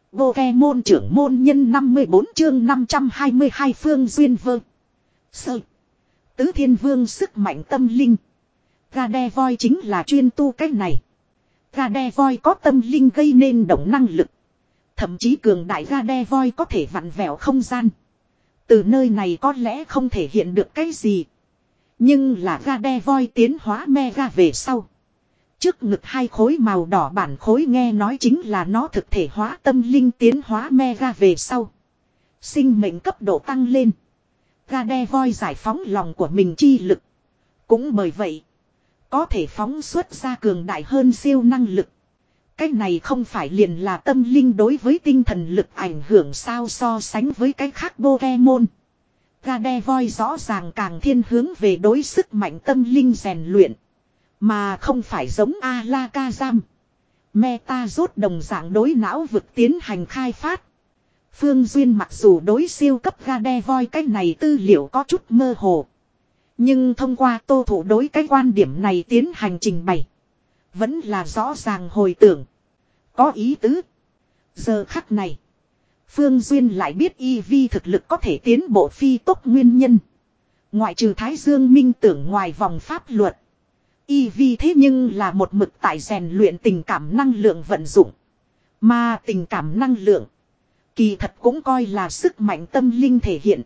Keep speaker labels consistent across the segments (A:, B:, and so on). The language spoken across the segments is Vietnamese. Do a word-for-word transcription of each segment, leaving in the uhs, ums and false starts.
A: Pokemon trưởng môn nhân năm mươi bốn chương năm trăm hai mươi hai Phương Duyên Vơ. Sơ. Tứ Thiên Vương sức mạnh tâm linh. Gardevoir chính là chuyên tu cách này. Gardevoir có tâm linh gây nên động năng lực. Thậm chí cường đại Gardevoir có thể vặn vẹo không gian. Từ nơi này có lẽ không thể hiện được cái gì. Nhưng là Gardevoir tiến hóa Mega về sau. Trước ngực hai khối màu đỏ bản khối nghe nói chính là nó thực thể hóa tâm linh tiến hóa Mega về sau. Sinh mệnh cấp độ tăng lên. Gardevoir giải phóng lòng của mình chi lực. Cũng bởi vậy, có thể phóng xuất ra cường đại hơn siêu năng lực. Cái này không phải liền là tâm linh đối với tinh thần lực ảnh hưởng sao so sánh với cái khác Pokemon. Gardevoir rõ ràng càng thiên hướng về đối sức mạnh tâm linh rèn luyện. Mà không phải giống Alakazam. Meta rốt đồng dạng đối não vực tiến hành khai phát. Phương Duyên mặc dù đối siêu cấp Gardevoir cái này tư liệu có chút mơ hồ. Nhưng thông qua tô thủ đối cái quan điểm này tiến hành trình bày. Vẫn là rõ ràng hồi tưởng. Có ý tứ. Giờ khắc này. Phương Duyên lại biết Eevee thực lực có thể tiến bộ phi tốc nguyên nhân. Ngoại trừ Thái Dương minh tưởng ngoài vòng pháp luật. Eevee thế nhưng là một mực tại rèn luyện tình cảm năng lượng vận dụng. Mà tình cảm năng lượng. Kỳ thật cũng coi là sức mạnh tâm linh thể hiện.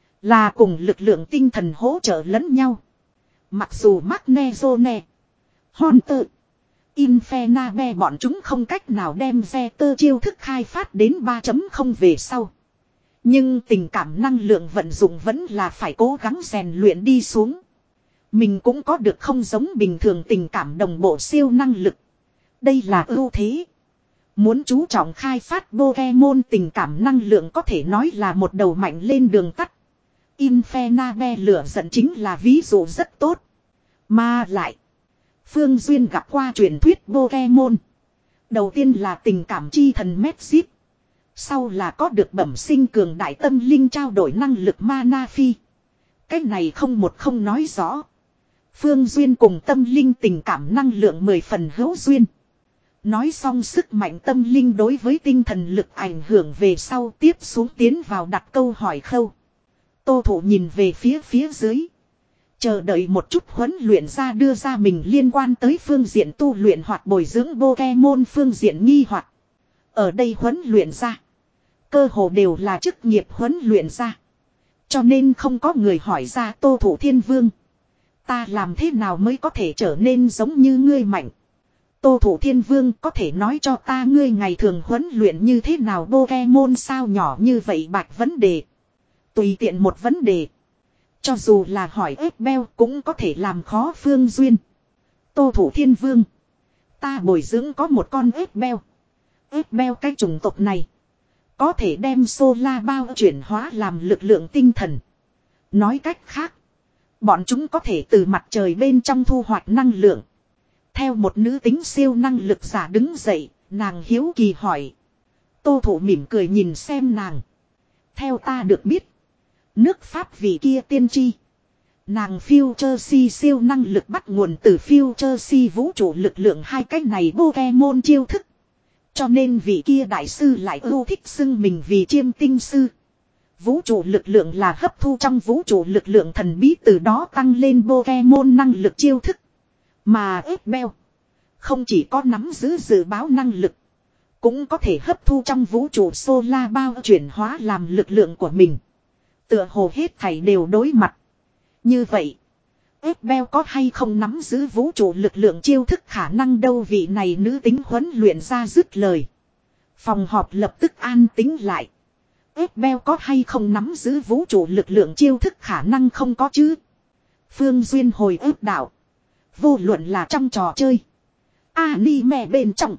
A: Là cùng lực lượng tinh thần hỗ trợ lẫn nhau. Mặc dù Magnezone, Haunter, Infernape bọn chúng không cách nào đem Zeter chiêu thức khai phát đến ba chấm không về sau. Nhưng tình cảm năng lượng vận dụng vẫn là phải cố gắng rèn luyện đi xuống. Mình cũng có được không giống bình thường tình cảm đồng bộ siêu năng lực. Đây là ưu thế. Muốn chú trọng khai phát Pokemon tình cảm năng lượng có thể nói là một đầu mạnh lên đường tắt. Infernape lửa giận chính là ví dụ rất tốt. Mà lại. Phương Duyên gặp qua truyền thuyết Pokemon. Đầu tiên là tình cảm chi thần Medjit. Sau là có được bẩm sinh cường đại tâm linh trao đổi năng lực Manaphy. Cái này không một không nói rõ. Phương Duyên cùng tâm linh tình cảm năng lượng mười phần hữu duyên. Nói xong sức mạnh tâm linh đối với tinh thần lực ảnh hưởng về sau tiếp xuống tiến vào đặt câu hỏi khâu. Tô thủ nhìn về phía phía dưới. Chờ đợi một chút huấn luyện ra đưa ra mình liên quan tới phương diện tu luyện hoặc bồi dưỡng Pokemon phương diện nghi hoặc. Ở đây huấn luyện ra. Cơ hồ đều là chức nghiệp huấn luyện ra. Cho nên không có người hỏi ra Tô Thủ Thiên Vương. Ta làm thế nào mới có thể trở nên giống như ngươi mạnh? Tô Thủ Thiên Vương có thể nói cho ta ngươi ngày thường huấn luyện như thế nào Pokemon sao nhỏ như vậy bạch vấn đề. Tùy tiện một vấn đề. Cho dù là hỏi ếp beo cũng có thể làm khó Phương Duyên. Tô Thủ Thiên Vương. Ta bồi dưỡng có một con ếp beo. Ếp beo cái chủng tộc này. Có thể đem Sola bao chuyển hóa làm lực lượng tinh thần. Nói cách khác. Bọn chúng có thể từ mặt trời bên trong thu hoạch năng lượng. Theo một nữ tính siêu năng lực giả đứng dậy, nàng hiếu kỳ hỏi. Tô Thủ mỉm cười nhìn xem nàng. Theo ta được biết. Nước Pháp vì kia tiên tri. Nàng Future Si siêu năng lực bắt nguồn từ Future Si vũ trụ lực lượng hai cách này Pokemon chiêu thức. Cho nên vị kia đại sư lại ưu thích xưng mình vì chiêm tinh sư. Vũ trụ lực lượng là hấp thu trong vũ trụ lực lượng thần bí từ đó tăng lên Pokemon năng lực chiêu thức. Mà Epbel không chỉ có nắm giữ dự báo năng lực. Cũng có thể hấp thu trong vũ trụ Solar bao chuyển hóa làm lực lượng của mình. Tựa hồ hết thảy đều đối mặt. Như vậy, Epbel có hay không nắm giữ vũ trụ lực lượng chiêu thức khả năng đâu vị này nữ tính huấn luyện ra dứt lời. Phòng họp lập tức an tính lại. Epbel có hay không nắm giữ vũ trụ lực lượng chiêu thức khả năng không có chứ. Phương Duyên hồi ức đạo. Vô luận là trong trò chơi. Anime bên trong.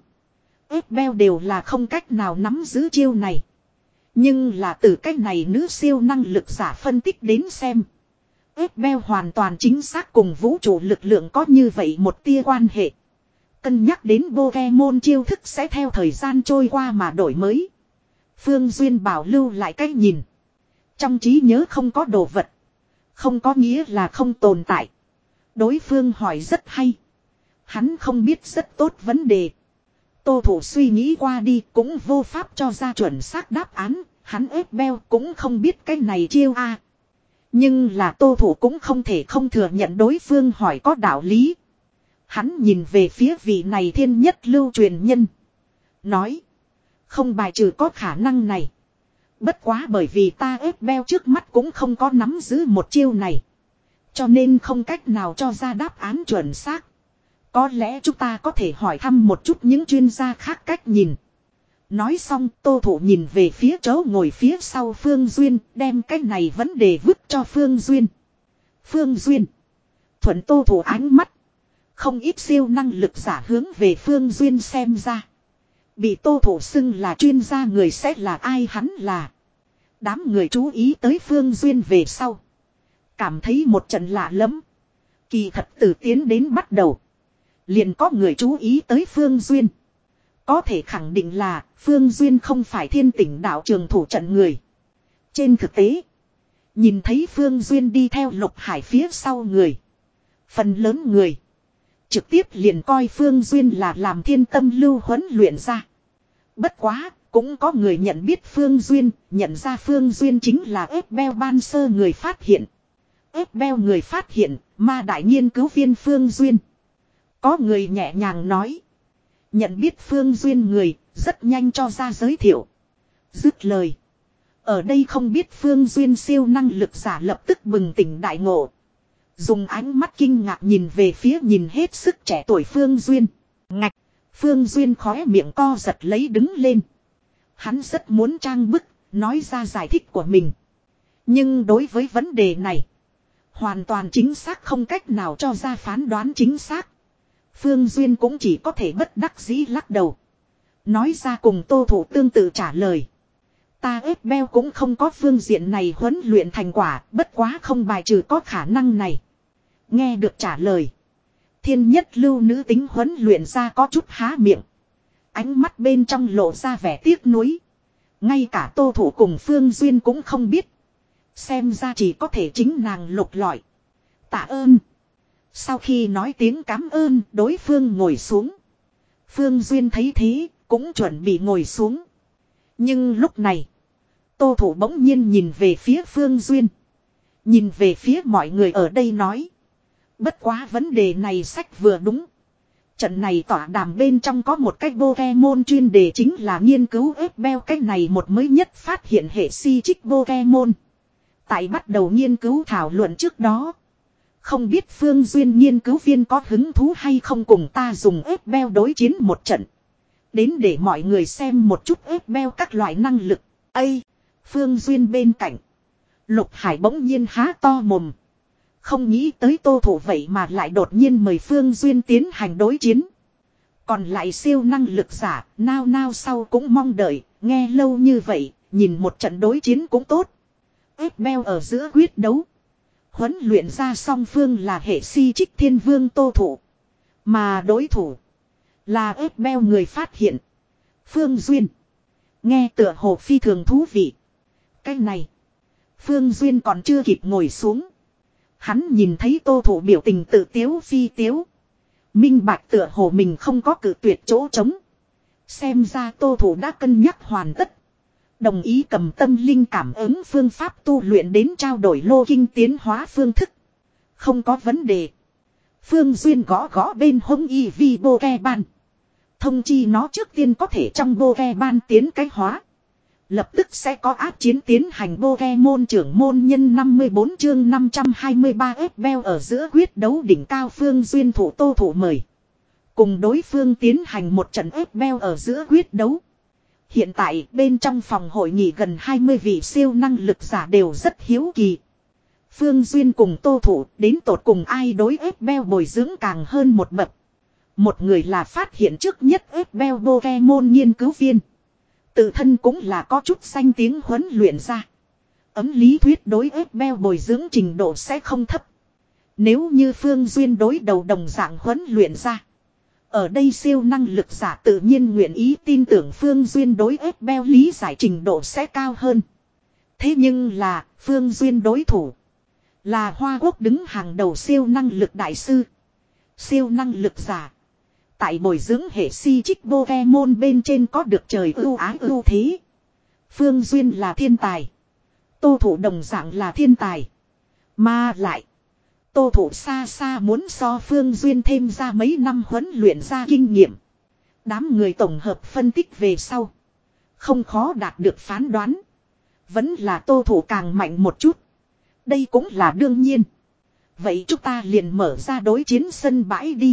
A: Epbel đều là không cách nào nắm giữ chiêu này. Nhưng là từ cách này nữ siêu năng lực giả phân tích đến xem. Epbel hoàn toàn chính xác cùng vũ trụ lực lượng có như vậy một tia quan hệ. Cân nhắc đến Pokemon chiêu thức sẽ theo thời gian trôi qua mà đổi mới. Phương Duyên bảo lưu lại cách nhìn. Trong trí nhớ không có đồ vật. Không có nghĩa là không tồn tại. Đối phương hỏi rất hay. Hắn không biết rất tốt vấn đề. Tô Thủ suy nghĩ qua đi cũng vô pháp cho ra chuẩn xác đáp án. Hắn ép beo cũng không biết cái này chiêu a. Nhưng là Tô Thủ cũng không thể không thừa nhận đối phương hỏi có đạo lý. Hắn nhìn về phía vị này thiên nhất lưu truyền nhân. Nói. Không bài trừ có khả năng này. Bất quá bởi vì ta ép beo trước mắt cũng không có nắm giữ một chiêu này. Cho nên không cách nào cho ra đáp án chuẩn xác. Có lẽ chúng ta có thể hỏi thăm một chút những chuyên gia khác cách nhìn. Nói xong Tô Thủ nhìn về phía chỗ ngồi phía sau Phương Duyên, đem cái này vấn đề vứt cho Phương Duyên. Phương Duyên. Thuận Tô Thủ ánh mắt. Không ít siêu năng lực giả hướng về Phương Duyên xem ra. Bị Tô Thủ xưng là chuyên gia người sẽ là ai hắn là. Đám người chú ý tới Phương Duyên về sau. Cảm thấy một trận lạ lắm. Kỳ thật từ tiến đến bắt đầu. Liền có người chú ý tới Phương Duyên. Có thể khẳng định là Phương Duyên không phải thiên tỉnh đạo trường thủ trận người. Trên thực tế. Nhìn thấy Phương Duyên đi theo Lục Hải phía sau người. Phần lớn người. Trực tiếp liền coi Phương Duyên là làm thiên tâm lưu huấn luyện ra. Bất quá, cũng có người nhận biết Phương Duyên, nhận ra Phương Duyên chính là ép beo ban sơ người phát hiện. Ép beo người phát hiện, ma đại nghiên cứu viên Phương Duyên. Có người nhẹ nhàng nói. Nhận biết Phương Duyên người, rất nhanh cho ra giới thiệu. Dứt lời. Ở đây không biết Phương Duyên siêu năng lực giả lập tức bừng tỉnh đại ngộ. Dùng ánh mắt kinh ngạc nhìn về phía nhìn hết sức trẻ tuổi Phương Duyên. Ngạch. Phương Duyên khóe miệng co giật lấy đứng lên. Hắn rất muốn trang bức, nói ra giải thích của mình. Nhưng đối với vấn đề này. Hoàn toàn chính xác không cách nào cho ra phán đoán chính xác. Phương Duyên cũng chỉ có thể bất đắc dĩ lắc đầu. Nói ra cùng Tô Thủ tương tự trả lời. Ta ép beo cũng không có phương diện này huấn luyện thành quả, bất quá không bài trừ có khả năng này. Nghe được trả lời. Thiên nhất lưu nữ tính huấn luyện ra có chút há miệng. Ánh mắt bên trong lộ ra vẻ tiếc nuối. Ngay cả Tô Thủ cùng Phương Duyên cũng không biết. Xem ra chỉ có thể chính nàng lục lọi. Tạ ơn. Sau khi nói tiếng cảm ơn, đối phương ngồi xuống. Phương Duyên thấy thế, cũng chuẩn bị ngồi xuống. Nhưng lúc này, Tô Thủ bỗng nhiên nhìn về phía Phương Duyên. Nhìn về phía mọi người ở đây nói. Bất quá vấn đề này sách vừa đúng. Trận này tỏa đàm bên trong có một cách Pokemon chuyên đề chính là nghiên cứu ép beo cách này một mới nhất phát hiện hệ si trích Pokemon. Tại bắt đầu nghiên cứu thảo luận trước đó. Không biết Phương Duyên nghiên cứu viên có hứng thú hay không cùng ta dùng ép beo đối chiến một trận. Đến để mọi người xem một chút ép beo các loại năng lực. Ây! Phương Duyên bên cạnh. Lục Hải bỗng nhiên há to mồm. Không nghĩ tới Tô Thủ vậy mà lại đột nhiên mời Phương Duyên tiến hành đối chiến. Còn lại siêu năng lực giả, nao nao sau cũng mong đợi, nghe lâu như vậy, nhìn một trận đối chiến cũng tốt. Ép beo ở giữa quyết đấu. Huấn luyện ra song phương là hệ si trích thiên vương Tô Thủ. Mà đối thủ là ép beo người phát hiện. Phương Duyên. Nghe tựa hồ phi thường thú vị. Cái này. Phương Duyên còn chưa kịp ngồi xuống. Hắn nhìn thấy Tô Thủ biểu tình tự tiếu phi tiếu. Minh bạch tựa hồ mình không có cự tuyệt chỗ trống. Xem ra Tô Thủ đã cân nhắc hoàn tất. Đồng ý cầm tâm linh cảm ứng phương pháp tu luyện đến trao đổi lô kinh tiến hóa phương thức. Không có vấn đề. Phương Duyên gõ gõ bên hông y vi Pokemon. Thông chi nó trước tiên có thể trong Pokemon tiến cái hóa. Lập tức sẽ có áp chiến tiến hành Pokemon trưởng môn nhân năm mươi bốn chương năm trăm hai mươi ba ép beo ở giữa quyết đấu đỉnh cao Phương Duyên thủ Tô Thủ mời. Cùng đối phương tiến hành một trận ép beo ở giữa quyết đấu. Hiện tại bên trong phòng hội nghị gần hai mươi vị siêu năng lực giả đều rất hiếu kỳ. Phương Duyên cùng Tô Thủ đến tột cùng ai đối ép beo bồi dưỡng càng hơn một bậc. Một người là phát hiện trước nhất ép beo Pokemon nghiên cứu viên. Tự thân cũng là có chút danh tiếng huấn luyện ra. Ấm lý thuyết đối ép beo bồi dưỡng trình độ sẽ không thấp. Nếu như Phương Duyên đối đầu đồng dạng huấn luyện ra. Ở đây siêu năng lực giả tự nhiên nguyện ý tin tưởng Phương Duyên đối ép beo lý giải trình độ sẽ cao hơn. Thế nhưng là Phương Duyên đối thủ. Là Hoa Quốc đứng hàng đầu siêu năng lực đại sư. Siêu năng lực giả. Tại bồi dưỡng hệ si chích Pokemon bên trên có được trời ưu ái ưu thế. Phương Duyên là thiên tài. Tô Thủ đồng dạng là thiên tài. Mà lại. Tô Thủ xa xa muốn so Phương Duyên thêm ra mấy năm huấn luyện ra kinh nghiệm. Đám người tổng hợp phân tích về sau. Không khó đạt được phán đoán. Vẫn là Tô Thủ càng mạnh một chút. Đây cũng là đương nhiên. Vậy chúng ta liền mở ra đối chiến sân bãi đi.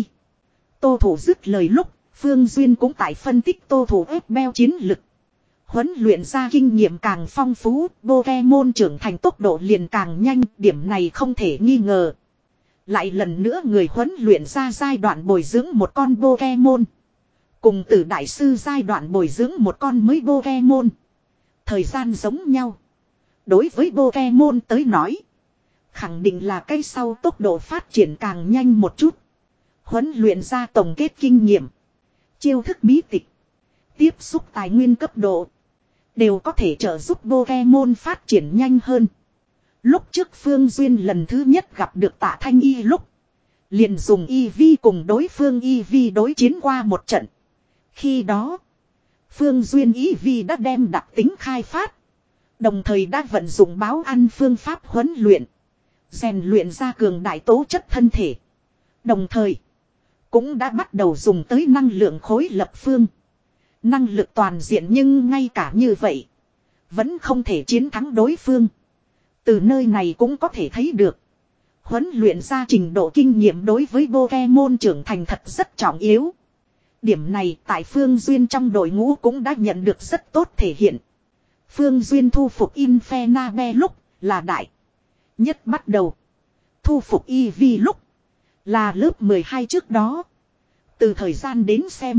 A: Tô Thủ dứt lời lúc, Phương Duyên cũng tại phân tích Tô Thủ ép beo chiến lực. Huấn luyện ra kinh nghiệm càng phong phú, Pokemon trưởng thành tốc độ liền càng nhanh, điểm này không thể nghi ngờ. Lại lần nữa người huấn luyện ra giai đoạn bồi dưỡng một con Pokemon. Cùng từ đại sư giai đoạn bồi dưỡng một con mới Pokemon. Thời gian giống nhau. Đối với Pokemon tới nói, khẳng định là cái sau tốc độ phát triển càng nhanh một chút. Huấn luyện ra tổng kết kinh nghiệm, chiêu thức bí tịch, tiếp xúc tài nguyên cấp độ, đều có thể trợ giúp Pokemon phát triển nhanh hơn. Lúc trước Phương Duyên lần thứ nhất gặp được Tạ Thanh Y lúc, liền dùng Eevee cùng đối phương Eevee đối chiến qua một trận. Khi đó, Phương Duyên Eevee đã đem đặc tính khai phát, đồng thời đã vận dụng báo ăn phương pháp huấn luyện, rèn luyện ra cường đại tố chất thân thể. Đồng thời, cũng đã bắt đầu dùng tới năng lượng khối lập phương. Năng lực toàn diện, nhưng ngay cả như vậy, vẫn không thể chiến thắng đối phương. Từ nơi này cũng có thể thấy được, huấn luyện ra trình độ kinh nghiệm đối với Pokemon trưởng thành thật rất trọng yếu. Điểm này tại Phương Duyên trong đội ngũ cũng đã nhận được rất tốt thể hiện. Phương Duyên thu phục Infernape lúc là đại nhất bắt đầu. Thu phục Eevee lúc là lớp mười hai trước đó. Từ thời gian đến xem,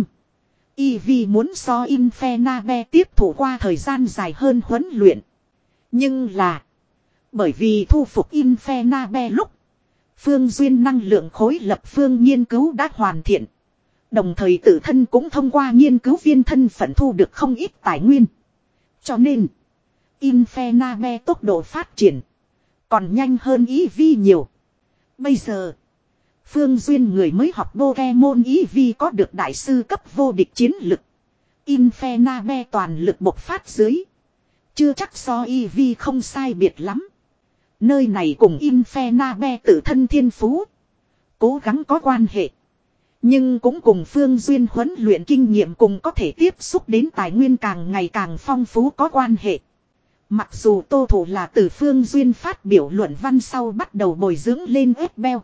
A: Eevee muốn so Infernape tiếp thủ qua thời gian dài hơn huấn luyện. Nhưng là, bởi vì thu phục Infernape lúc, Phương Duyên năng lượng khối lập phương nghiên cứu đã hoàn thiện. Đồng thời tự thân cũng thông qua nghiên cứu viên thân phận thu được không ít tài nguyên. Cho nên, Infernape tốc độ phát triển còn nhanh hơn Eevee nhiều. Bây giờ, Phương Duyên người mới học Pokemon Eevee có được đại sư cấp vô địch chiến lực. Infernape toàn lực bộc phát dưới, chưa chắc so Eevee không sai biệt lắm. Nơi này cùng Infernape tự thân thiên phú cố gắng có quan hệ. Nhưng cũng cùng Phương Duyên huấn luyện kinh nghiệm cùng có thể tiếp xúc đến tài nguyên càng ngày càng phong phú có quan hệ. Mặc dù Tô Thủ là từ Phương Duyên phát biểu luận văn sau bắt đầu bồi dưỡng lên ép beo.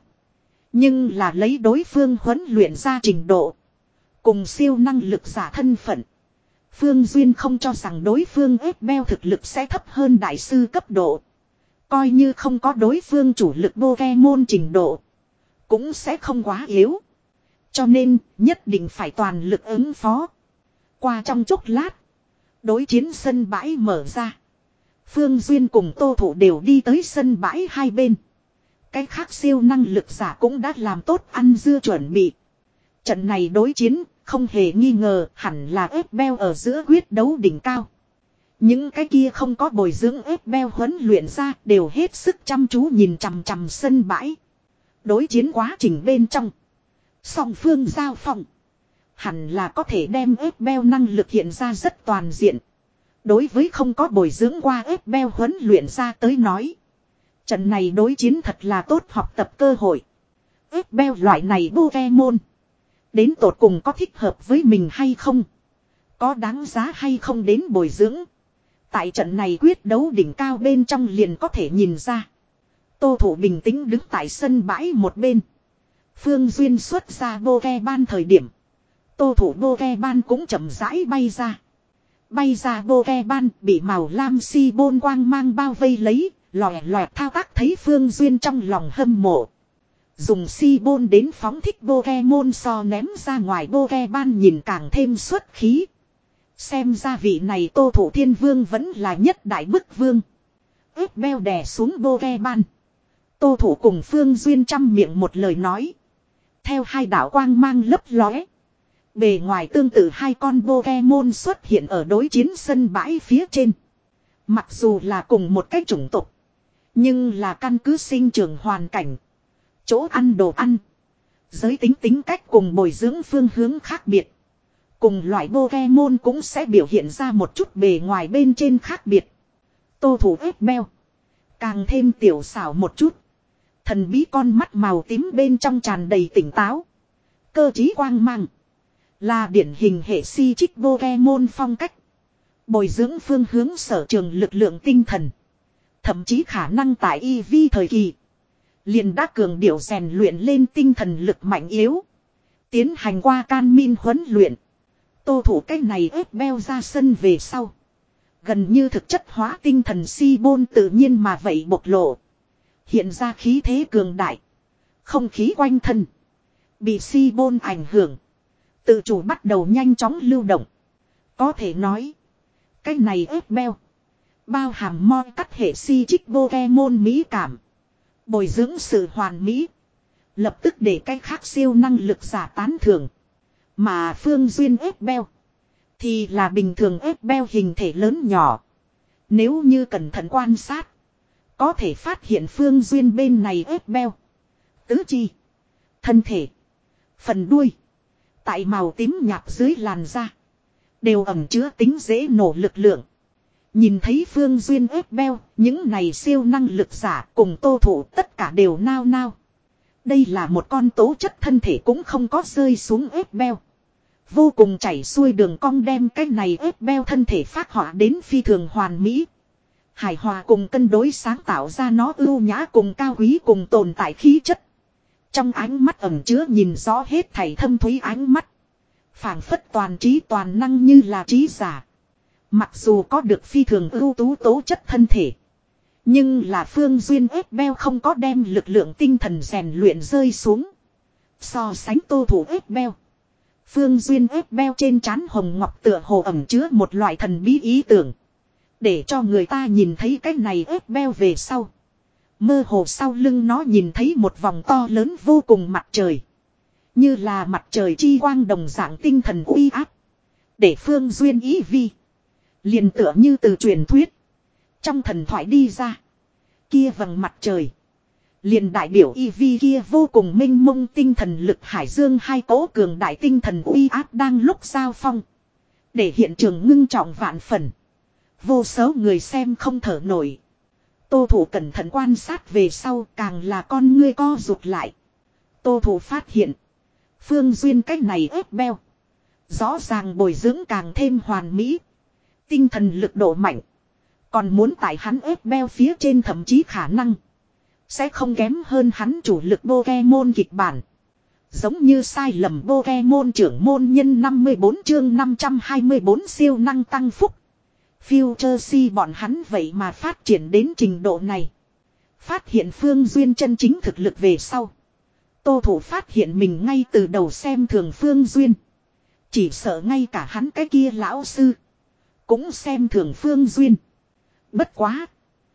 A: Nhưng là lấy đối phương huấn luyện ra trình độ, cùng siêu năng lực giả thân phận, Phương Duyên không cho rằng đối phương ép beo thực lực sẽ thấp hơn đại sư cấp độ. Coi như không có đối phương chủ lực Pokemon trình độ, cũng sẽ không quá yếu. Cho nên, nhất định phải toàn lực ứng phó. Qua trong chốc lát, đối chiến sân bãi mở ra. Phương Duyên cùng Tô Thủ đều đi tới sân bãi hai bên. Cái khác siêu năng lực giả cũng đã làm tốt ăn dưa chuẩn bị. Trận này đối chiến, không hề nghi ngờ hẳn là ép beo ở giữa quyết đấu đỉnh cao. Những cái kia không có bồi dưỡng ép beo huấn luyện ra đều hết sức chăm chú nhìn chằm chằm sân bãi. Đối chiến quá trình bên trong, song phương giao phong, hẳn là có thể đem ép beo năng lực hiện ra rất toàn diện. Đối với không có bồi dưỡng qua ép beo huấn luyện ra tới nói, trận này đối chiến thật là tốt học tập cơ hội. Ép beo loại này Pokemon, đến tột cùng có thích hợp với mình hay không, có đáng giá hay không đến bồi dưỡng, tại trận này quyết đấu đỉnh cao bên trong liền có thể nhìn ra. Tô Thủ bình tĩnh đứng tại sân bãi một bên. Phương Duyên xuất ra Pokemon thời điểm, Tô Thủ Pokemon cũng chậm rãi bay ra. Bay ra Pokemon bị màu lam si bôn quang mang bao vây lấy, lòe lòe thao tác thấy Phương Duyên trong lòng hâm mộ. Dùng si bôn đến phóng thích Pokemon so ném ra ngoài Pokemon nhìn càng thêm xuất khí. Xem ra vị này Tô Thủ Thiên Vương vẫn là nhất đại bức vương. Ép beo đè xuống Pokemon. Tô Thủ cùng Phương Duyên trăm miệng một lời nói. Theo hai đạo quang mang lấp lóe, bề ngoài tương tự hai con Pokemon xuất hiện ở đối chiến sân bãi phía trên. Mặc dù là cùng một cái chủng tộc, nhưng là căn cứ sinh trưởng hoàn cảnh, chỗ ăn đồ ăn, Giới tính tính cách cùng bồi dưỡng phương hướng khác biệt. Cùng loại Pokemon cũng sẽ biểu hiện ra một chút bề ngoài bên trên khác biệt. Tô thủ ép beo. Càng thêm tiểu xảo một chút. Thần bí con mắt màu tím bên trong tràn đầy tỉnh táo. Cơ trí quang mang. Là điển hình hệ si trích Pokemon phong cách. Bồi dưỡng phương hướng sở trường lực lượng tinh thần. Thậm chí khả năng tại e vê thời kỳ. Liền đã cường điệu rèn luyện lên tinh thần lực mạnh yếu. Tiến hành qua can min huấn luyện. Tô thủ cái này ép beo ra sân về sau. Gần như thực chất hóa tinh thần si bôn tự nhiên mà vậy bộc lộ. Hiện ra khí thế cường đại. Không khí quanh thân. Bị si bôn ảnh hưởng. Tự chủ bắt đầu nhanh chóng lưu động. Có thể nói. Cái này ép beo. Bao hàm moi cắt hệ si trích Pokemon mỹ cảm. Bồi dưỡng sự hoàn mỹ. Lập tức để cái khác siêu năng lực giả tán thưởng. Mà Phương Duyên ép beo. Thì là bình thường ép beo hình thể lớn nhỏ. Nếu như cẩn thận quan sát. Có thể phát hiện Phương Duyên bên này ép beo. Tứ chi. Thân thể. Phần đuôi. Tại màu tím nhạt dưới làn da. Đều ẩn chứa tính dễ nổ lực lượng. Nhìn thấy Phương Duyên ép beo. Những này siêu năng lực giả cùng Tô thủ tất cả đều nao nao. Đây là một con tố chất thân thể cũng không có rơi xuống ép beo. Vô cùng chảy xuôi đường cong đem cái này ép beo thân thể phát họa đến phi thường hoàn mỹ. Hài hòa cùng cân đối sáng tạo ra nó ưu nhã cùng cao quý cùng tồn tại khí chất. Trong ánh mắt ẩn chứa nhìn rõ hết thảy thâm thúy ánh mắt. Phảng phất toàn trí toàn năng như là trí giả. Mặc dù có được phi thường ưu tú tố chất thân thể. Nhưng là Phương Duyên ép beo không có đem lực lượng tinh thần rèn luyện rơi xuống. So sánh Tô thủ ép beo. Phương Duyên ép beo trên trán hồng ngọc tựa hồ ẩm chứa một loại thần bí ý tưởng. Để cho người ta nhìn thấy cái này ép beo về sau. Mơ hồ sau lưng nó nhìn thấy một vòng to lớn vô cùng mặt trời. Như là mặt trời chi quang đồng dạng tinh thần uy áp. Để Phương Duyên ý vi. Liền tựa như từ truyền thuyết. Trong thần thoại đi ra. Kia vầng mặt trời. Liền đại biểu y vi kia vô cùng minh mông tinh thần lực hải dương hai cỗ cường đại tinh thần uy áp đang lúc giao phong. Để hiện trường ngưng trọng vạn phần. Vô số người xem không thở nổi. Tô thủ cẩn thận quan sát về sau càng là con ngươi co rụt lại. Tô thủ phát hiện. Phương Duyên cách này ép beo. Rõ ràng bồi dưỡng càng thêm hoàn mỹ. Tinh thần lực độ mạnh. Còn muốn tại hắn ép beo phía trên thậm chí khả năng. Sẽ không kém hơn hắn chủ lực Pokemon kịch bản. Giống như sai lầm Pokemon trưởng môn nhân năm mươi bốn chương năm trăm hai mươi bốn siêu năng tăng phúc. Future Si bọn hắn vậy mà phát triển đến trình độ này. Phát hiện Phương Duyên chân chính thực lực về sau. Tô thủ phát hiện mình ngay từ đầu xem thường Phương Duyên. Chỉ sợ ngay cả hắn cái kia lão sư. Cũng xem thường Phương Duyên. Bất quá.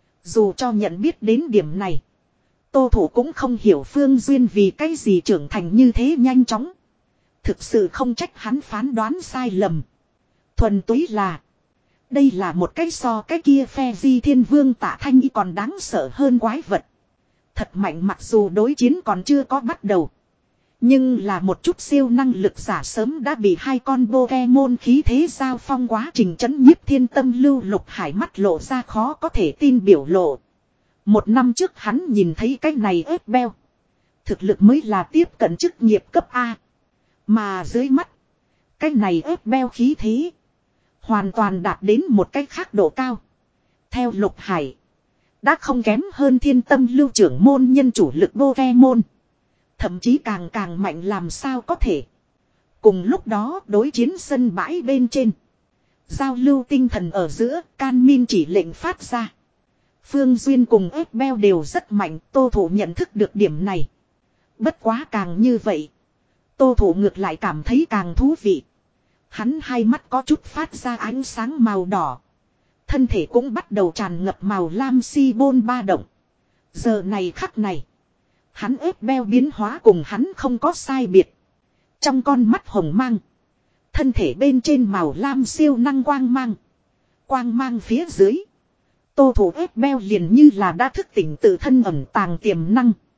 A: Dù cho nhận biết đến điểm này. Tô thủ cũng không hiểu Phương Duyên vì cái gì trưởng thành như thế nhanh chóng. Thực sự không trách hắn phán đoán sai lầm. Thuần túy là. Đây là một cái so cái kia phe di thiên vương Tạ Thanh Y còn đáng sợ hơn quái vật. Thật mạnh mặc dù đối chiến còn chưa có bắt đầu. Nhưng là một chút siêu năng lực giả sớm đã bị hai con Pokemon khí thế giao phong quá trình chấn nhiếp thiên tâm lưu Lục Hải mắt lộ ra khó có thể tin biểu lộ. Một năm trước hắn nhìn thấy cái này ép beo. Thực lực mới là tiếp cận chức nghiệp cấp A. Mà dưới mắt. Cái này ép beo khí thế. Hoàn toàn đạt đến một cái khác độ cao. Theo Lục Hải. Đã không kém hơn thiên tâm lưu trưởng môn nhân chủ lực Pokemon. Thậm chí càng càng mạnh làm sao có thể. Cùng lúc đó đối chiến sân bãi bên trên. Giao lưu tinh thần ở giữa can min chỉ lệnh phát ra. Phương Duyên cùng ép beo đều rất mạnh. Tô thủ nhận thức được điểm này. Bất quá càng như vậy. Tô thủ ngược lại cảm thấy càng thú vị. Hắn hai mắt có chút phát ra ánh sáng màu đỏ. Thân thể cũng bắt đầu tràn ngập màu lam si bôn ba động. Giờ này khắc này. Hắn ép beo biến hóa cùng hắn không có sai biệt. Trong con mắt hồng mang. Thân thể bên trên màu lam siêu năng quang mang. Quang mang phía dưới. Tô thủ ép beo liền như là đã thức tỉnh tự thân ẩn tàng tiềm năng.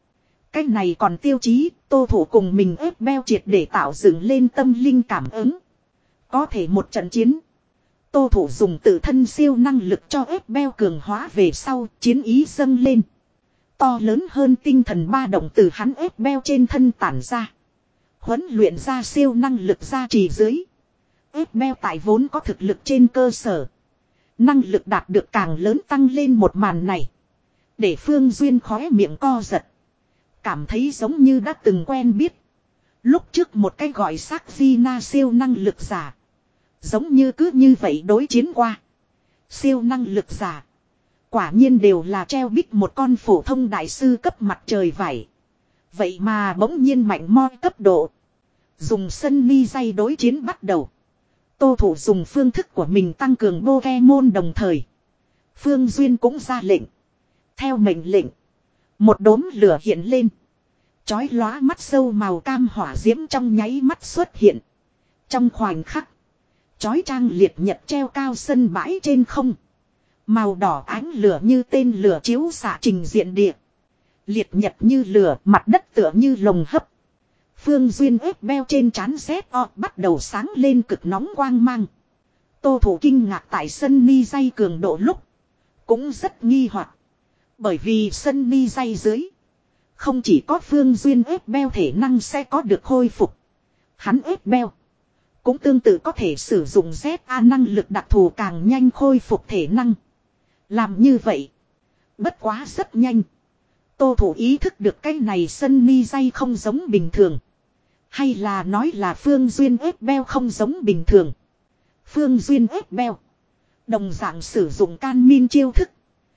A: Cái này còn tiêu chí, Tô Thủ cùng mình ép beo triệt để tạo dựng lên tâm linh cảm ứng. Có thể một trận chiến. Tô Thủ dùng tự thân siêu năng lực cho ép beo cường hóa về sau, chiến ý dâng lên. To lớn hơn tinh thần ba động từ hắn ép beo trên thân tản ra. Huấn luyện ra siêu năng lực ra trì dưới. Ép beo tại vốn có thực lực trên cơ sở. Năng lực đạt được càng lớn tăng lên một màn này. Để Phương Duyên khóe miệng co giật. Cảm thấy giống như đã từng quen biết. Lúc trước một cái gọi xác Gina siêu năng lực giả. Giống như cứ như vậy đối chiến qua. Siêu năng lực giả. Quả nhiên đều là treo bích một con phổ thông đại sư cấp mặt trời vảy. Vậy mà bỗng nhiên mạnh moi cấp độ. Dùng sân ly dây đối chiến bắt đầu. Tô Thủ dùng phương thức của mình tăng cường Pokemon đồng thời. Phương Duyên cũng ra lệnh. Theo mệnh lệnh. Một đốm lửa hiện lên. Chói lóa mắt sâu màu cam hỏa diễm trong nháy mắt xuất hiện. Trong khoảnh khắc. Chói trang liệt nhật treo cao sân bãi trên không. Màu đỏ ánh lửa như tên lửa chiếu xạ trình diện địa. Liệt nhật như lửa, mặt đất tựa như lồng hấp. Phương Duyên ép beo trên trán rét o bắt đầu sáng lên cực nóng quang mang. Tô Thủ kinh ngạc tại sân ni dây cường độ lúc. Cũng rất nghi hoặc. Bởi vì sân ni dây dưới. Không chỉ có Phương Duyên ép beo thể năng sẽ có được khôi phục. Hắn ép beo. Cũng tương tự có thể sử dụng Z A năng lực đặc thù càng nhanh khôi phục thể năng. Làm như vậy. Bất quá rất nhanh. Tô Thủ ý thức được cái này sân ni dây không giống bình thường. Hay là nói là Phương Duyên ép beo không giống bình thường. Phương Duyên ép beo. Đồng dạng sử dụng can min chiêu thức.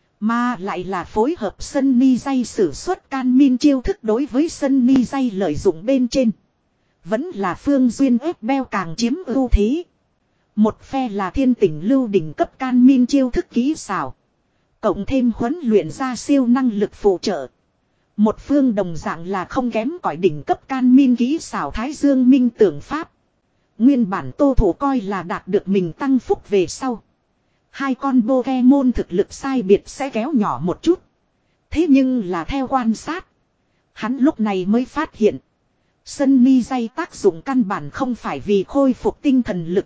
A: Mà lại là phối hợp sân ni dây sử xuất can min chiêu thức đối với sân ni dây lợi dụng bên trên. Vẫn là Phương Duyên ép beo càng chiếm ưu thế. Một phe là thiên tỉnh lưu đỉnh cấp can min chiêu thức kỹ xảo. Cộng thêm huấn luyện ra siêu năng lực phụ trợ. Một phương đồng dạng là không kém cỏi đỉnh cấp can min kỹ xảo Thái Dương Minh Tưởng Pháp. Nguyên bản Tô Thủ coi là đạt được mình tăng phúc về sau. Hai con Pokemon thực lực sai biệt sẽ kéo nhỏ một chút. Thế nhưng là theo quan sát. Hắn lúc này mới phát hiện. Sân mi dây tác dụng căn bản không phải vì khôi phục tinh thần lực.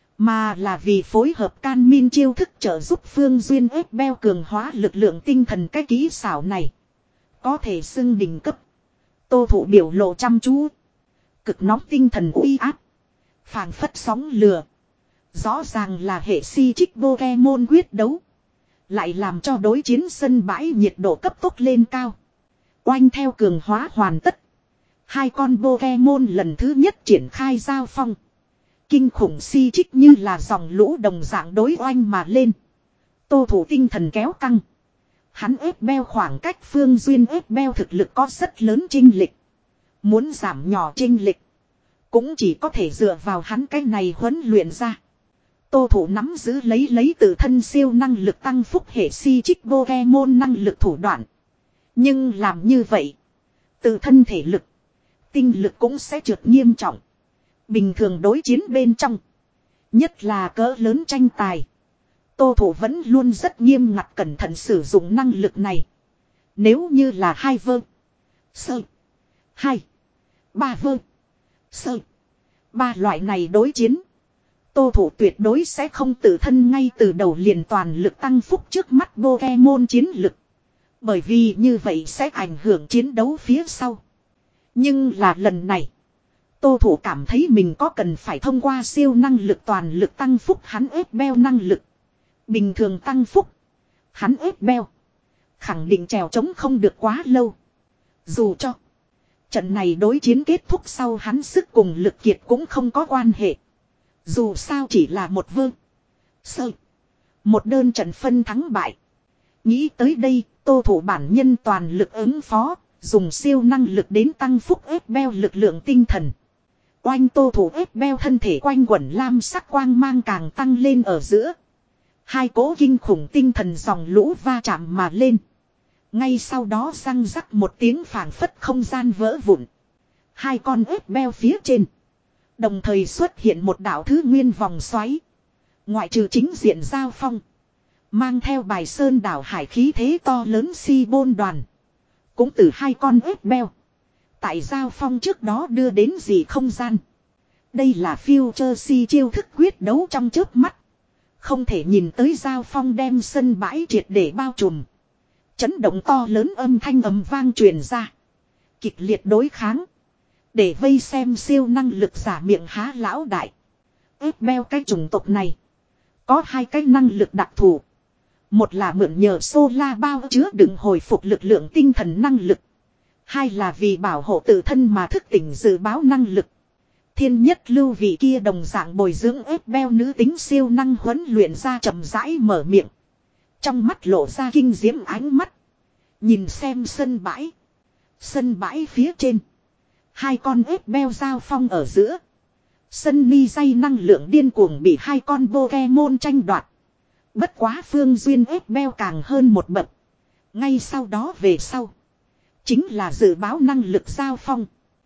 A: Mà là vì phối hợp can min chiêu thức trợ giúp Phương Duyên ép beo cường hóa lực lượng tinh thần cái kỹ xảo này. Có thể xưng đỉnh cấp. Tô Thủ biểu lộ chăm chú. Cực nóng tinh thần uy áp. Phảng phất sóng lửa. Rõ ràng là hệ si trích Pokemon quyết đấu. Lại làm cho đối chiến sân bãi nhiệt độ cấp tốc lên cao. Oanh theo cường hóa hoàn tất. Hai con Pokemon lần thứ nhất triển khai giao phong. Kinh khủng si trích như là dòng lũ đồng dạng đối oanh mà lên. Tô Thủ tinh thần kéo căng. Hắn ép beo khoảng cách Phương Duyên ép beo thực lực có rất lớn chênh lệch. Muốn giảm nhỏ chênh lệch. Cũng chỉ có thể dựa vào hắn cái này huấn luyện ra. Tô Thủ nắm giữ lấy lấy tự thân siêu năng lực tăng phúc hệ si trích Pokemon năng lực thủ đoạn. Nhưng làm như vậy. Tự thân thể lực. Tinh lực cũng sẽ trượt nghiêm trọng. Bình thường đối chiến bên trong. Nhất là cỡ lớn tranh tài. Tô Thủ vẫn luôn rất nghiêm ngặt cẩn thận sử dụng năng lực này. Nếu như là hai vơ. Sơ. Hai. Ba vơ. Sơ. Ba loại này đối chiến. Tô Thủ tuyệt đối sẽ không tự thân ngay từ đầu liền toàn lực tăng phúc trước mắt Pokemon chiến lực. Bởi vì như vậy sẽ ảnh hưởng chiến đấu phía sau. Nhưng là lần này. Tô Thủ cảm thấy mình có cần phải thông qua siêu năng lực toàn lực tăng phúc hắn ép beo năng lực. Bình thường tăng phúc. Hắn ép beo. Khẳng định trèo trống không được quá lâu. Dù cho. Trận này đối chiến kết thúc sau hắn sức cùng lực kiệt cũng không có quan hệ. Dù sao chỉ là một vơ. Sơ. Một đơn trận phân thắng bại. Nghĩ tới đây, Tô Thủ bản nhân toàn lực ứng phó. Dùng siêu năng lực đến tăng phúc ép beo lực lượng tinh thần. Oanh Tô Thủ ép beo thân thể quanh quẩn lam sắc quang mang càng tăng lên ở giữa. Hai cỗ kinh khủng tinh thần dòng lũ va chạm mà lên. Ngay sau đó răng rắc một tiếng phảng phất không gian vỡ vụn. Hai con ép beo phía trên. Đồng thời xuất hiện một đạo thứ nguyên vòng xoáy. Ngoại trừ chính diện giao phong. Mang theo bài sơn đảo hải khí thế to lớn si bôn đoàn. cũng từ hai con ếch beo. Tại giao phong trước đó đưa đến gì không gian. Đây là Future chiêu thức quyết đấu trong chớp mắt. Không thể nhìn tới giao phong đem sân bãi triệt để bao trùm. Chấn động to lớn âm thanh ầm vang truyền ra. Kịch liệt đối kháng. Để vây xem siêu năng lực giả miệng há lão đại. Ếch beo cái chủng tộc này. Có hai cái năng lực đặc thù. Một là mượn nhờ Solar bao chứa đựng hồi phục lực lượng tinh thần năng lực. Hai là vì bảo hộ tự thân mà thức tỉnh dự báo năng lực. Thiên nhất lưu vị kia đồng dạng bồi dưỡng ếch beo nữ tính siêu năng huấn luyện ra chậm rãi mở miệng. Trong mắt lộ ra kinh diễm ánh mắt. Nhìn xem sân bãi. Sân bãi phía trên. Hai con ếch beo giao phong ở giữa. Sân ni dây năng lượng điên cuồng bị hai con Pokemon tranh đoạt. Bất quá Phương Duyên ếch beo càng hơn một bậc. Ngay sau đó về sau. Chính là dự báo năng lực giao phong.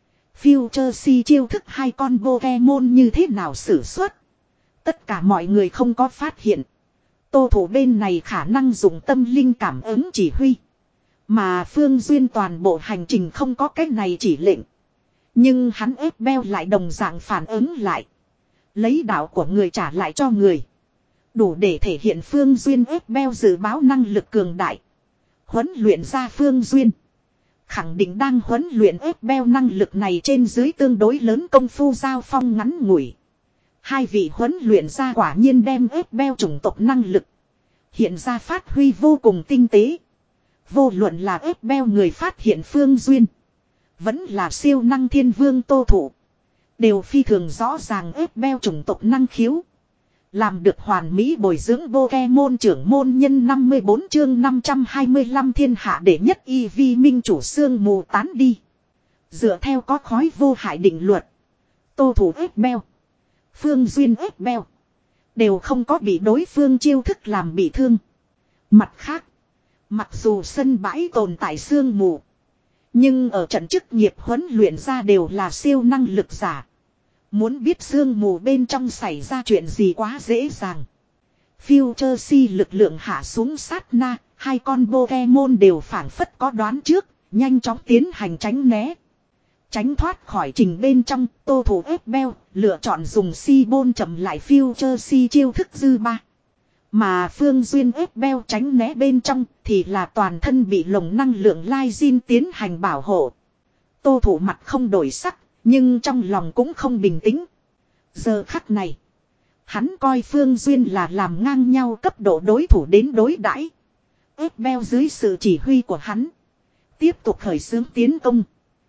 A: Future chiêu thức hai con Pokemon như thế nào sử xuất. Tất cả mọi người không có phát hiện. Tô thủ bên này khả năng dùng tâm linh cảm ứng chỉ huy. Mà Phương Duyên toàn bộ hành trình không có cách này chỉ lệnh. Nhưng hắn ép beo lại đồng dạng phản ứng lại. Lấy đạo của người trả lại cho người. Đủ để thể hiện Phương Duyên ép beo dự báo năng lực cường đại. Huấn luyện ra Phương Duyên. Khẳng định đang huấn luyện ép beo năng lực này trên dưới tương đối lớn công phu giao phong ngắn ngủi. Hai vị huấn luyện ra quả nhiên đem ép beo chủng tộc năng lực. Hiện ra phát huy vô cùng tinh tế. Vô luận là ép beo người phát hiện Phương Duyên. Vẫn là siêu năng thiên vương Tô Thủ. Đều phi thường rõ ràng ép beo chủng tộc năng khiếu. Làm được hoàn mỹ bồi dưỡng Pokemon trưởng môn nhân năm mươi bốn chương năm trăm hai mươi lăm thiên hạ đệ nhất y vi minh chủ xương mù tán đi. Dựa theo có khói vô hại định luật. Tô Thủ ép beo. Phương Duyên ép beo. Đều không có bị đối phương chiêu thức làm bị thương. Mặt khác. Mặc dù sân bãi tồn tại sương mù. Nhưng ở trận chức nghiệp huấn luyện ra đều là siêu năng lực giả. Muốn biết sương mù bên trong xảy ra chuyện gì quá dễ dàng. Future lực lượng hạ xuống sát na. Hai con Pokemon đều phản phất có đoán trước. Nhanh chóng tiến hành tránh né. Tránh thoát khỏi trình bên trong. Tô Thủ ép beo lựa chọn dùng si bôn chậm lại Future chiêu thức dư ba. Mà Phương Duyên ép beo tránh né bên trong thì là toàn thân bị lồng năng lượng lai Jin tiến hành bảo hộ. Tô Thủ mặt không đổi sắc, nhưng trong lòng cũng không bình tĩnh. Giờ khắc này, hắn coi Phương Duyên là làm ngang nhau cấp độ đối thủ đến đối đãi. Ép beo dưới sự chỉ huy của hắn. Tiếp tục khởi xướng tiến công.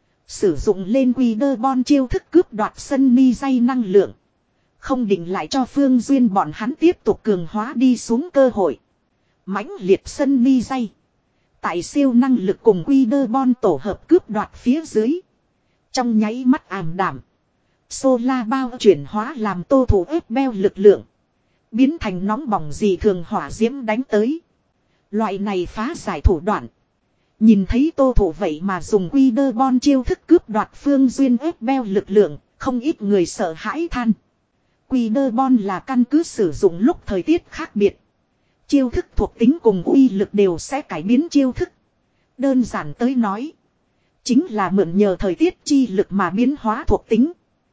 A: Sử dụng lên Quiderbon chiêu thức cướp đoạt sân ni dây năng lượng. Không định lại cho Phương Duyên bọn hắn tiếp tục cường hóa đi xuống cơ hội. Mãnh liệt sân ni dây. Tại siêu năng lực cùng Quiderbon tổ hợp cướp đoạt phía dưới. Trong nháy mắt ảm đảm. Solar bao chuyển hóa làm Tô Thủ ép beo lực lượng. Biến thành nóng bỏng dị thường hỏa diễm đánh tới. Loại này phá giải thủ đoạn. Nhìn thấy Tô Thủ vậy mà dùng Quiderbon chiêu thức cướp đoạt Phương Duyên ép beo lực lượng. Không ít người sợ hãi than. Quiderbon là căn cứ sử dụng lúc thời tiết khác biệt. Chiêu thức thuộc tính cùng uy lực đều sẽ cải biến chiêu thức. Đơn giản tới nói. Chính là mượn nhờ thời tiết chi lực mà biến hóa thuộc tính.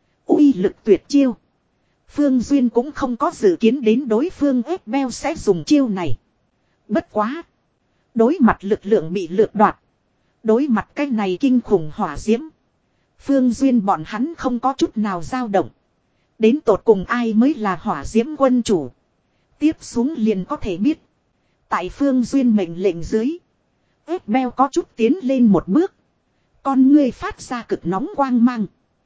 A: Uy lực tuyệt chiêu. Phương Duyên cũng không có dự kiến đến đối phương ép beo sẽ dùng chiêu này. Bất quá. Đối mặt lực lượng bị lược đoạt. Đối mặt cái này kinh khủng hỏa diễm. Phương Duyên bọn hắn không có chút nào dao động. Đến tột cùng ai mới là hỏa diễm quân chủ. Tiếp xuống liền có thể biết. Tại Phương Duyên mệnh lệnh dưới. Ép beo có chút tiến lên một bước. Con ngươi phát ra cực nóng quang mang.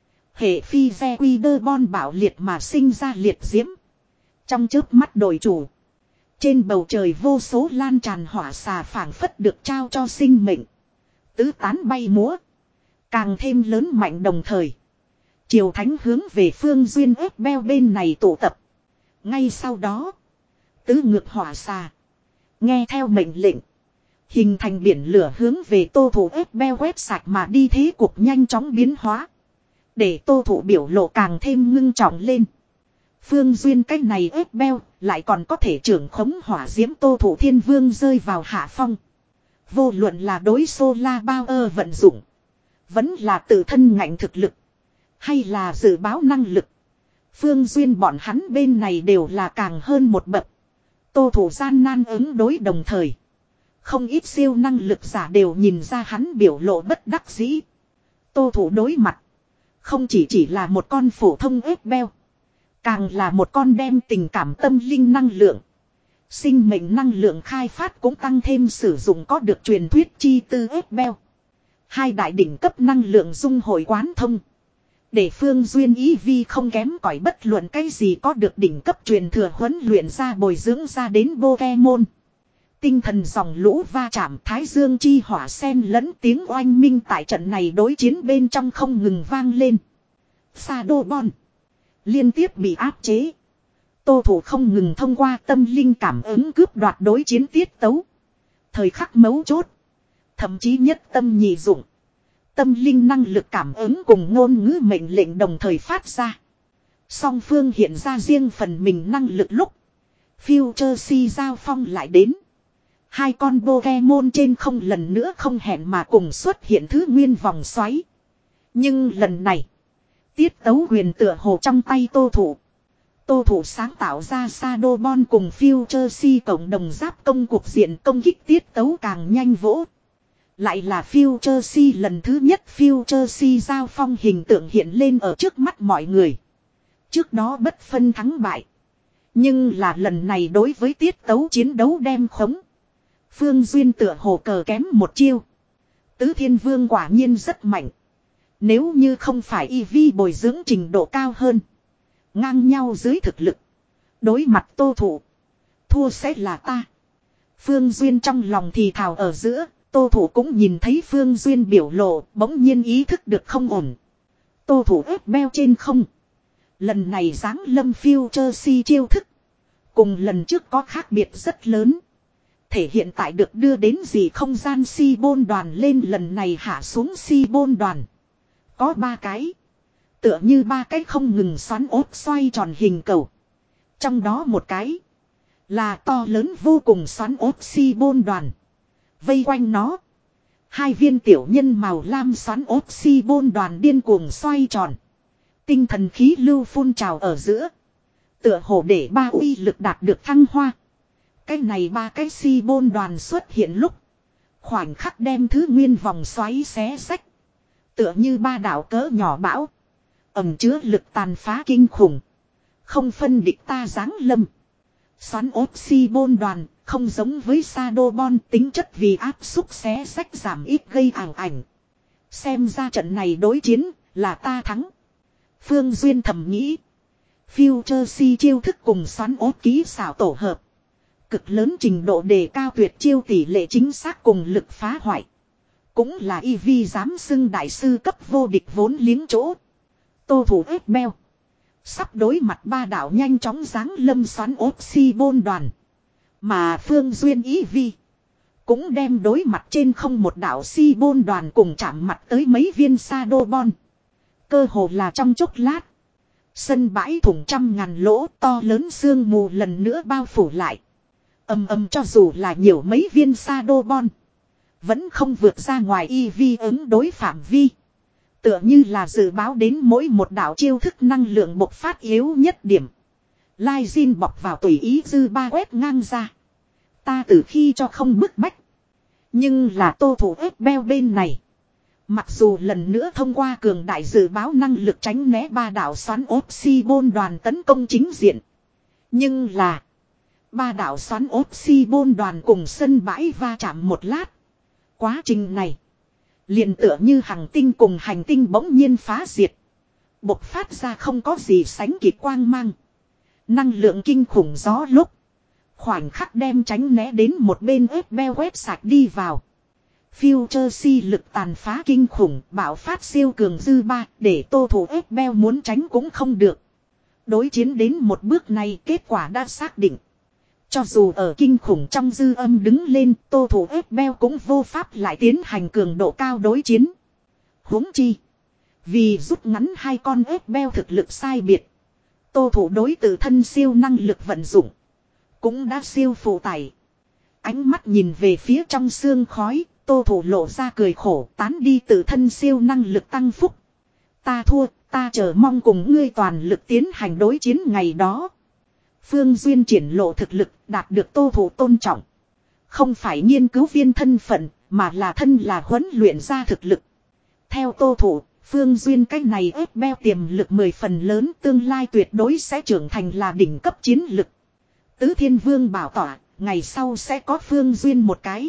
A: Hệ phi ve Quiderbon bảo liệt mà sinh ra liệt diễm. Trong chớp mắt đổi chủ. Trên bầu trời vô số lan tràn hỏa xà phảng phất được trao cho sinh mệnh. Tứ tán bay múa. Càng thêm lớn mạnh đồng thời. Triều Thánh hướng về Phương Duyên ép beo bên này tụ tập. Ngay sau đó. Tứ ngược hỏa xà. Nghe theo mệnh lệnh. Hình thành biển lửa hướng về Tô Thủ ép beo quét sạch mà đi thế cuộc nhanh chóng biến hóa. Để Tô Thủ biểu lộ càng thêm ngưng trọng lên. Phương Duyên cách này ép beo lại còn có thể trưởng khống hỏa diễm Tô Thủ thiên vương rơi vào hạ phong. Vô luận là đối Solar Power vận dụng. Vẫn là tự thân ngạnh thực lực. Hay là dự báo năng lực. Phương Duyên bọn hắn bên này đều là càng hơn một bậc. Tô Thủ gian nan ứng đối đồng thời. Không ít siêu năng lực giả đều nhìn ra hắn biểu lộ bất đắc dĩ. Tô Thủ đối mặt. Không chỉ chỉ là một con phổ thông ếch beo. Càng là một con đem tình cảm tâm linh năng lượng. Sinh mệnh năng lượng khai phát cũng tăng thêm sử dụng có được truyền thuyết chi tư ếch beo. Hai đại đỉnh cấp năng lượng dung hội quán thông. Để Phương Duyên ý vi không kém cỏi bất luận cái gì có được đỉnh cấp truyền thừa huấn luyện ra bồi dưỡng ra đến Pokemon. Tinh thần dòng lũ va chạm thái dương chi hỏa sen lẫn tiếng oanh minh tại trận này đối chiến bên trong không ngừng vang lên. Shadowball liên tiếp bị áp chế. Tô Thủ không ngừng thông qua tâm linh cảm ứng cướp đoạt đối chiến tiết tấu. Thời khắc mấu chốt. Thậm chí nhất tâm nhị dụng. Tâm linh năng lực cảm ứng cùng ngôn ngữ mệnh lệnh đồng thời phát ra. Song phương hiện ra riêng phần mình năng lực lúc. Future Si giao phong lại đến. Hai con Pokemon trên không lần nữa không hẹn mà cùng xuất hiện thứ nguyên vòng xoáy. Nhưng lần này. Tiết tấu huyền tựa hồ trong tay Tô Thủ. Tô Thủ sáng tạo ra Shadowball cùng Future Si cộng đồng giáp công cuộc diện công kích tiết tấu càng nhanh vỗ. Lại là Future Si lần thứ nhất Future Si giao phong hình tượng hiện lên ở trước mắt mọi người. Trước đó bất phân thắng bại. Nhưng là lần này đối với tiết tấu chiến đấu đem khống. Phương Duyên tựa hồ cờ kém một chiêu. Tứ Thiên Vương quả nhiên rất mạnh. Nếu như không phải e vê bồi dưỡng trình độ cao hơn. Ngang nhau dưới thực lực. Đối mặt Tô Thủ. Thua sẽ là ta. Phương Duyên trong lòng thì thào ở giữa. Tô Thủ cũng nhìn thấy Phương Duyên biểu lộ. Bỗng nhiên ý thức được không ổn. Tô Thủ ép beo trên không. Lần này giáng lâm Future Si chiêu thức. Cùng lần trước có khác biệt rất lớn. Thể hiện tại được đưa đến gì không gian si bôn đoàn lên lần này hạ xuống si bôn đoàn. Có ba cái. Tựa như ba cái không ngừng xoắn ốp xoay tròn hình cầu. Trong đó một cái. Là to lớn vô cùng xoắn ốp si bôn đoàn. Vây quanh nó. Hai viên tiểu nhân màu lam xoắn ốp si bôn đoàn điên cuồng xoay tròn. Tinh thần khí lưu phun trào ở giữa. Tựa hồ để ba uy lực đạt được thăng hoa. Cái này ba cái si bôn đoàn xuất hiện lúc. Khoảnh khắc đem thứ nguyên vòng xoáy xé sách. Tựa như ba đảo cỡ nhỏ bão. Ẩm chứa lực tàn phá kinh khủng. Không phân địch ta giáng lâm. Xoắn ốp si bôn đoàn. Không giống với Shadowball tính chất vì áp xúc xé sách giảm ít gây ảo ảnh. Xem ra trận này đối chiến là ta thắng. Phương Duyên thầm nghĩ. Future Si chiêu thức cùng xoắn ốp ký xảo tổ hợp. Cực lớn trình độ đề cao tuyệt chiêu tỷ lệ chính xác cùng lực phá hoại. Cũng là e vê dám xưng đại sư cấp vô địch vốn liếng chỗ. Tô Thủ ép beo. Sắp đối mặt ba đảo nhanh chóng giáng lâm xoắn ốp si bôn đoàn. Mà Phương Duyên ý vi. Cũng đem đối mặt trên không một đảo si bôn đoàn cùng chạm mặt tới mấy viên Shadowball. Cơ hồ là trong chốc lát. Sân bãi thủng trăm ngàn lỗ to lớn sương mù lần nữa bao phủ lại. Âm âm cho dù là nhiều mấy viên Shadowball. Vẫn không vượt ra ngoài y vi ứng đối phạm vi. Tựa như là dự báo đến mỗi một đảo chiêu thức năng lượng bộc phát yếu nhất điểm. Lai Jin bọc vào tùy ý dư ba quét ngang ra. Ta từ khi cho không bức bách. Nhưng là Tô Thủ ép beo bên này. Mặc dù lần nữa thông qua cường đại dự báo năng lực tránh né ba đảo xoắn ốp si bôn đoàn tấn công chính diện. Nhưng là. Ba đảo xoắn ốp si bôn đoàn cùng sân bãi va chạm một lát. Quá trình này. Liền tựa như hành tinh cùng hành tinh bỗng nhiên phá diệt. Bộc phát ra không có gì sánh kịp quang mang. Năng lượng kinh khủng gió lúc. Khoảnh khắc đem tránh né đến một bên ép beo quét sạch đi vào. Future Si lực tàn phá kinh khủng bạo phát siêu cường dư ba để Tô Thủ ép beo muốn tránh cũng không được. Đối chiến đến một bước này kết quả đã xác định. Cho dù ở kinh khủng trong dư âm đứng lên Tô Thủ ép beo cũng vô pháp lại tiến hành cường độ cao đối chiến. Huống chi. Vì rút ngắn hai con ép beo thực lực sai biệt. Tô Thủ đối tự thân siêu năng lực vận dụng. Cũng đã siêu phụ tải. Ánh mắt nhìn về phía trong sương khói, Tô Thủ lộ ra cười khổ, tán đi tự thân siêu năng lực tăng phúc. Ta thua, ta chờ mong cùng ngươi toàn lực tiến hành đối chiến ngày đó. Phương Duyên triển lộ thực lực, đạt được Tô Thủ tôn trọng. Không phải nghiên cứu viên thân phận, mà là thân là huấn luyện ra thực lực. Theo Tô Thủ, Phương Duyên cái này ép beo tiềm lực mười phần lớn, tương lai tuyệt đối sẽ trưởng thành là đỉnh cấp chiến lực. Tứ Thiên Vương bảo tỏa, ngày sau sẽ có Phương Duyên một cái.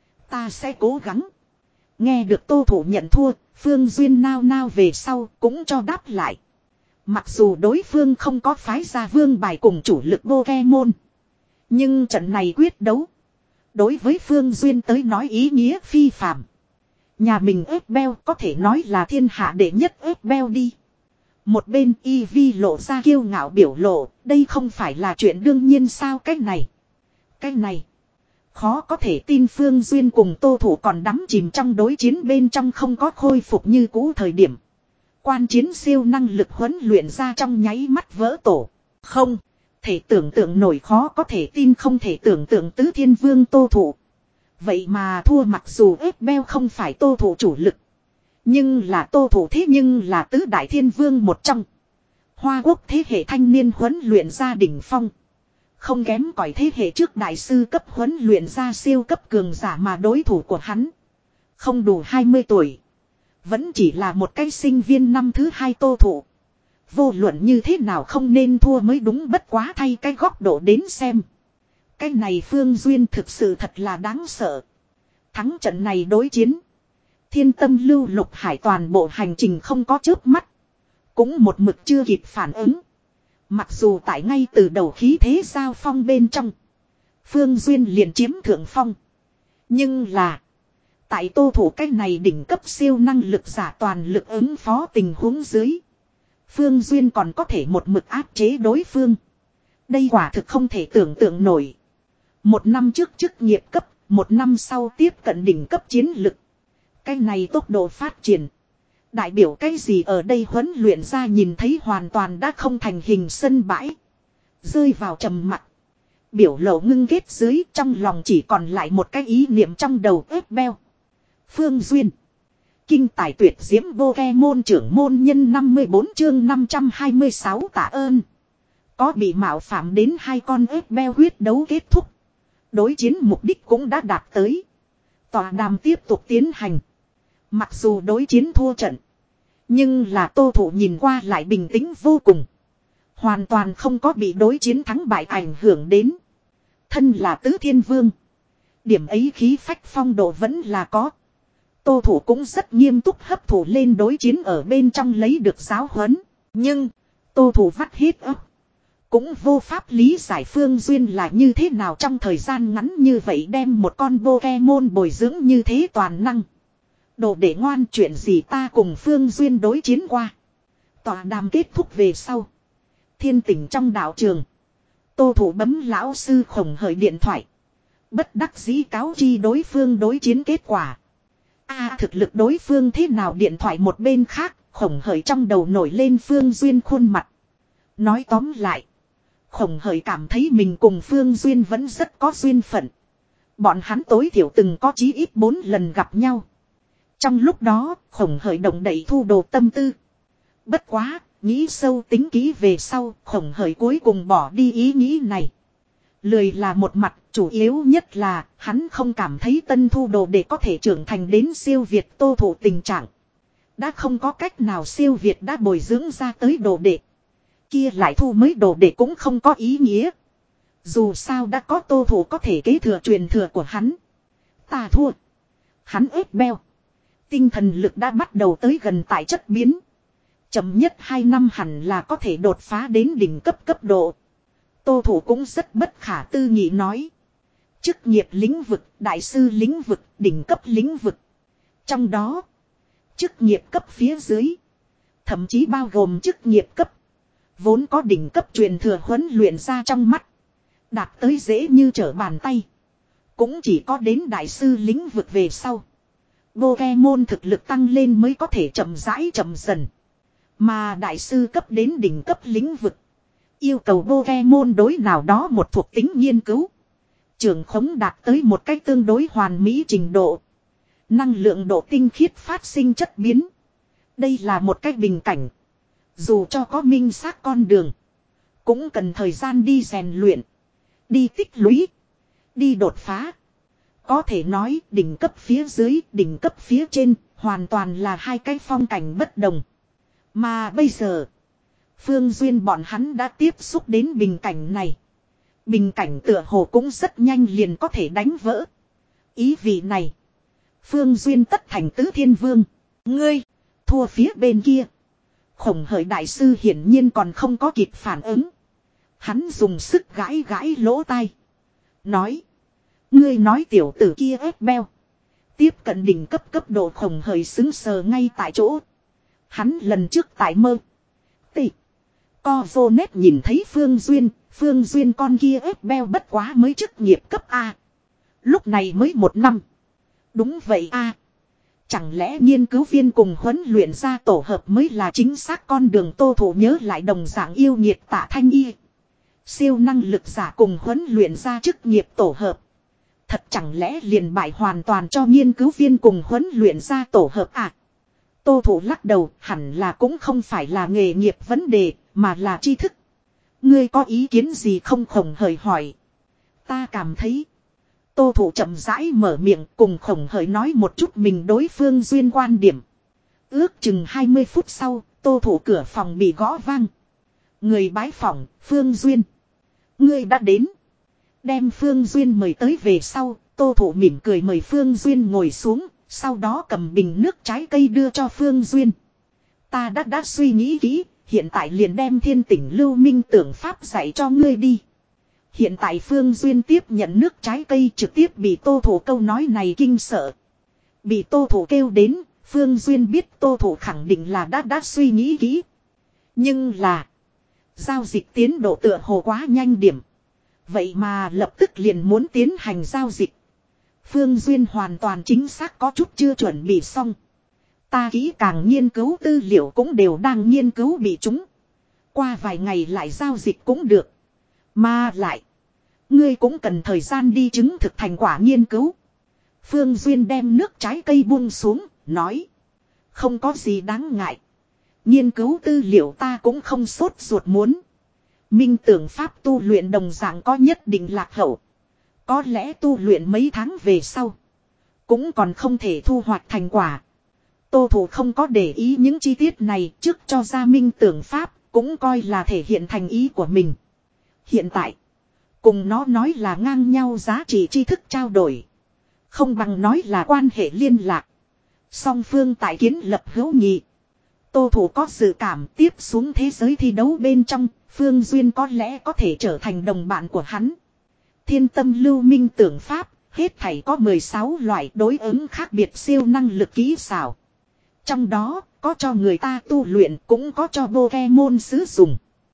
A: Ta sẽ cố gắng. Nghe được Tô Thủ nhận thua, Phương Duyên nao nao về sau cũng cho đáp lại. Mặc dù đối phương không có phái ra vương bài cùng chủ lực Pokemon. Nhưng trận này quyết đấu. Đối với Phương Duyên tới nói ý nghĩa phi phàm. Nhà mình ép beo có thể nói là thiên hạ đệ nhất ép beo đi. Một bên Eevee lộ ra kiêu ngạo biểu lộ. Đây không phải là chuyện đương nhiên sao cái này. Cái này. Khó có thể tin Phương Duyên cùng Tô Thủ còn đắm chìm trong đối chiến bên trong không có khôi phục như cũ thời điểm. Quan chiến siêu năng lực huấn luyện ra trong nháy mắt vỡ tổ. Không, thể tưởng tượng nổi khó có thể tin không thể tưởng tượng Tứ Thiên Vương Tô Thủ. Vậy mà thua mặc dù ép beo không phải Tô Thủ chủ lực. Nhưng là Tô Thủ thế nhưng là tứ đại thiên vương một trong. Hoa Quốc thế hệ thanh niên huấn luyện ra đỉnh phong. Không kém cỏi thế hệ trước đại sư cấp huấn luyện ra siêu cấp cường giả mà đối thủ của hắn. Không đủ hai mươi tuổi. Vẫn chỉ là một cái sinh viên năm thứ hai Tô Thủ. Vô luận như thế nào không nên thua mới đúng bất quá thay cái góc độ đến xem. Cái này Phương Duyên thực sự thật là đáng sợ. Thắng trận này đối chiến. Thiên Tâm Lưu Lục Hải toàn bộ hành trình không có chớp mắt. Cũng một mực chưa kịp phản ứng. Mặc dù tại ngay từ đầu khí thế giao phong bên trong. Phương Duyên liền chiếm thượng phong. Nhưng là. Tại Tô Thủ cái này đỉnh cấp siêu năng lực giả toàn lực ứng phó tình huống dưới. Phương Duyên còn có thể một mực áp chế đối phương. Đây quả thực không thể tưởng tượng nổi. Một năm trước chức nghiệp cấp, một năm sau tiếp cận đỉnh cấp chiến lực. Cái này tốc độ phát triển. Đại biểu cái gì ở đây huấn luyện ra nhìn thấy hoàn toàn đã không thành hình sân bãi. Rơi vào trầm mặc. Biểu lộ ngưng kết dưới trong lòng chỉ còn lại một cái ý niệm trong đầu ép beo. Phương Duyên. Kinh tài tuyệt diễm Pokemon trưởng môn nhân năm mươi bốn chương năm trăm hai mươi sáu tạ ơn. Có bị mạo phạm đến hai con ép beo huyết đấu kết thúc. Đối chiến mục đích cũng đã đạt tới. Tòa đàm tiếp tục tiến hành. Mặc dù đối chiến thua trận. Nhưng là Tô Thủ nhìn qua lại bình tĩnh vô cùng. Hoàn toàn không có bị đối chiến thắng bại ảnh hưởng đến. Thân là Tứ Thiên Vương. Điểm ấy khí phách phong độ vẫn là có. Tô Thủ cũng rất nghiêm túc hấp thụ lên đối chiến ở bên trong lấy được giáo huấn. Nhưng, Tô Thủ vắt hết ấp. Cũng vô pháp lý giải Phương Duyên là như thế nào trong thời gian ngắn như vậy đem một con Pokemon bồi dưỡng như thế toàn năng. Đồ để ngoan chuyện gì ta cùng Phương Duyên đối chiến qua. Tòa đàm kết thúc về sau. Thiên tỉnh trong đạo trường. Tô Thủ bấm lão sư Khổng Hởi điện thoại. Bất đắc dĩ cáo chi đối phương đối chiến kết quả. A thực lực đối phương thế nào điện thoại một bên khác. Khổng Hởi trong đầu nổi lên Phương Duyên khuôn mặt. Nói tóm lại. Khổng Hởi cảm thấy mình cùng Phương Duyên vẫn rất có duyên phận. Bọn hắn tối thiểu từng có chí ít bốn lần gặp nhau. Trong lúc đó, Khổng Hởi động đẩy thu đồ tâm tư. Bất quá, nghĩ sâu tính kỹ về sau, Khổng Hởi cuối cùng bỏ đi ý nghĩ này. Lười là một mặt, chủ yếu nhất là, hắn không cảm thấy tân thu đồ để có thể trưởng thành đến siêu việt Tô Thủ tình trạng. Đã không có cách nào siêu việt đã bồi dưỡng ra tới đồ đệ. Kia lại thu mới đồ đệ cũng không có ý nghĩa. Dù sao đã có Tô Thủ có thể kế thừa truyền thừa của hắn. Ta thua. Hắn ép beo. Tinh thần lực đã bắt đầu tới gần tại chất biến. Chậm nhất hai năm hẳn là có thể đột phá đến đỉnh cấp cấp độ. Tô Thủ cũng rất bất khả tư nghị nói. Chức nghiệp lĩnh vực, đại sư lĩnh vực, đỉnh cấp lĩnh vực. Trong đó, chức nghiệp cấp phía dưới. Thậm chí bao gồm chức nghiệp cấp. Vốn có đỉnh cấp truyền thừa huấn luyện ra trong mắt. Đạt tới dễ như trở bàn tay. Cũng chỉ có đến đại sư lĩnh vực về sau. Pokemon thực lực tăng lên mới có thể chậm rãi chậm dần. Mà đại sư cấp đến đỉnh cấp lĩnh vực. Yêu cầu Pokemon đối nào đó một thuộc tính nghiên cứu. Trưởng khống đạt tới một cách tương đối hoàn mỹ trình độ. Năng lượng độ tinh khiết phát sinh chất biến. Đây là một cách bình cảnh. Dù cho có minh xác con đường. Cũng cần thời gian đi rèn luyện. Đi tích lũy. Đi đột phá. Có thể nói đỉnh cấp phía dưới, đỉnh cấp phía trên, hoàn toàn là hai cái phong cảnh bất đồng. Mà bây giờ, Phương Duyên bọn hắn đã tiếp xúc đến bình cảnh này. Bình cảnh tựa hồ cũng rất nhanh liền có thể đánh vỡ. Ý vị này, Phương Duyên tất thành tứ thiên vương. Ngươi, thua phía bên kia. Khổng Hởi đại sư hiển nhiên còn không có kịp phản ứng. Hắn dùng sức gãi gãi lỗ tai. Nói. Ngươi nói tiểu tử kia ép beo. Tiếp cận đỉnh cấp cấp độ Khổng Hởi xứng sờ ngay tại chỗ. Hắn lần trước tại mơ. Tị. Co vô nét nhìn thấy Phương Duyên. Phương Duyên con kia ép beo bất quá mới chức nghiệp cấp A. Lúc này mới một năm. Đúng vậy A. Chẳng lẽ nghiên cứu viên cùng huấn luyện ra tổ hợp mới là chính xác con đường Tô Thủ nhớ lại đồng dạng yêu nghiệt Tạ Thanh Y. Siêu năng lực giả cùng huấn luyện ra chức nghiệp tổ hợp. Thật chẳng lẽ liền bại hoàn toàn cho nghiên cứu viên cùng huấn luyện ra tổ hợp à? Tô Thủ lắc đầu, hẳn là cũng không phải là nghề nghiệp vấn đề, mà là tri thức. Ngươi có ý kiến gì không? Khổng Hởi hỏi. Ta cảm thấy. Tô Thủ chậm rãi mở miệng cùng Khổng Hởi nói một chút mình đối Phương Duyên quan điểm. Ước chừng hai mươi phút sau, Tô Thủ cửa phòng bị gõ vang. Người bái phỏng, Phương Duyên. Ngươi đã đến. Đem Phương Duyên mời tới về sau, Tô Thủ mỉm cười mời Phương Duyên ngồi xuống, sau đó cầm bình nước trái cây đưa cho Phương Duyên. Ta đã đã suy nghĩ kỹ, hiện tại liền đem thiên tỉnh lưu minh tưởng pháp dạy cho ngươi đi. Hiện tại Phương Duyên tiếp nhận nước trái cây trực tiếp bị Tô Thủ câu nói này kinh sợ. Bị Tô Thủ kêu đến, Phương Duyên biết Tô Thủ khẳng định là đã đã suy nghĩ kỹ. Nhưng là, giao dịch tiến độ tựa hồ quá nhanh điểm. Vậy mà lập tức liền muốn tiến hành giao dịch. Phương Duyên hoàn toàn chính xác có chút chưa chuẩn bị xong. Ta kỹ càng nghiên cứu tư liệu cũng đều đang nghiên cứu bị chúng. Qua vài ngày lại giao dịch cũng được. Mà lại, ngươi cũng cần thời gian đi chứng thực thành quả nghiên cứu. Phương Duyên đem nước trái cây buông xuống, nói. Không có gì đáng ngại. Nghiên cứu tư liệu ta cũng không sốt ruột muốn. Minh tưởng pháp tu luyện đồng dạng có nhất định lạc hậu. Có lẽ tu luyện mấy tháng về sau. Cũng còn không thể thu hoạch thành quả. Tô Thủ không có để ý những chi tiết này trước cho ra minh tưởng pháp. Cũng coi là thể hiện thành ý của mình. Hiện tại. Cùng nó nói là ngang nhau giá trị tri thức trao đổi. Không bằng nói là quan hệ liên lạc. Song phương tại kiến lập hữu nghị. Tô Thủ có dự cảm tiếp xuống thế giới thi đấu bên trong. Phương Duyên có lẽ có thể trở thành đồng bạn của hắn. Thiên tâm lưu minh tưởng pháp. Hết thảy có mười sáu loại đối ứng khác biệt siêu năng lực kỹ xảo. Trong đó có cho người ta tu luyện cũng có cho Pokemon sử dụng.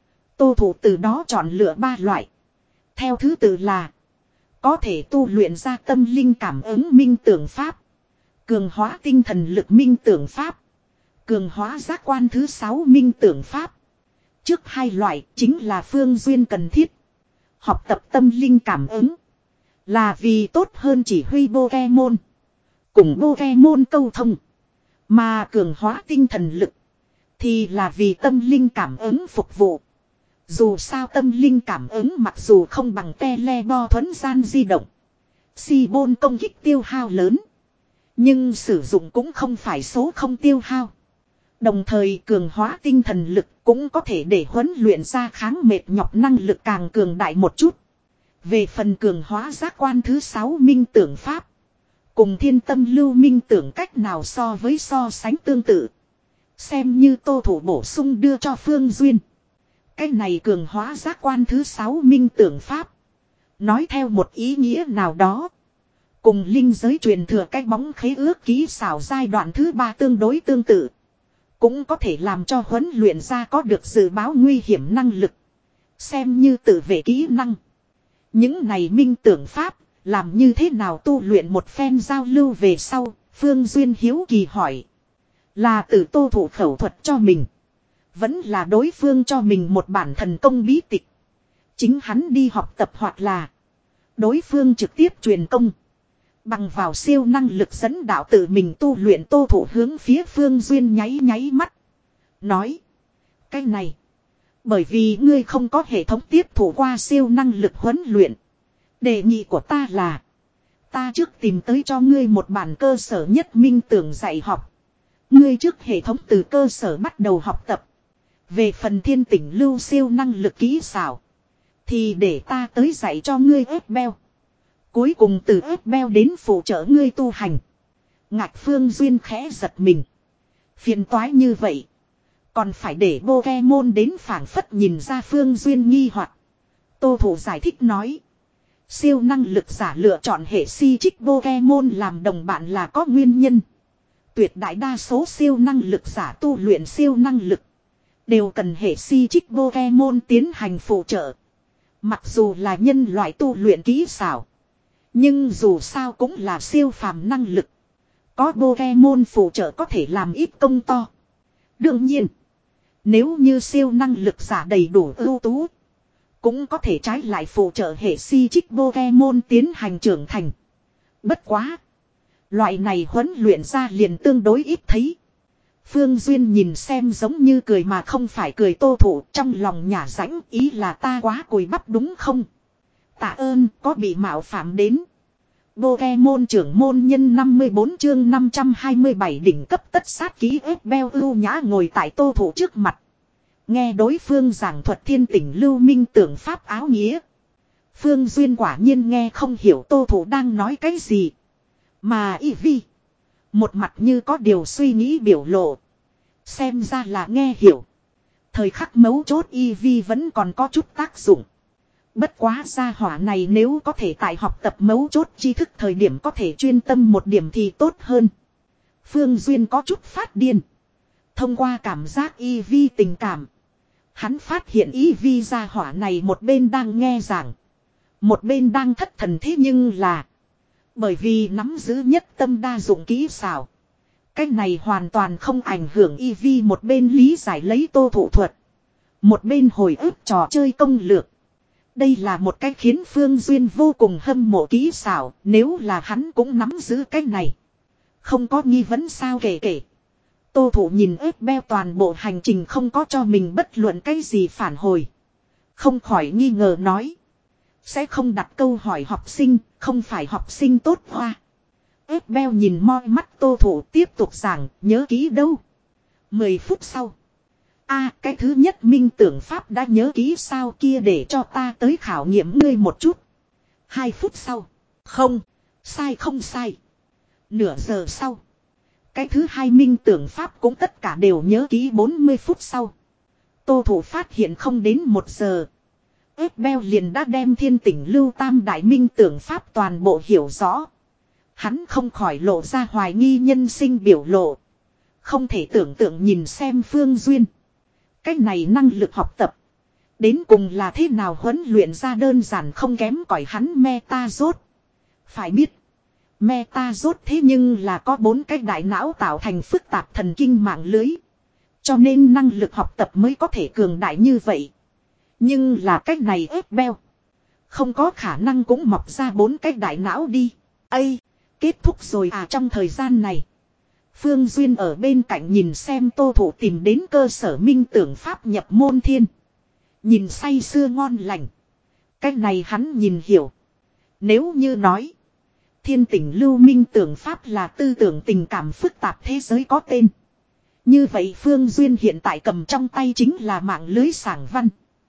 A: Tô Thủ từ đó chọn lựa ba loại. Theo thứ tự là. Có thể tu luyện ra tâm linh cảm ứng minh tưởng pháp. Cường hóa tinh thần lực minh tưởng pháp. Cường hóa giác quan thứ sáu minh tưởng pháp. Trước hai loại chính là Phương Duyên cần thiết. Học tập tâm linh cảm ứng. Là vì tốt hơn chỉ huy Pokemon. Cùng Pokemon câu thông. Mà cường hóa tinh thần lực. Thì là vì tâm linh cảm ứng phục vụ. Dù sao tâm linh cảm ứng mặc dù không bằng Telebo thuấn gian di động. Si-bôn công kích tiêu hao lớn. Nhưng sử dụng cũng không phải số không tiêu hao. Đồng thời cường hóa tinh thần lực cũng có thể để huấn luyện ra kháng mệt nhọc năng lực càng cường đại một chút. Về phần cường hóa giác quan thứ sáu minh tưởng pháp. Cùng thiên tâm lưu minh tưởng cách nào so với so sánh tương tự. Xem như Tô Thủ bổ sung đưa cho Phương Duyên. Cái này cường hóa giác quan thứ sáu minh tưởng pháp. Nói theo một ý nghĩa nào đó. Cùng linh giới truyền thừa cái bóng khế ước kỹ xảo giai đoạn thứ ba tương đối tương tự. Cũng có thể làm cho huấn luyện ra có được dự báo nguy hiểm năng lực. Xem như tự vệ kỹ năng. Những này minh tưởng pháp. Làm như thế nào tu luyện một phen giao lưu về sau. Phương Duyên hiếu kỳ hỏi. Là từ Tô Thủ khẩu thuật cho mình. Vẫn là đối phương cho mình một bản thần công bí tịch. Chính hắn đi học tập hoặc là. Đối phương trực tiếp truyền công. Bằng vào siêu năng lực dẫn đạo tự mình tu luyện. Tô Thủ hướng phía Phương Duyên nháy nháy mắt. Nói. Cái này. Bởi vì ngươi không có hệ thống tiếp thủ qua siêu năng lực huấn luyện. Đề nghị của ta là. Ta trước tìm tới cho ngươi một bản cơ sở nhất minh tưởng dạy học. Ngươi trước hệ thống từ cơ sở bắt đầu học tập. Về phần thiên tỉnh lưu siêu năng lực kỹ xảo. Thì để ta tới dạy cho ngươi ép beo. Cuối cùng từ ép beo đến phụ trợ ngươi tu hành. Ngạch Phương Duyên khẽ giật mình. Phiền toái như vậy. Còn phải để Pokemon đến phảng phất nhìn ra Phương Duyên nghi hoặc. Tô Thủ giải thích nói. Siêu năng lực giả lựa chọn hệ si trích Pokemon làm đồng bạn là có nguyên nhân. Tuyệt đại đa số siêu năng lực giả tu luyện siêu năng lực. Đều cần hệ si trích Pokemon tiến hành phụ trợ. Mặc dù là nhân loại tu luyện kỹ xảo. Nhưng dù sao cũng là siêu phàm năng lực. Có Pokemon phụ trợ có thể làm ít công to. Đương nhiên. Nếu như siêu năng lực giả đầy đủ ưu tú. Cũng có thể trái lại phụ trợ hệ si trích Pokemon tiến hành trưởng thành. Bất quá. Loại này huấn luyện ra liền tương đối ít thấy. Phương Duyên nhìn xem giống như cười mà không phải cười Tô Thủ trong lòng nhả rãnh ý là ta quá cùi bắp đúng không? Tạ ơn có bị mạo phạm đến. Pokemon trưởng môn nhân năm mươi bốn chương năm trăm hai mươi bảy đỉnh cấp tất sát ký ép beo ưu nhã ngồi tại Tô Thủ trước mặt. Nghe đối phương giảng thuật thiên tỉnh lưu minh tưởng pháp áo nghĩa. Phương Duyên quả nhiên nghe không hiểu Tô Thủ đang nói cái gì. Mà y vi. Một mặt như có điều suy nghĩ biểu lộ. Xem ra là nghe hiểu. Thời khắc mấu chốt y vi vẫn còn có chút tác dụng. Bất quá gia hỏa này nếu có thể tại học tập mấu chốt tri thức thời điểm có thể chuyên tâm một điểm thì tốt hơn. Phương Duyên có chút phát điên. Thông qua cảm giác y vi tình cảm. Hắn phát hiện y vi gia hỏa này một bên đang nghe giảng. Một bên đang thất thần thế nhưng là. Bởi vì nắm giữ nhất tâm đa dụng kỹ xảo. Cái này hoàn toàn không ảnh hưởng y vi một bên lý giải lấy Tô Thủ thuật. Một bên hồi ức trò chơi công lược. Đây là một cái khiến Phương Duyên vô cùng hâm mộ kỹ xảo. Nếu là hắn cũng nắm giữ cái này. Không có nghi vấn sao kể kể. Tô Thủ nhìn ép beo toàn bộ hành trình không có cho mình bất luận cái gì phản hồi. Không khỏi nghi ngờ nói. Sẽ không đặt câu hỏi học sinh, không phải học sinh tốt hoa. Ép beo nhìn moi mắt Tô Thủ tiếp tục giảng, nhớ kỹ đâu. Mười phút sau. A cái thứ nhất minh tưởng pháp đã nhớ kỹ sao kia để cho ta tới khảo nghiệm ngươi một chút. Hai phút sau. Không, sai không sai. Nửa giờ sau. Cái thứ hai minh tưởng pháp cũng tất cả đều nhớ kỹ bốn mươi phút sau. Tô Thủ phát hiện không đến một giờ. Ép beo liền đã đem thiên tỉnh lưu tam đại minh tưởng pháp toàn bộ hiểu rõ. Hắn không khỏi lộ ra hoài nghi nhân sinh biểu lộ. Không thể tưởng tượng nhìn xem Phương Duyên. Cái này năng lực học tập. Đến cùng là thế nào huấn luyện ra đơn giản không kém cỏi hắn meta rốt. Phải biết. Meta rốt thế nhưng là có bốn cái đại não tạo thành phức tạp thần kinh mạng lưới. Cho nên năng lực học tập mới có thể cường đại như vậy. Nhưng là cách này ép beo. Không có khả năng cũng mọc ra bốn cái đại não đi. Ây, kết thúc rồi à trong thời gian này. Phương Duyên ở bên cạnh nhìn xem Tô Thủ tìm đến cơ sở minh tưởng pháp nhập môn thiên. Nhìn say sưa ngon lành. Cách này hắn nhìn hiểu. Nếu như nói. Thiên tỉnh lưu minh tưởng pháp là tư tưởng tình cảm phức tạp thế giới có tên. Như vậy Phương Duyên hiện tại cầm trong tay chính là mạng lưới sảng văn.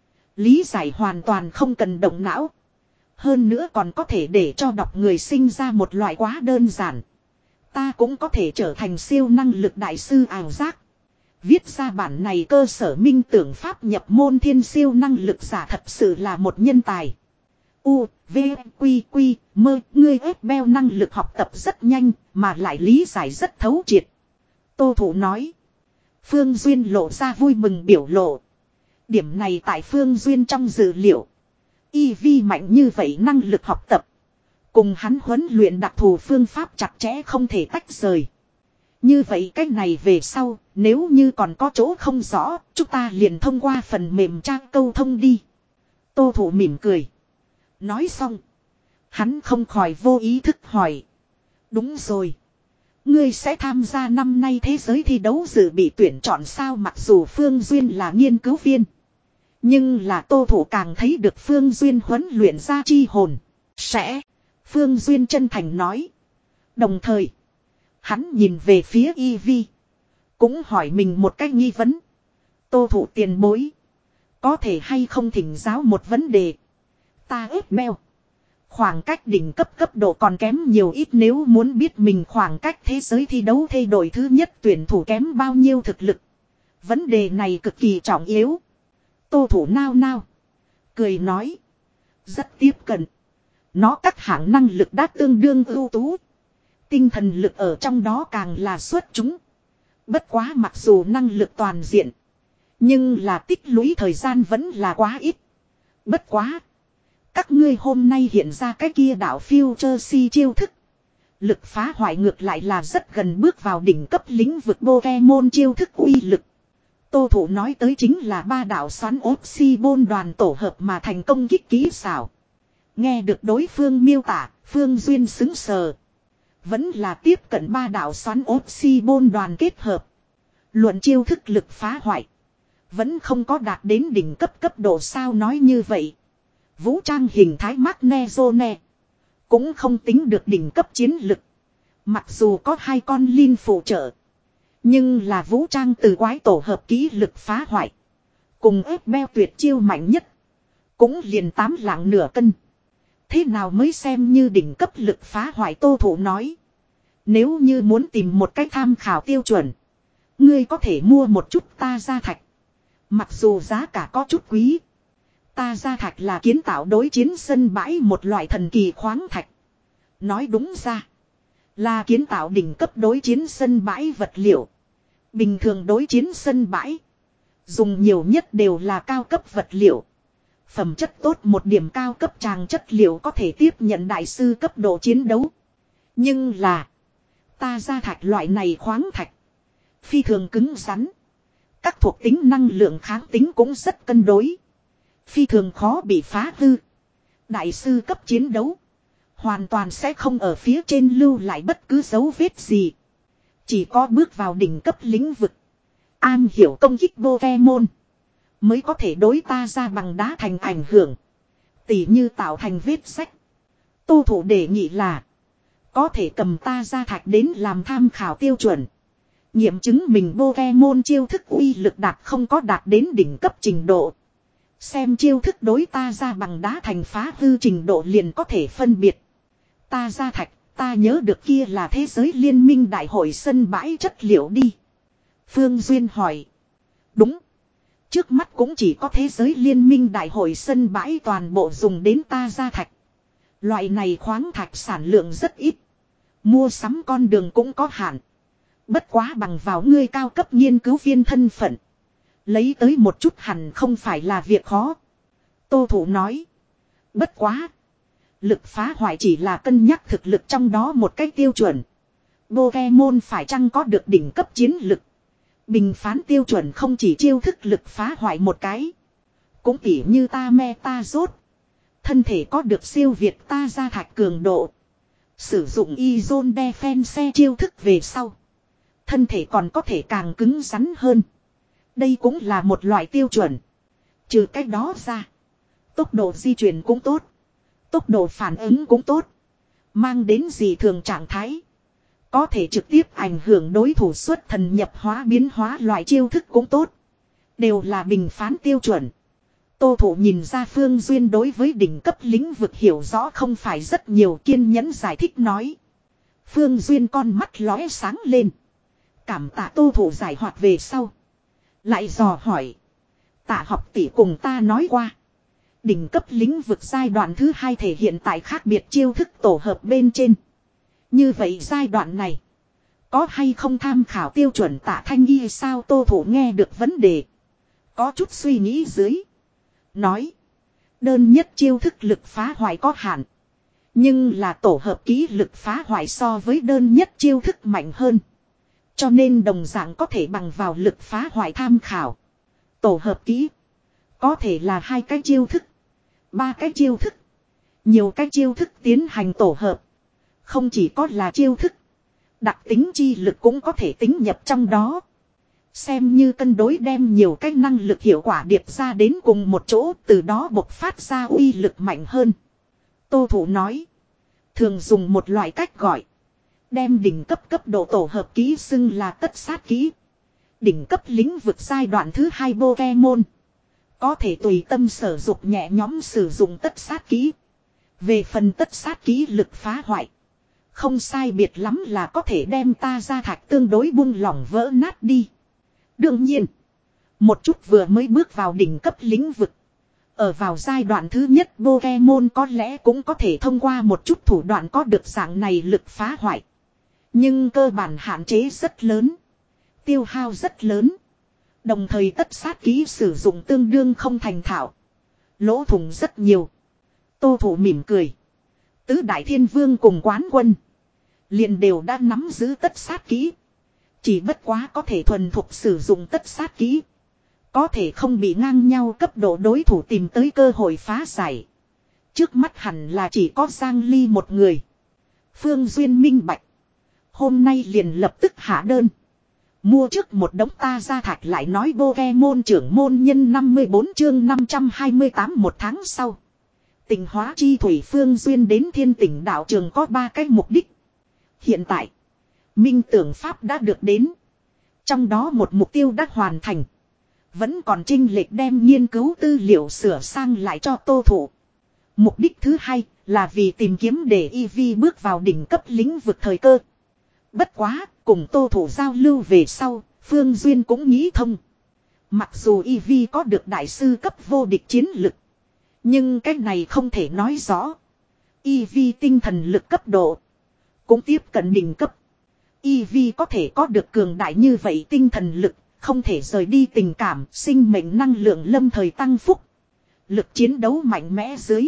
A: Lý giải hoàn toàn không cần động não. Hơn nữa còn có thể để cho đọc người sinh ra một loại quá đơn giản. Ta cũng có thể trở thành siêu năng lực đại sư ảo giác. Viết ra bản này cơ sở minh tưởng pháp nhập môn thiên siêu năng lực giả thật sự là một nhân tài. U, V, Quy, Quy, mơ, ngươi ép beo năng lực học tập rất nhanh mà lại lý giải rất thấu triệt. Tô Thủ nói. Phương Duyên lộ ra vui mừng biểu lộ. Điểm này tại Phương Duyên trong dữ liệu. Y vi mạnh như vậy năng lực học tập. Cùng hắn huấn luyện đặc thù phương pháp chặt chẽ không thể tách rời. Như vậy cách này về sau, nếu như còn có chỗ không rõ, chúng ta liền thông qua phần mềm trang câu thông đi. Tô Thủ mỉm cười. Nói xong. Hắn không khỏi vô ý thức hỏi. Đúng rồi. Ngươi sẽ tham gia năm nay thế giới thi đấu dự bị tuyển chọn sao, mặc dù Phương Duyên là nghiên cứu viên. Nhưng là Tô Thủ càng thấy được Phương Duyên huấn luyện ra chi hồn. Sẽ. Phương Duyên chân thành nói. Đồng thời. Hắn nhìn về phía Y Vi. Cũng hỏi mình một cách nghi vấn. Tô Thủ tiền bối. Có thể hay không thỉnh giáo một vấn đề. Ta ép beo. Khoảng cách đỉnh cấp cấp độ còn kém nhiều ít, nếu muốn biết mình khoảng cách thế giới thi đấu thay đổi thứ nhất tuyển thủ kém bao nhiêu thực lực. Vấn đề này cực kỳ trọng yếu. Tô Thủ nao nao. Cười nói. Rất tiếp cận. Nó các hạng năng lực đã tương đương ưu tú. Tinh thần lực ở trong đó càng là xuất chúng. Bất quá mặc dù năng lực toàn diện. Nhưng là tích lũy thời gian vẫn là quá ít. Bất quá. Các ngươi hôm nay hiện ra cái kia đạo Future chiêu thức. Lực phá hoại ngược lại là rất gần bước vào đỉnh cấp lĩnh vực Pokemon chiêu thức uy lực. Tô Thủ nói tới chính là ba đạo xoắn ốp si bôn đoàn tổ hợp mà thành công kích kỹ xảo. Nghe được đối phương miêu tả, Phương Duyên xứng sờ. Vẫn là tiếp cận ba đạo xoắn ốp si bôn đoàn kết hợp. Luận chiêu thức lực phá hoại. Vẫn không có đạt đến đỉnh cấp cấp độ sao, nói như vậy. Vũ trang hình thái Magnezone. Cũng không tính được đỉnh cấp chiến lực. Mặc dù có hai con Linh phụ trợ. Nhưng là vũ trang từ quái tổ hợp kỹ lực phá hoại. Cùng ép beo tuyệt chiêu mạnh nhất. Cũng liền tám lạng nửa cân. Thế nào mới xem như đỉnh cấp lực phá hoại, Tô Thủ nói. Nếu như muốn tìm một cách tham khảo tiêu chuẩn. Ngươi có thể mua một chút ta gia thạch. Mặc dù giá cả có chút quý. Ta gia thạch là kiến tạo đối chiến sân bãi một loại thần kỳ khoáng thạch. Nói đúng ra. Là kiến tạo đỉnh cấp đối chiến sân bãi vật liệu. Bình thường đối chiến sân bãi. Dùng nhiều nhất đều là cao cấp vật liệu. Phẩm chất tốt một điểm cao cấp tràng chất liệu có thể tiếp nhận đại sư cấp độ chiến đấu. Nhưng là. Ta gia thạch loại này khoáng thạch. Phi thường cứng rắn. Các thuộc tính năng lượng kháng tính cũng rất cân đối. Phi thường khó bị phá hư. Đại sư cấp chiến đấu. Hoàn toàn sẽ không ở phía trên lưu lại bất cứ dấu vết gì. Chỉ có bước vào đỉnh cấp lĩnh vực. Am hiểu công kích Pokemon. Mới có thể đối ta ra bằng đá thành ảnh hưởng. Tỉ như tạo thành vết sách. Tô Thủ đề nghị là. Có thể cầm ta ra thạch đến làm tham khảo tiêu chuẩn. Nghiệm chứng mình Pokemon chiêu thức uy lực đạt không có đạt đến đỉnh cấp trình độ. Xem chiêu thức đối ta ra bằng đá thành phá hư trình độ liền có thể phân biệt. Ta ra thạch, ta nhớ được kia là thế giới liên minh đại hội sân bãi chất liệu đi. Phương Duyên hỏi. Đúng. Trước mắt cũng chỉ có thế giới liên minh đại hội sân bãi toàn bộ dùng đến ta ra thạch. Loại này khoáng thạch sản lượng rất ít. Mua sắm con đường cũng có hạn. Bất quá bằng vào ngươi cao cấp nghiên cứu viên thân phận. Lấy tới một chút hẳn không phải là việc khó. Tô Thủ nói. Bất quá. Lực phá hoại chỉ là cân nhắc thực lực trong đó một cách tiêu chuẩn. Pokemon phải chăng có được đỉnh cấp chiến lực. Bình phán tiêu chuẩn không chỉ chiêu thức lực phá hoại một cái. Cũng tỉ như ta me ta rốt. Thân thể có được siêu việt ta ra thạch cường độ. Sử dụng Izone Defense chiêu thức về sau. Thân thể còn có thể càng cứng rắn hơn. Đây cũng là một loại tiêu chuẩn. Trừ cách đó ra. Tốc độ di chuyển cũng tốt. Tốc độ phản ứng cũng tốt. Mang đến dị thường trạng thái. Có thể trực tiếp ảnh hưởng đối thủ xuất thần nhập hóa biến hóa loại chiêu thức cũng tốt. Đều là bình phán tiêu chuẩn. Tô Thủ nhìn ra Phương Duyên đối với đỉnh cấp lĩnh vực hiểu rõ không phải rất nhiều, kiên nhẫn giải thích nói. Phương Duyên con mắt lóe sáng lên. Cảm tạ Tô Thủ giải hoạt về sau. Lại dò hỏi. Tạ học tỷ cùng ta nói qua. Đỉnh cấp lĩnh vực giai đoạn thứ hai thể hiện tại khác biệt chiêu thức tổ hợp bên trên. Như vậy giai đoạn này. Có hay không tham khảo tiêu chuẩn Tạ Thanh Y sao? Tô Thủ nghe được vấn đề. Có chút suy nghĩ dưới. Nói. Đơn nhất chiêu thức lực phá hoại có hạn. Nhưng là tổ hợp kỹ lực phá hoại so với đơn nhất chiêu thức mạnh hơn. Cho nên đồng dạng có thể bằng vào lực phá hoại tham khảo. Tổ hợp kỹ. Có thể là hai cái chiêu thức. Ba cái chiêu thức. Nhiều cái chiêu thức tiến hành tổ hợp. Không chỉ có là chiêu thức. Đặc tính chi lực cũng có thể tính nhập trong đó. Xem như cân đối đem nhiều cái năng lực hiệu quả điệp ra đến cùng một chỗ, từ đó bộc phát ra uy lực mạnh hơn. Tô Thủ nói. Thường dùng một loại cách gọi. Đem đỉnh cấp cấp độ tổ hợp kỹ xưng là tất sát kỹ. Đỉnh cấp lĩnh vực giai đoạn thứ hai Pokemon. Có thể tùy tâm sở dục nhẹ nhóm sử dụng tất sát kỹ. Về phần tất sát kỹ lực phá hoại. Không sai biệt lắm là có thể đem ta ra thạch tương đối buông lỏng vỡ nát đi. Đương nhiên. Một chút vừa mới bước vào đỉnh cấp lĩnh vực. Ở vào giai đoạn thứ nhất Pokemon có lẽ cũng có thể thông qua một chút thủ đoạn có được dạng này lực phá hoại. Nhưng cơ bản hạn chế rất lớn. Tiêu hao rất lớn. Đồng thời tất sát kỹ sử dụng tương đương không thành thạo. Lỗ thủng rất nhiều. Tô Thủ mỉm cười. Tứ Đại Thiên Vương cùng quán quân. Liền đều đã nắm giữ tất sát kỹ. Chỉ bất quá có thể thuần thục sử dụng tất sát kỹ. Có thể không bị ngang nhau cấp độ đối thủ tìm tới cơ hội phá giải. Trước mắt hẳn là chỉ có Giang Ly một người. Phương Duyên minh bạch. Hôm nay liền lập tức hạ đơn. Mua trước một đống ta ra thạch lại nói Pokemon trưởng môn nhân năm mươi bốn chương năm trăm hai mươi tám một tháng sau. Tỉnh hóa chi thủy Phương Duyên đến Thiên Tỉnh đạo trường có ba cái mục đích. Hiện tại, minh tưởng pháp đã được đến. Trong đó một mục tiêu đã hoàn thành. Vẫn còn trinh lệch đem nghiên cứu tư liệu sửa sang lại cho Tô Thủ. Mục đích thứ hai là vì tìm kiếm để Eevee bước vào đỉnh cấp lĩnh vực thời cơ. Bất quá, cùng Tô Thủ giao lưu về sau, Phương Duyên cũng nghĩ thông. Mặc dù Eevee có được đại sư cấp vô địch chiến lực. Nhưng cái này không thể nói rõ. Eevee tinh thần lực cấp độ cũng tiếp cận đỉnh cấp. Eevee có thể có được cường đại như vậy tinh thần lực, không thể rời đi tình cảm, sinh mệnh năng lượng lâm thời tăng phúc. Lực chiến đấu mạnh mẽ dưới.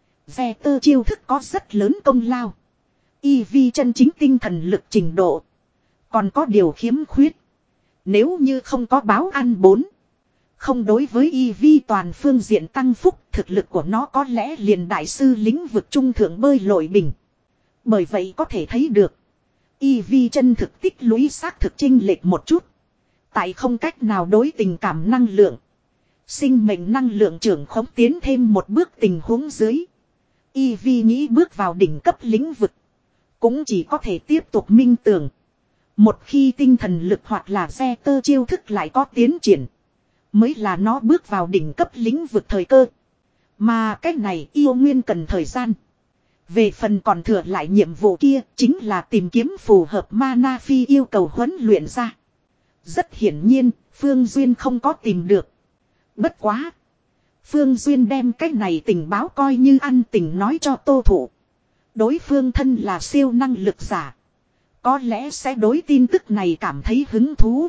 A: Ve tơ chiêu thức có rất lớn công lao. Eevee chân chính tinh thần lực trình độ. Còn có điều khiếm khuyết. Nếu như không có báo ăn bốn. Không đối với Eevee toàn phương diện tăng phúc, thực lực của nó có lẽ liền đại sư lĩnh vực trung thượng bơi lội bình. Bởi vậy có thể thấy được. Eevee chân thực tích lũy xác thực chênh lệch một chút. Tại không cách nào đối tình cảm năng lượng. Sinh mệnh năng lượng trưởng khống tiến thêm một bước tình huống dưới. Eevee nghĩ bước vào đỉnh cấp lĩnh vực. Cũng chỉ có thể tiếp tục minh tưởng. Một khi tinh thần lực hoặc là xe tơ chiêu thức lại có tiến triển. Mới là nó bước vào đỉnh cấp lĩnh vực thời cơ. Mà cách này yêu nguyên cần thời gian. Về phần còn thừa lại nhiệm vụ kia chính là tìm kiếm phù hợp mana phi yêu cầu huấn luyện ra. Rất hiển nhiên, Phương Duyên không có tìm được. Bất quá. Phương Duyên đem cách này tình báo coi như ăn tình nói cho Tô Thủ. Đối phương thân là siêu năng lực giả. Có lẽ sẽ đối tin tức này cảm thấy hứng thú.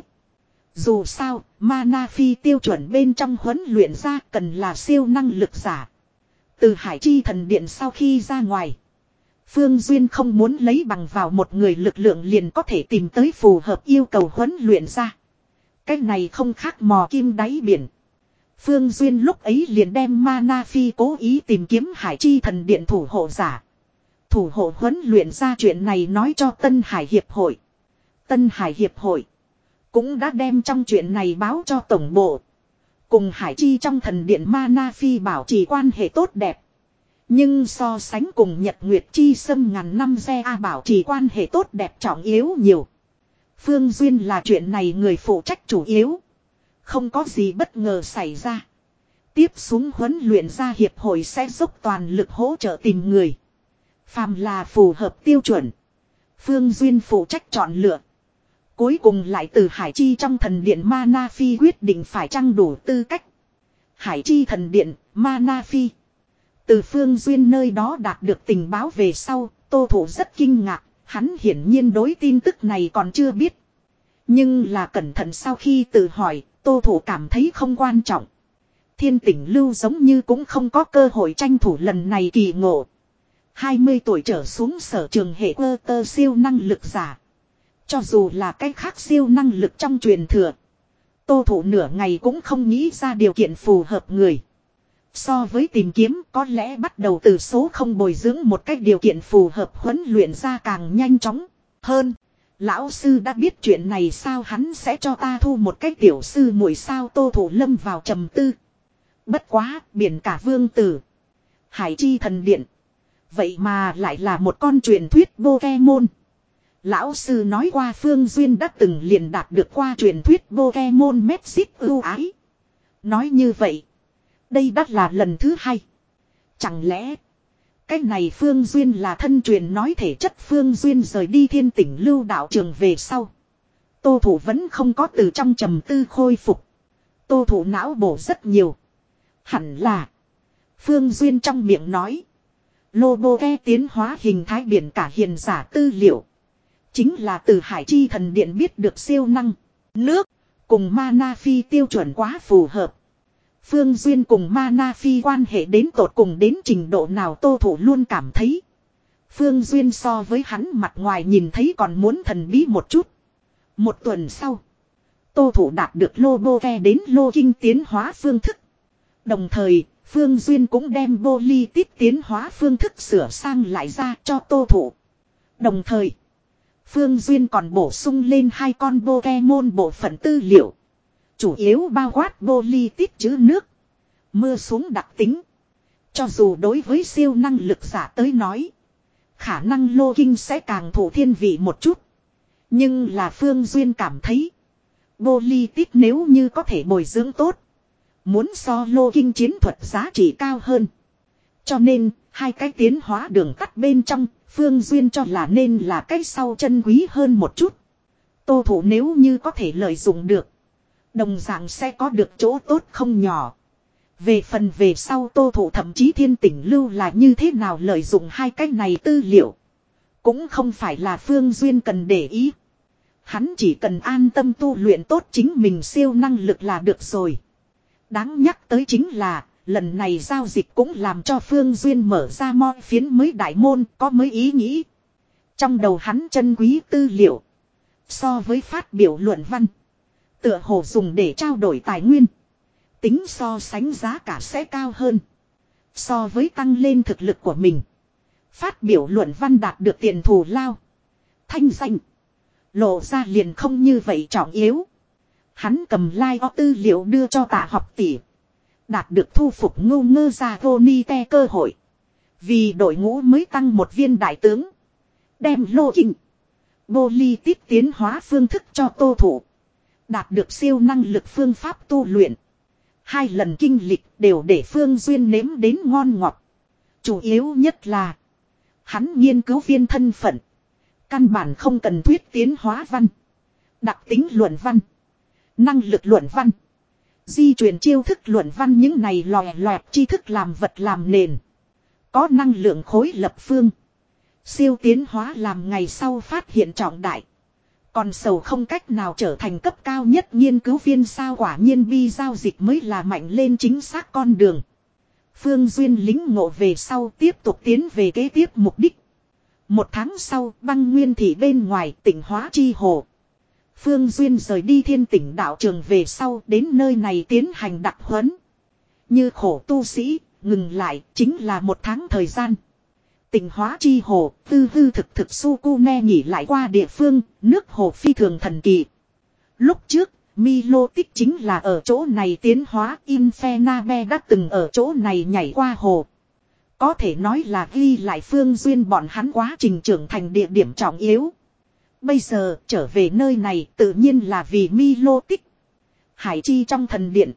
A: Dù sao, mana phi tiêu chuẩn bên trong huấn luyện ra cần là siêu năng lực giả. Từ Hải Chi Thần Điện sau khi ra ngoài. Phương Duyên không muốn lấy bằng vào một người lực lượng liền có thể tìm tới phù hợp yêu cầu huấn luyện ra. Cái này không khác mò kim đáy biển. Phương Duyên lúc ấy liền đem mana phi cố ý tìm kiếm Hải Chi Thần Điện thủ hộ giả. Thủ hộ huấn luyện ra chuyện này nói cho Tân Hải Hiệp hội. Tân Hải Hiệp hội cũng đã đem trong chuyện này báo cho tổng bộ. Cùng Hải Chi trong thần điện Mana Phi bảo trì quan hệ tốt đẹp. Nhưng so sánh cùng Nhật Nguyệt Chi xâm ngàn năm xe A bảo trì quan hệ tốt đẹp trọng yếu nhiều. Phương Duyên là chuyện này người phụ trách chủ yếu. Không có gì bất ngờ xảy ra. Tiếp xuống huấn luyện ra hiệp hội sẽ dốc toàn lực hỗ trợ tìm người. Phàm là phù hợp tiêu chuẩn. Phương Duyên phụ trách chọn lựa. Cuối cùng lại từ Hải Chi trong thần điện Mana Phi quyết định phải chăng đủ tư cách. Hải Chi thần điện, Mana Phi. Từ Phương Duyên nơi đó đạt được tình báo về sau, Tô Thủ rất kinh ngạc, hắn hiển nhiên đối tin tức này còn chưa biết. Nhưng là cẩn thận sau khi tự hỏi, Tô Thủ cảm thấy không quan trọng. Thiên Tỉnh Lưu giống như cũng không có cơ hội tranh thủ lần này kỳ ngộ. hai mươi tuổi trở xuống sở trường hệ cơ tơ siêu năng lực giả. Cho dù là cái khác siêu năng lực trong truyền thừa. Tô Thủ nửa ngày cũng không nghĩ ra điều kiện phù hợp người. So với tìm kiếm có lẽ bắt đầu từ số không bồi dưỡng một cách điều kiện phù hợp huấn luyện ra càng nhanh chóng hơn. Lão sư đã biết chuyện này sao hắn sẽ cho ta thu một cách tiểu sư muội sao Tô Thủ lâm vào trầm tư. Bất quá biển cả vương tử. Hải chi thần điện. Vậy mà lại là một con truyền thuyết Pokemon. Lão sư nói qua Phương Duyên đã từng liền đạt được qua truyền thuyết Pokemon Message ưu ái. Nói như vậy. Đây đã là lần thứ hai. Chẳng lẽ. Cái này Phương Duyên là thân truyền nói thể chất Phương Duyên rời đi thiên tỉnh lưu đạo trường về sau. Tô Thủ vẫn không có từ trong trầm tư khôi phục. Tô Thủ não bổ rất nhiều. Hẳn là. Phương Duyên trong miệng nói. Loboke tiến hóa hình thái biển cả hiền giả tư liệu. Chính là từ Hải Chi thần điện biết được siêu năng. Nước. Cùng Mana Phi tiêu chuẩn quá phù hợp. Phương Duyên cùng Mana Phi quan hệ đến tột cùng đến trình độ nào Tô Thủ luôn cảm thấy. Phương Duyên so với hắn mặt ngoài nhìn thấy còn muốn thần bí một chút. Một tuần sau. Tô Thủ đạt được Loboke đến Lô Kinh tiến hóa phương thức. Đồng thời, Phương Duyên cũng đem Politit tiến hóa phương thức sửa sang lại ra cho Tô Thủ. Đồng thời, Phương Duyên còn bổ sung lên hai con Pokemon bộ phận tư liệu. Chủ yếu bao quát Politit chữ nước. Mưa xuống đặc tính. Cho dù đối với siêu năng lực giả tới nói. Khả năng Lô Kinh sẽ càng thủ thiên vị một chút. Nhưng là Phương Duyên cảm thấy. Politit nếu như có thể bồi dưỡng tốt. Muốn so Lô Kinh chiến thuật giá trị cao hơn. Cho nên, hai cái tiến hóa đường tắt bên trong, Phương Duyên cho là nên là cái sau chân quý hơn một chút. Tô Thủ nếu như có thể lợi dụng được. Đồng dạng sẽ có được chỗ tốt không nhỏ. Về phần về sau Tô Thủ thậm chí thiên tỉnh lưu là như thế nào lợi dụng hai cái này tư liệu. Cũng không phải là Phương Duyên cần để ý. Hắn chỉ cần an tâm tu luyện tốt chính mình siêu năng lực là được rồi. Đáng nhắc tới chính là, lần này giao dịch cũng làm cho Phương Duyên mở ra mo phiến mới đại môn có mới ý nghĩ. Trong đầu hắn chân quý tư liệu. So với phát biểu luận văn. Tựa hồ dùng để trao đổi tài nguyên. Tính so sánh giá cả sẽ cao hơn. So với tăng lên thực lực của mình. Phát biểu luận văn đạt được tiền thù lao. Thanh danh. Lộ ra liền không như vậy trọng yếu. Hắn cầm like tư liệu đưa cho Tạ Học tỷ. Đạt được thu phục ngu ngơ ra Ronite cơ hội. Vì đội ngũ mới tăng một viên đại tướng. Đem Lô Kinh. Politit tiến hóa phương thức cho Tô Thủ. Đạt được siêu năng lực phương pháp tu luyện. Hai lần kinh lịch đều để Phương Duyên nếm đến ngon ngọt. Chủ yếu nhất là. Hắn nghiên cứu viên thân phận. Căn bản không cần thuyết tiến hóa văn. Đặc tính luận văn. Năng lực luận văn. Di truyền chiêu thức luận văn những này lòe loẹt tri thức làm vật làm nền. Có năng lượng khối lập phương. Siêu tiến hóa làm ngày sau phát hiện trọng đại. Còn sầu không cách nào trở thành cấp cao nhất nghiên cứu viên sao quả nhiên bi giao dịch mới là mạnh lên chính xác con đường. Phương Duyên lính ngộ về sau tiếp tục tiến về kế tiếp mục đích. Một tháng sau băng nguyên thị bên ngoài tỉnh Hóa Chi Hồ. Phương Duyên rời đi thiên tỉnh đạo trường về sau đến nơi này tiến hành đặc huấn. Như khổ tu sĩ, ngừng lại chính là một tháng thời gian. Tỉnh Hóa Chi Hồ, tư hư thực thực Sukune nghỉ lại qua địa phương, nước hồ phi thường thần kỳ. Lúc trước, Milotic chính là ở chỗ này tiến hóa, Infernabe đã từng ở chỗ này nhảy qua hồ. Có thể nói là ghi lại Phương Duyên bọn hắn quá trình trưởng thành địa điểm trọng yếu. Bây giờ trở về nơi này tự nhiên là vì Milotic. Hải chi trong thần điện.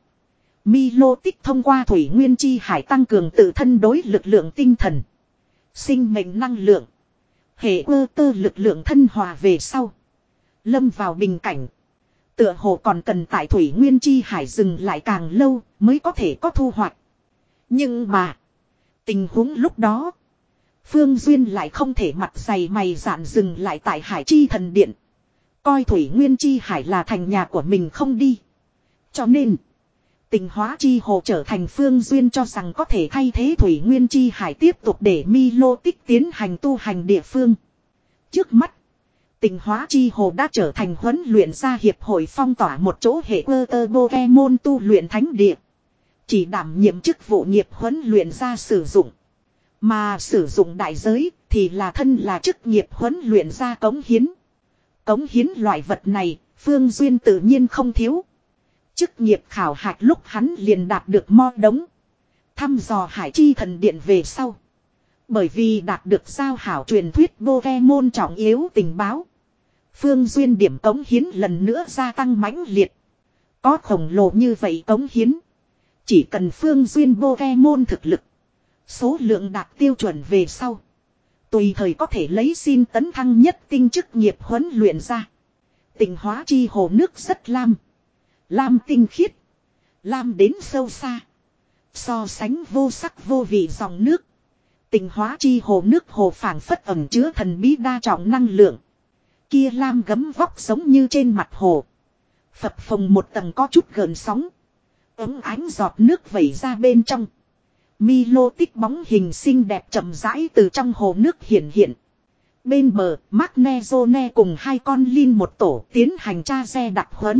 A: Milotic thông qua thủy nguyên chi hải tăng cường tự thân đối lực lượng tinh thần. Sinh mệnh năng lượng. Hệ ơ tơ lực lượng thân hòa về sau. Lâm vào bình cảnh. Tựa hồ còn cần tại thủy nguyên chi hải dừng lại càng lâu mới có thể có thu hoạch. Nhưng mà. Tình huống lúc đó. Phương Duyên lại không thể mặt dày mày dạn dừng lại tại hải chi thần điện. Coi thủy nguyên chi hải là thành nhà của mình không đi. Cho nên. Tỉnh Hóa Chi Hồ trở thành Phương Duyên cho rằng có thể thay thế thủy nguyên chi hải tiếp tục để Milotic tiến hành tu hành địa phương. Trước mắt. Tỉnh Hóa Chi Hồ đã trở thành huấn luyện gia hiệp hội phong tỏa một chỗ hệ cơ tơ Pokemon tu luyện thánh địa. Chỉ đảm nhiệm chức vụ nghiệp huấn luyện ra sử dụng. Mà sử dụng đại giới thì là thân là chức nghiệp huấn luyện ra cống hiến. Cống hiến loại vật này, Phương Duyên tự nhiên không thiếu. Chức nghiệp khảo hạch lúc hắn liền đạt được mo đống. Thăm dò hải chi thần điện về sau. Bởi vì đạt được giao hảo truyền thuyết Pokemon trọng yếu tình báo. Phương Duyên điểm cống hiến lần nữa gia tăng mãnh liệt. Có khổng lồ như vậy cống hiến. Chỉ cần Phương Duyên Pokemon thực lực. Số lượng đạt tiêu chuẩn về sau. Tùy thời có thể lấy xin tấn thăng nhất tinh chức nghiệp huấn luyện ra. Tịnh hóa chi hồ nước rất lam. Lam tinh khiết. Lam đến sâu xa. So sánh vô sắc vô vị dòng nước. Tịnh hóa chi hồ nước hồ phảng phất ẩm chứa thần bí đa trọng năng lượng. Kia lam gấm vóc giống như trên mặt hồ. Phập phồng một tầng có chút gợn sóng. Ấm ánh giọt nước vẩy ra bên trong. Milo tích bóng hình xinh đẹp chậm rãi từ trong hồ nước hiện hiện. Bên bờ, Magnezone cùng hai con Lin một tổ tiến hành tra xe đặc huấn.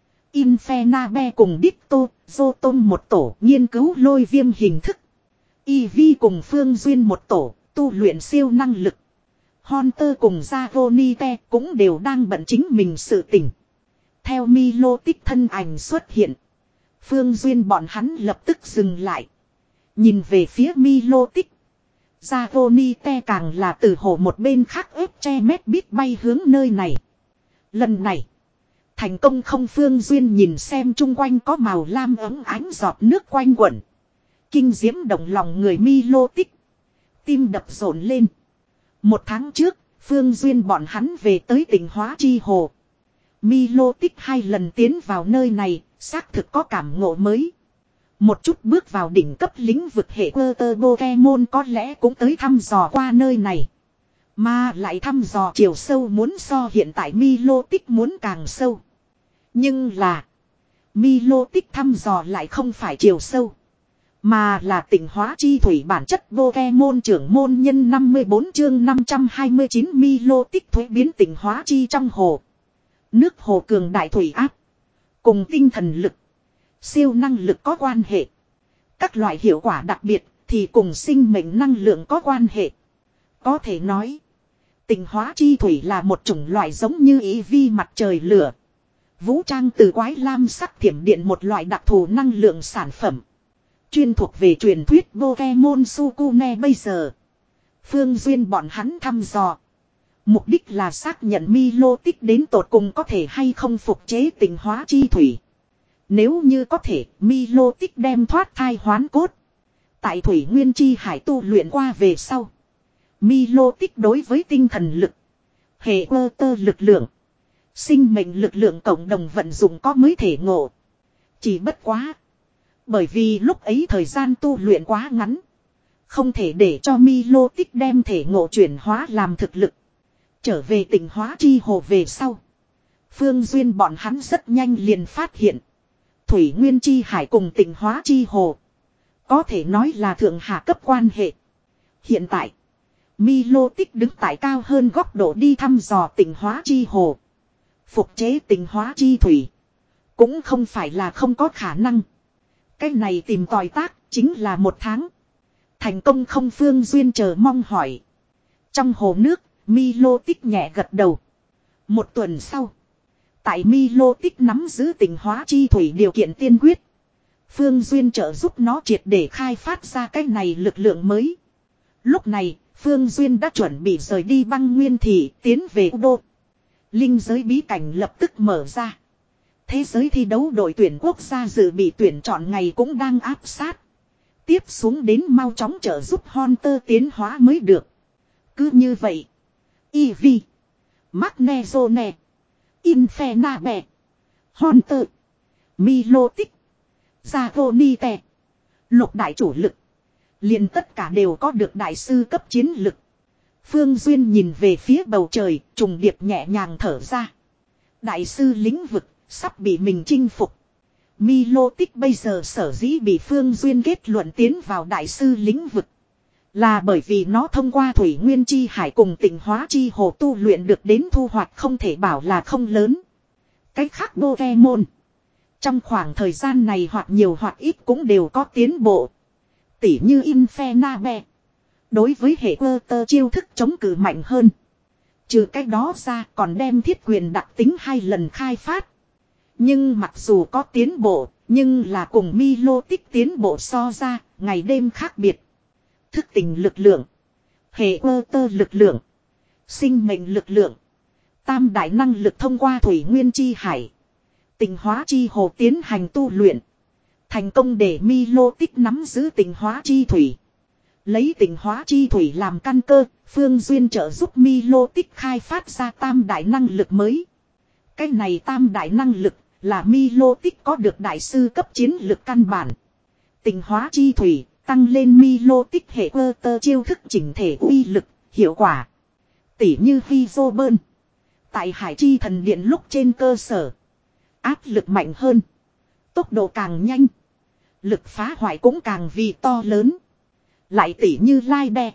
A: Infenabe cùng Ditto, Zotom một tổ nghiên cứu lôi viêm hình thức. Eevee cùng Phương Duyên một tổ, tu luyện siêu năng lực. Hunter cùng Zagonite cũng đều đang bận chính mình sự tỉnh. Theo Milo tích thân ảnh xuất hiện. Phương Duyên bọn hắn lập tức dừng lại. Nhìn về phía Milo tích. Zagonite càng là từ hồ một bên khác ép che mét biết bay hướng nơi này. Lần này. Thành công không? Phương Duyên nhìn xem chung quanh có màu lam ấm ánh giọt nước quanh quẩn. Kinh diễm động lòng người Milo tích. Tim đập rộn lên. Một tháng trước, Phương Duyên bọn hắn về tới tỉnh Hóa Chi Hồ. Milo tích hai lần tiến vào nơi này, xác thực có cảm ngộ mới. Một chút bước vào đỉnh cấp lĩnh vực hệ Water Pokemon có lẽ cũng tới thăm dò qua nơi này. Mà lại thăm dò chiều sâu muốn so hiện tại Milo tích muốn càng sâu. Nhưng là Milo tích thăm dò lại không phải chiều sâu. Mà là tịnh hóa chi thủy bản chất. Pokemon trưởng môn nhân năm mươi bốn chương năm trăm hai mươi chín Milo tích thuế biến tịnh hóa chi trong hồ. Nước hồ cường đại thủy áp. Cùng tinh thần lực. Siêu năng lực có quan hệ. Các loại hiệu quả đặc biệt thì cùng sinh mệnh năng lượng có quan hệ. Có thể nói. Tịnh hóa chi thủy là một chủng loại giống như ý vi mặt trời lửa. Vũ trang từ quái lam sắc thiểm điện một loại đặc thù năng lượng sản phẩm. Chuyên thuộc về truyền thuyết Pokemon Sukune bây giờ. Phương Duyên bọn hắn thăm dò. Mục đích là xác nhận Milo tích đến tột cùng có thể hay không phục chế tịnh hóa chi thủy. Nếu như có thể, Milo tích đem thoát thai hoán cốt. Tại thủy nguyên chi hải tu luyện qua về sau. Milo tích đối với tinh thần lực. Hệ cơ tơ lực lượng. Sinh mệnh lực lượng cộng đồng vận dụng có mới thể ngộ. Chỉ bất quá. Bởi vì lúc ấy thời gian tu luyện quá ngắn. Không thể để cho Milo tích đem thể ngộ chuyển hóa làm thực lực. Trở về tịnh hóa chi hồ về sau. Phương Duyên bọn hắn rất nhanh liền phát hiện. Thủy nguyên chi hải cùng tịnh hóa chi hồ. Có thể nói là thượng hạ cấp quan hệ. Hiện tại. Milo tích đứng tại cao hơn góc độ đi thăm dò tịnh hóa chi hồ. Phục chế tịnh hóa chi thủy. Cũng không phải là không có khả năng. Cái này tìm tòi tác chính là một tháng. Thành công không? Phương Duyên chờ mong hỏi. Trong hồ nước, Milo tích nhẹ gật đầu. Một tuần sau. Tại Milo tích nắm giữ tịnh hóa chi thủy điều kiện tiên quyết. Phương Duyên trợ giúp nó triệt để khai phát ra cái này lực lượng mới. Lúc này, Phương Duyên đã chuẩn bị rời đi băng nguyên thị tiến về Udo. Linh giới bí cảnh lập tức mở ra. Thế giới thi đấu đội tuyển quốc gia dự bị tuyển chọn ngày cũng đang áp sát. Tiếp xuống đến mau chóng trợ giúp Hunter tiến hóa mới được. Cứ như vậy. Eevee. Magnezone. Infenabe. Hunter. Milo tích. Zagonite. Lục đại chủ lực. Liền tất cả đều có được đại sư cấp chiến lực. Phương Duyên nhìn về phía bầu trời, trùng điệp nhẹ nhàng thở ra. Đại sư lĩnh vực, sắp bị mình chinh phục. Milo tích bây giờ sở dĩ bị Phương Duyên kết luận tiến vào đại sư lĩnh vực. Là bởi vì nó thông qua thủy nguyên chi hải cùng tịnh hóa chi hồ tu luyện được đến thu hoạch không thể bảo là không lớn. Cách khác Pokemon. Trong khoảng thời gian này hoặc nhiều hoặc ít cũng đều có tiến bộ. Tỉ như Infernabe. Đối với hệ cơ tơ chiêu thức chống cự mạnh hơn. Trừ cái đó ra còn đem thiết quyền đặc tính hai lần khai phát. Nhưng mặc dù có tiến bộ, nhưng là cùng Milo tích tiến bộ so ra, ngày đêm khác biệt. Thức tỉnh lực lượng, hệ cơ tơ lực lượng, sinh mệnh lực lượng, tam đại năng lực thông qua thủy nguyên chi hải, tịnh hóa chi hồ tiến hành tu luyện. Thành công để Milo tích nắm giữ tịnh hóa chi thủy. Lấy tịnh hóa chi thủy làm căn cơ, Phương Duyên trợ giúp Milo tích khai phát ra tam đại năng lực mới. Cái này tam đại năng lực là Milo tích có được đại sư cấp chiến lực căn bản. Tịnh hóa chi thủy tăng lên Milo tích hệ cơ tơ chiêu thức chỉnh thể uy lực, hiệu quả. Tỉ như Hydroburn. Tại Hải Chi Thần Điện lúc trên cơ sở. Áp lực mạnh hơn. Tốc độ càng nhanh. Lực phá hoại cũng càng vì to lớn. Lại tỉ như Laide.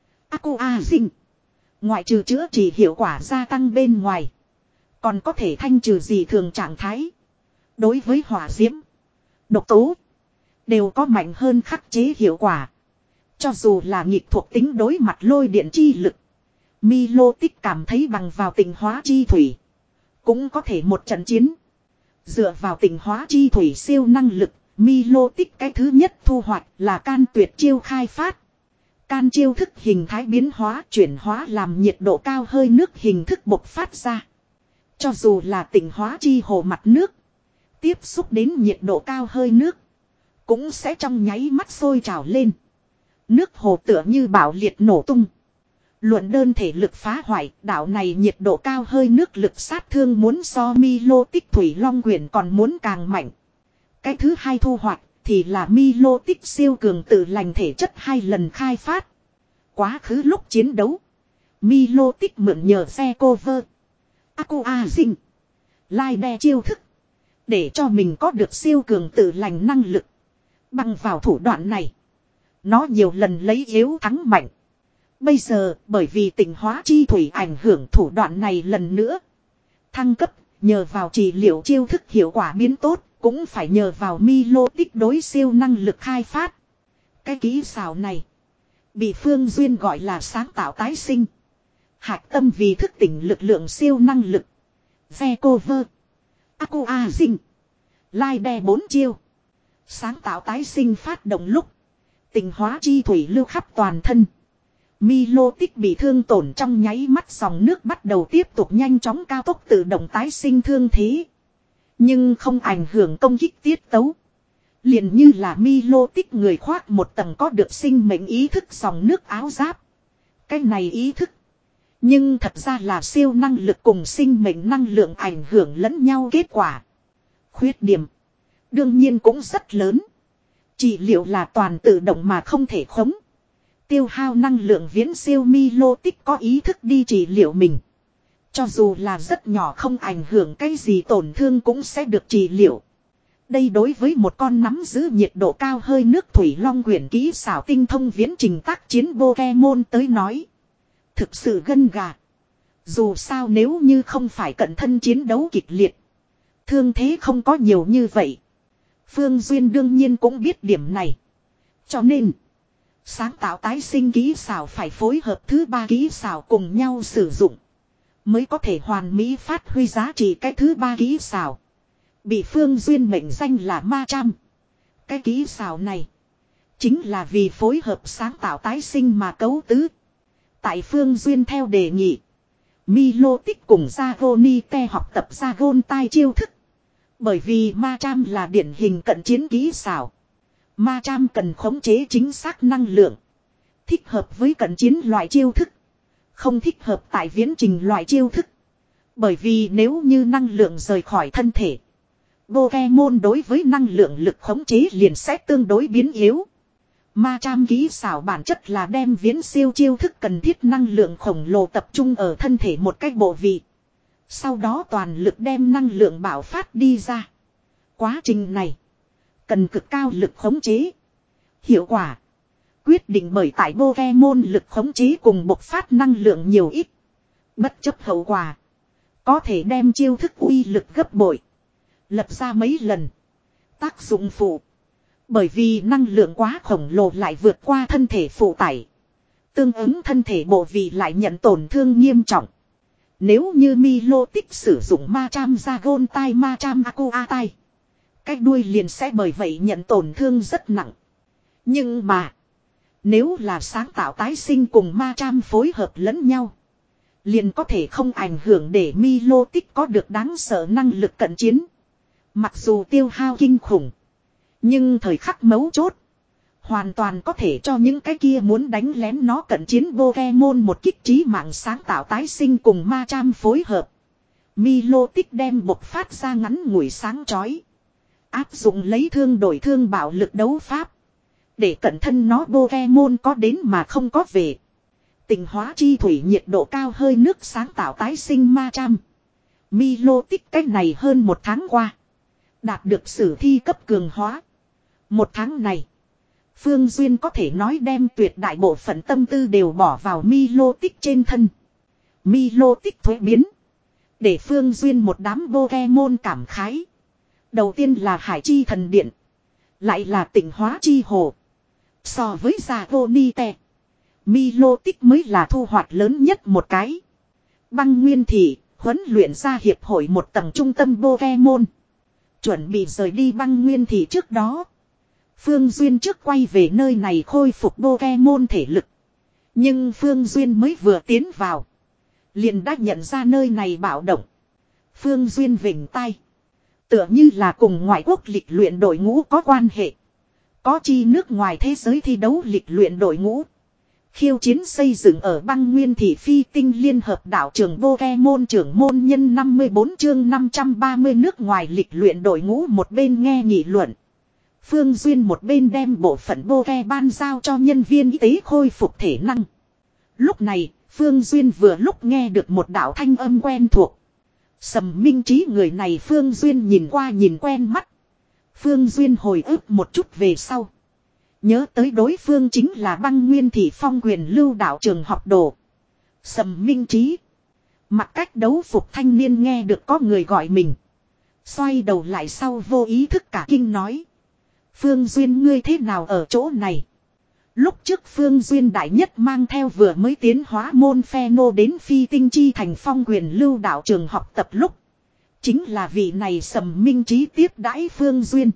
A: Aqua Dinh. Ngoại trừ chữa trị hiệu quả gia tăng bên ngoài. Còn có thể thanh trừ gì thường trạng thái. Đối với hỏa diễm, độc tố đều có mạnh hơn khắc chế hiệu quả. Cho dù là nghịch thuộc tính đối mặt lôi điện chi lực, Milo tích cảm thấy bằng vào tịnh hóa chi thủy cũng có thể một trận chiến. Dựa vào tịnh hóa chi thủy siêu năng lực, Milo tích cái thứ nhất thu hoạch là can tuyệt chiêu khai phát. Can chiêu thức hình thái biến hóa chuyển hóa làm nhiệt độ cao hơi nước hình thức bộc phát ra. Cho dù là tịnh hóa chi hồ mặt nước, tiếp xúc đến nhiệt độ cao hơi nước, cũng sẽ trong nháy mắt sôi trào lên. Nước hồ tựa như bạo liệt nổ tung. Luận đơn thể lực phá hoại, đảo này nhiệt độ cao hơi nước lực sát thương muốn so Milo tích thủy long quyển còn muốn càng mạnh. Cái thứ hai thu hoạch thì là Milo tích siêu cường tự lành thể chất hai lần khai phát. Quá khứ lúc chiến đấu, Milo tích mượn nhờ xe cover, Aqua Dinh, Laide chiêu thức, để cho mình có được siêu cường tự lành năng lực. Bằng vào thủ đoạn này, nó nhiều lần lấy yếu thắng mạnh. Bây giờ, bởi vì tịnh hóa chi thủy ảnh hưởng thủ đoạn này lần nữa thăng cấp, nhờ vào trị liệu chiêu thức hiệu quả biến tốt, cũng phải nhờ vào Milo tích đối siêu năng lực khai phát. Cái kỹ xảo này bị Phương Duyên gọi là sáng tạo tái sinh. Hạch tâm vì thức tỉnh lực lượng siêu năng lực. Ve cover, Aqua Dinh, Laide bốn chiêu. Sáng tạo tái sinh phát động lúc, tịnh hóa chi thủy lưu khắp toàn thân. Milo tích bị thương tổn trong nháy mắt, dòng nước bắt đầu tiếp tục nhanh chóng cao tốc tự động tái sinh thương thế. Nhưng không ảnh hưởng công kích tiết tấu. Liền như là Milo tích người khoác một tầng có được sinh mệnh ý thức dòng nước áo giáp. Cái này ý thức, nhưng thật ra là siêu năng lực cùng sinh mệnh năng lượng ảnh hưởng lẫn nhau kết quả. Khuyết điểm đương nhiên cũng rất lớn. Trị liệu là toàn tự động mà không thể khống. Tiêu hao năng lượng viễn siêu Milo tích có ý thức đi trị liệu mình. Cho dù là rất nhỏ không ảnh hưởng cái gì tổn thương cũng sẽ được trị liệu. Đây đối với một con nắm giữ nhiệt độ cao hơi nước thủy long quyển kỹ xảo tinh thông viễn trình tác chiến Pokemon tới nói, thực sự gân gà. Dù sao nếu như không phải cận thân chiến đấu kịch liệt, thương thế không có nhiều như vậy. Phương Duyên đương nhiên cũng biết điểm này. Cho nên, sáng tạo tái sinh kỹ xảo phải phối hợp thứ ba kỹ xảo cùng nhau sử dụng, mới có thể hoàn mỹ phát huy giá trị cái thứ ba kỹ xảo. Bị Phương Duyên mệnh danh là ma trăm. Cái kỹ xảo này chính là vì phối hợp sáng tạo tái sinh mà cấu tứ. Tại Phương Duyên theo đề nghị, Milo tích cùng Zagonite học tập Zagon tai chiêu thức. Bởi vì ma trăm là điển hình cận chiến kỹ xảo. Ma trăm cần khống chế chính xác năng lượng, thích hợp với cận chiến loại chiêu thức, không thích hợp tại viễn trình loại chiêu thức. Bởi vì nếu như năng lượng rời khỏi thân thể, Pokemon đối với năng lượng lực khống chế liền sẽ tương đối biến yếu. Ma trăm kỹ xảo bản chất là đem viễn siêu chiêu thức cần thiết năng lượng khổng lồ tập trung ở thân thể một cách bộ vị. Sau đó toàn lực đem năng lượng bạo phát đi ra. Quá trình này cần cực cao lực khống chế. Hiệu quả quyết định bởi tại Pokemon lực khống chế cùng bộc phát năng lượng nhiều ít. Bất chấp hậu quả, có thể đem chiêu thức uy lực gấp bội. Lập ra mấy lần. Tác dụng phụ. Bởi vì năng lượng quá khổng lồ lại vượt qua thân thể phụ tải. Tương ứng thân thể bộ vị lại nhận tổn thương nghiêm trọng. Nếu như Milotic sử dụng Macam Dragon Tai Macam Aqua Tai. Cái đuôi liền sẽ bởi vậy nhận tổn thương rất nặng. Nhưng mà. Nếu là sáng tạo tái sinh cùng Macam phối hợp lẫn nhau. Liền có thể không ảnh hưởng để Milotic có được đáng sợ năng lực cận chiến. Mặc dù tiêu hao kinh khủng. Nhưng thời khắc mấu chốt. Hoàn toàn có thể cho những cái kia muốn đánh lén nó cận chiến Pokemon một kích trí mạng sáng tạo tái sinh cùng Macam phối hợp. Milotic đem bộc phát ra ngắn ngủi sáng chói. Áp dụng lấy thương đổi thương bạo lực đấu pháp. Để cận thân nó Pokemon có đến mà không có về. Tịnh hóa chi thủy nhiệt độ cao hơi nước sáng tạo tái sinh Macam. Milotic cách này hơn một tháng qua. Đạt được sử thi cấp cường hóa. Một tháng này. Phương Duyên có thể nói đem tuyệt đại bộ phận tâm tư đều bỏ vào Milotic trên thân. Milotic thuế biến. Để Phương Duyên một đám Pokemon cảm khái. Đầu tiên là Hải Chi Thần Điện. Lại là Tịnh hóa chi hồ. So với Zagonite. Milotic mới là thu hoạch lớn nhất một cái. Băng Nguyên Thị, huấn luyện ra hiệp hội một tầng trung tâm Pokemon. Chuẩn bị rời đi Băng Nguyên Thị trước đó. Phương Duyên trước quay về nơi này khôi phục Pokemon thể lực. Nhưng Phương Duyên mới vừa tiến vào. Liền đã nhận ra nơi này bạo động. Phương Duyên vểnh tay. Tựa như là cùng ngoại quốc lịch luyện đội ngũ có quan hệ. Có chi nước ngoài thế giới thi đấu lịch luyện đội ngũ. Khiêu chiến xây dựng ở Băng Nguyên Thị Phi Tinh Liên Hợp Đảo trường Pokemon trưởng môn nhân năm mươi bốn chương năm trăm ba mươi nước ngoài lịch luyện đội ngũ một bên nghe nghị luận. Phương Duyên một bên đem bộ phận Pokemon giao cho nhân viên y tế khôi phục thể năng. Lúc này, Phương Duyên vừa lúc nghe được một đạo thanh âm quen thuộc. Sầm Minh Trí người này Phương Duyên nhìn qua nhìn quen mắt. Phương Duyên hồi ức một chút về sau. Nhớ tới đối phương chính là Băng Nguyên Thị Phong Quyền Lưu đạo trường học đồ. Sầm Minh Trí. Mặt cách đấu phục thanh niên nghe được có người gọi mình. Xoay đầu lại sau vô ý thức cả kinh nói. Phương Duyên ngươi thế nào ở chỗ này? Lúc trước Phương Duyên đại nhất mang theo vừa mới tiến hóa môn Pheno đến Phi Tinh Chi thành Phong Quyền Lưu đạo trường học tập lúc. Chính là vị này Sầm Minh Trí tiếp đãi Phương Duyên.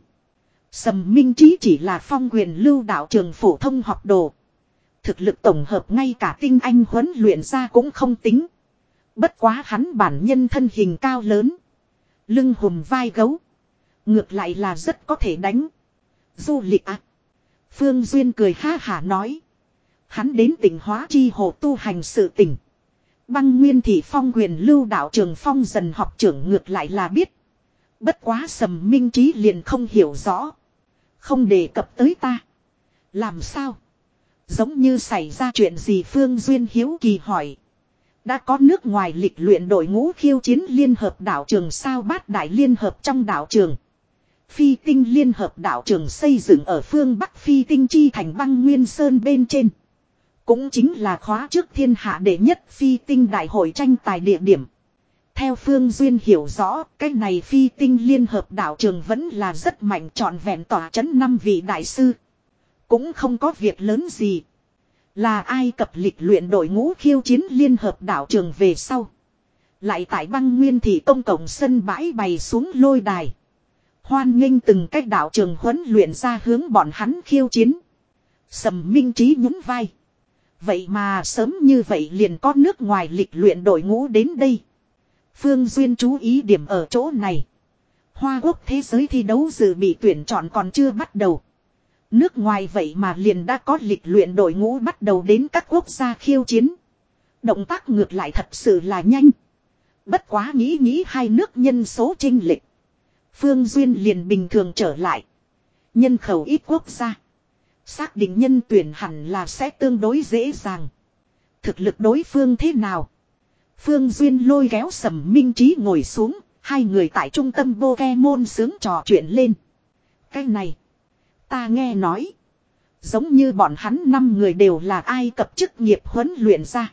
A: Sầm Minh Trí chỉ là Phong Quyền Lưu đạo trường phổ thông học đồ. Thực lực tổng hợp ngay cả tinh anh huấn luyện ra cũng không tính. Bất quá hắn bản nhân thân hình cao lớn. Lưng hùm vai gấu. Ngược lại là rất có thể đánh. Du lịch à? Phương Duyên cười ha hả nói. Hắn đến tỉnh Hóa Chi Hồ tu hành sự tỉnh. Băng Nguyên Thị Phong Quyền Lưu đạo trường Phong dần học trưởng ngược lại là biết. Bất quá Sầm Minh Trí liền không hiểu rõ. Không đề cập tới ta. Làm sao? Giống như xảy ra chuyện gì Phương Duyên hiếu kỳ hỏi. Đã có nước ngoài lịch luyện đội ngũ khiêu chiến liên hợp đạo trường sao bát đại liên hợp trong đạo trường. Phi Tinh Liên Hợp đạo trường xây dựng ở phương Bắc Phi Tinh Chi thành Băng Nguyên Sơn bên trên. Cũng chính là khóa trước thiên hạ đệ nhất Phi Tinh đại hội tranh tài địa điểm. Theo Phương Duyên hiểu rõ, cái này Phi Tinh Liên Hợp đạo trường vẫn là rất mạnh trọn vẹn tỏa chấn năm vị đại sư. Cũng không có việc lớn gì. Là Ai Cập lịch luyện đội ngũ khiêu chiến Liên Hợp đạo trường về sau. Lại tại Băng Nguyên Thị công cộng sân bãi bày xuống lôi đài. Hoan nghênh từng cách đạo trường huấn luyện ra hướng bọn hắn khiêu chiến. Sầm Minh Trí nhún vai. Vậy mà sớm như vậy liền có nước ngoài lịch luyện đội ngũ đến đây. Phương Duyên chú ý điểm ở chỗ này. Hoa Quốc thế giới thi đấu dự bị tuyển chọn còn chưa bắt đầu. Nước ngoài vậy mà liền đã có lịch luyện đội ngũ bắt đầu đến các quốc gia khiêu chiến. Động tác ngược lại thật sự là nhanh. Bất quá nghĩ nghĩ hai nước nhân số chênh lệch. Phương Duyên liền bình thường trở lại. Nhân khẩu ít quốc gia. Xác định nhân tuyển hẳn là sẽ tương đối dễ dàng. Thực lực đối phương thế nào? Phương Duyên lôi kéo Sầm Minh Trí ngồi xuống. Hai người tại trung tâm Pokemon sướng trò chuyện lên. Cái này. Ta nghe nói. Giống như bọn hắn năm người đều là Ai Cập chức nghiệp huấn luyện ra.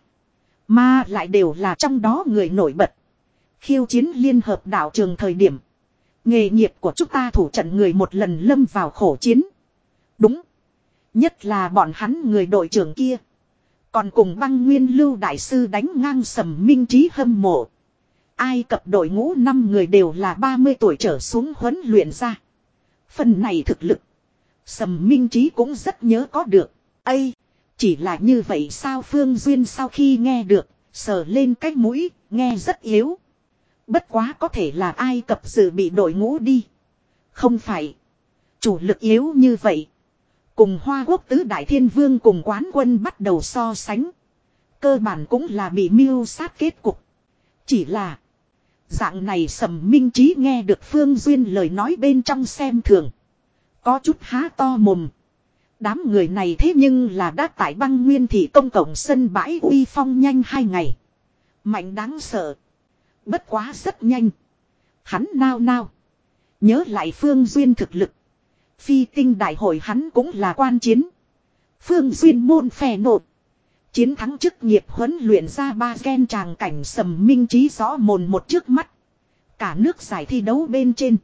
A: Mà lại đều là trong đó người nổi bật. Khiêu chiến liên hợp đạo trường thời điểm. Nghề nghiệp của chúng ta thủ trận người một lần lâm vào khổ chiến. Đúng. Nhất là bọn hắn người đội trưởng kia. Còn cùng băng nguyên lưu đại sư đánh ngang Sầm Minh Trí hâm mộ. Ai Cập đội ngũ năm người đều là ba mươi tuổi trở xuống huấn luyện ra. Phần này thực lực. Sầm Minh Trí cũng rất nhớ có được. Ây! Chỉ là như vậy sao Phương Duyên sau khi nghe được. Sờ lên cái mũi, nghe rất yếu. Bất quá có thể là Ai Cập dự bị đội ngũ đi. Không phải. Chủ lực yếu như vậy. Cùng Hoa Quốc tứ đại thiên vương cùng quán quân bắt đầu so sánh. Cơ bản cũng là bị mưu sát kết cục. Chỉ là. Dạng này Sầm Minh Trí nghe được Phương Duyên lời nói bên trong xem thường. Có chút há to mồm. Đám người này thế nhưng là đã tại băng nguyên thị công cộng sân bãi uy phong nhanh hai ngày. Mạnh đáng sợ. Bất quá rất nhanh. Hắn nao nao. Nhớ lại Phương Duyên thực lực. Phi tinh đại hội hắn cũng là quan chiến. Phương Duyên môn phè nộp. Chiến thắng chức nghiệp huấn luyện ra ba gen tràng cảnh Sầm Minh Trí rõ mồn một trước mắt. Cả nước giải thi đấu bên trên.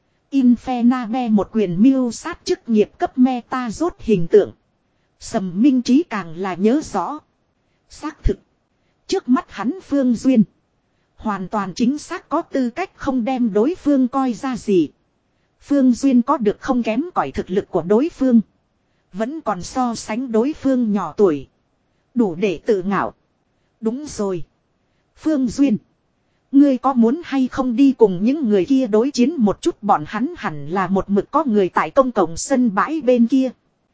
A: Infenabe một quyền mưu sát chức nghiệp cấp meta rốt hình tượng. Sầm Minh Trí càng là nhớ rõ. Xác thực. Trước mắt hắn Phương Duyên. Hoàn toàn chính xác có tư cách không đem đối phương coi ra gì. Phương Duyên có được không kém cỏi thực lực của đối phương. Vẫn còn so sánh đối phương nhỏ tuổi. Đủ để tự ngạo. Đúng rồi. Phương Duyên. Ngươi có muốn hay không đi cùng những người kia đối chiến một chút bọn hắn hẳn là một mực có người tại công cộng sân bãi bên kia.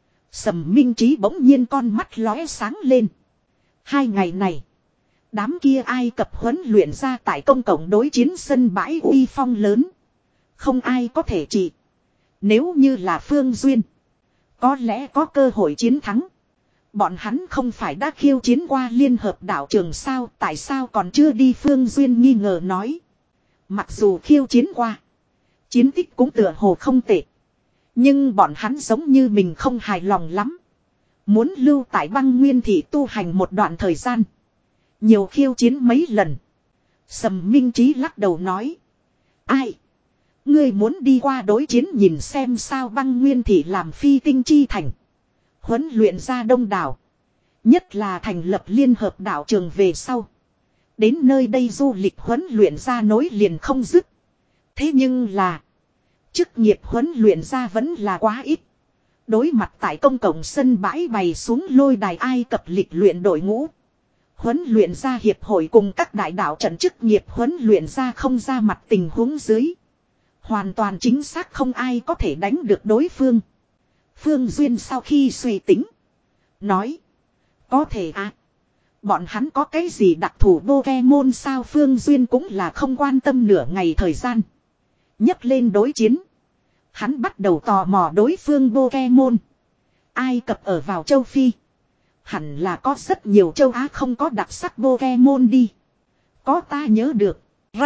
A: Sầm Minh Trí bỗng nhiên con mắt lóe sáng lên. Hai ngày này. Đám kia Ai Cập huấn luyện ra tại công cộng đối chiến sân bãi uy phong lớn. Không ai có thể trị. Nếu như là Phương Duyên. Có lẽ có cơ hội chiến thắng. Bọn hắn không phải đã khiêu chiến qua liên hợp đảo trường sao. Tại sao còn chưa đi Phương Duyên nghi ngờ nói. Mặc dù khiêu chiến qua. Chiến tích cũng tựa hồ không tệ. Nhưng bọn hắn giống như mình không hài lòng lắm. Muốn lưu tại băng nguyên thị tu hành một đoạn thời gian. Nhiều khiêu chiến mấy lần. Sầm Minh Trí lắc đầu nói. Ai? Ngươi muốn đi qua đối chiến nhìn xem sao băng nguyên thị làm phi tinh chi thành. Huấn luyện ra đông đảo. Nhất là thành lập liên hợp đảo trường về sau. Đến nơi đây du lịch huấn luyện ra nối liền không dứt. Thế nhưng là. Chức nghiệp huấn luyện ra vẫn là quá ít. Đối mặt tại công cộng sân bãi bày xuống lôi đài Ai Cập lịch luyện đội ngũ. Huấn luyện ra hiệp hội cùng các đại đạo trận chức nghiệp huấn luyện ra không ra mặt tình huống dưới. Hoàn toàn chính xác không ai có thể đánh được đối phương. Phương Duyên sau khi suy tính. Nói. Có thể à. Bọn hắn có cái gì đặc thù Pokemon sao Phương Duyên cũng là không quan tâm nửa ngày thời gian. Nhấc lên đối chiến. Hắn bắt đầu tò mò đối phương Pokemon. Ai Cập ở vào châu Phi. Hẳn là có rất nhiều châu Á không có đặc sắc Pokemon đi. Có ta nhớ được.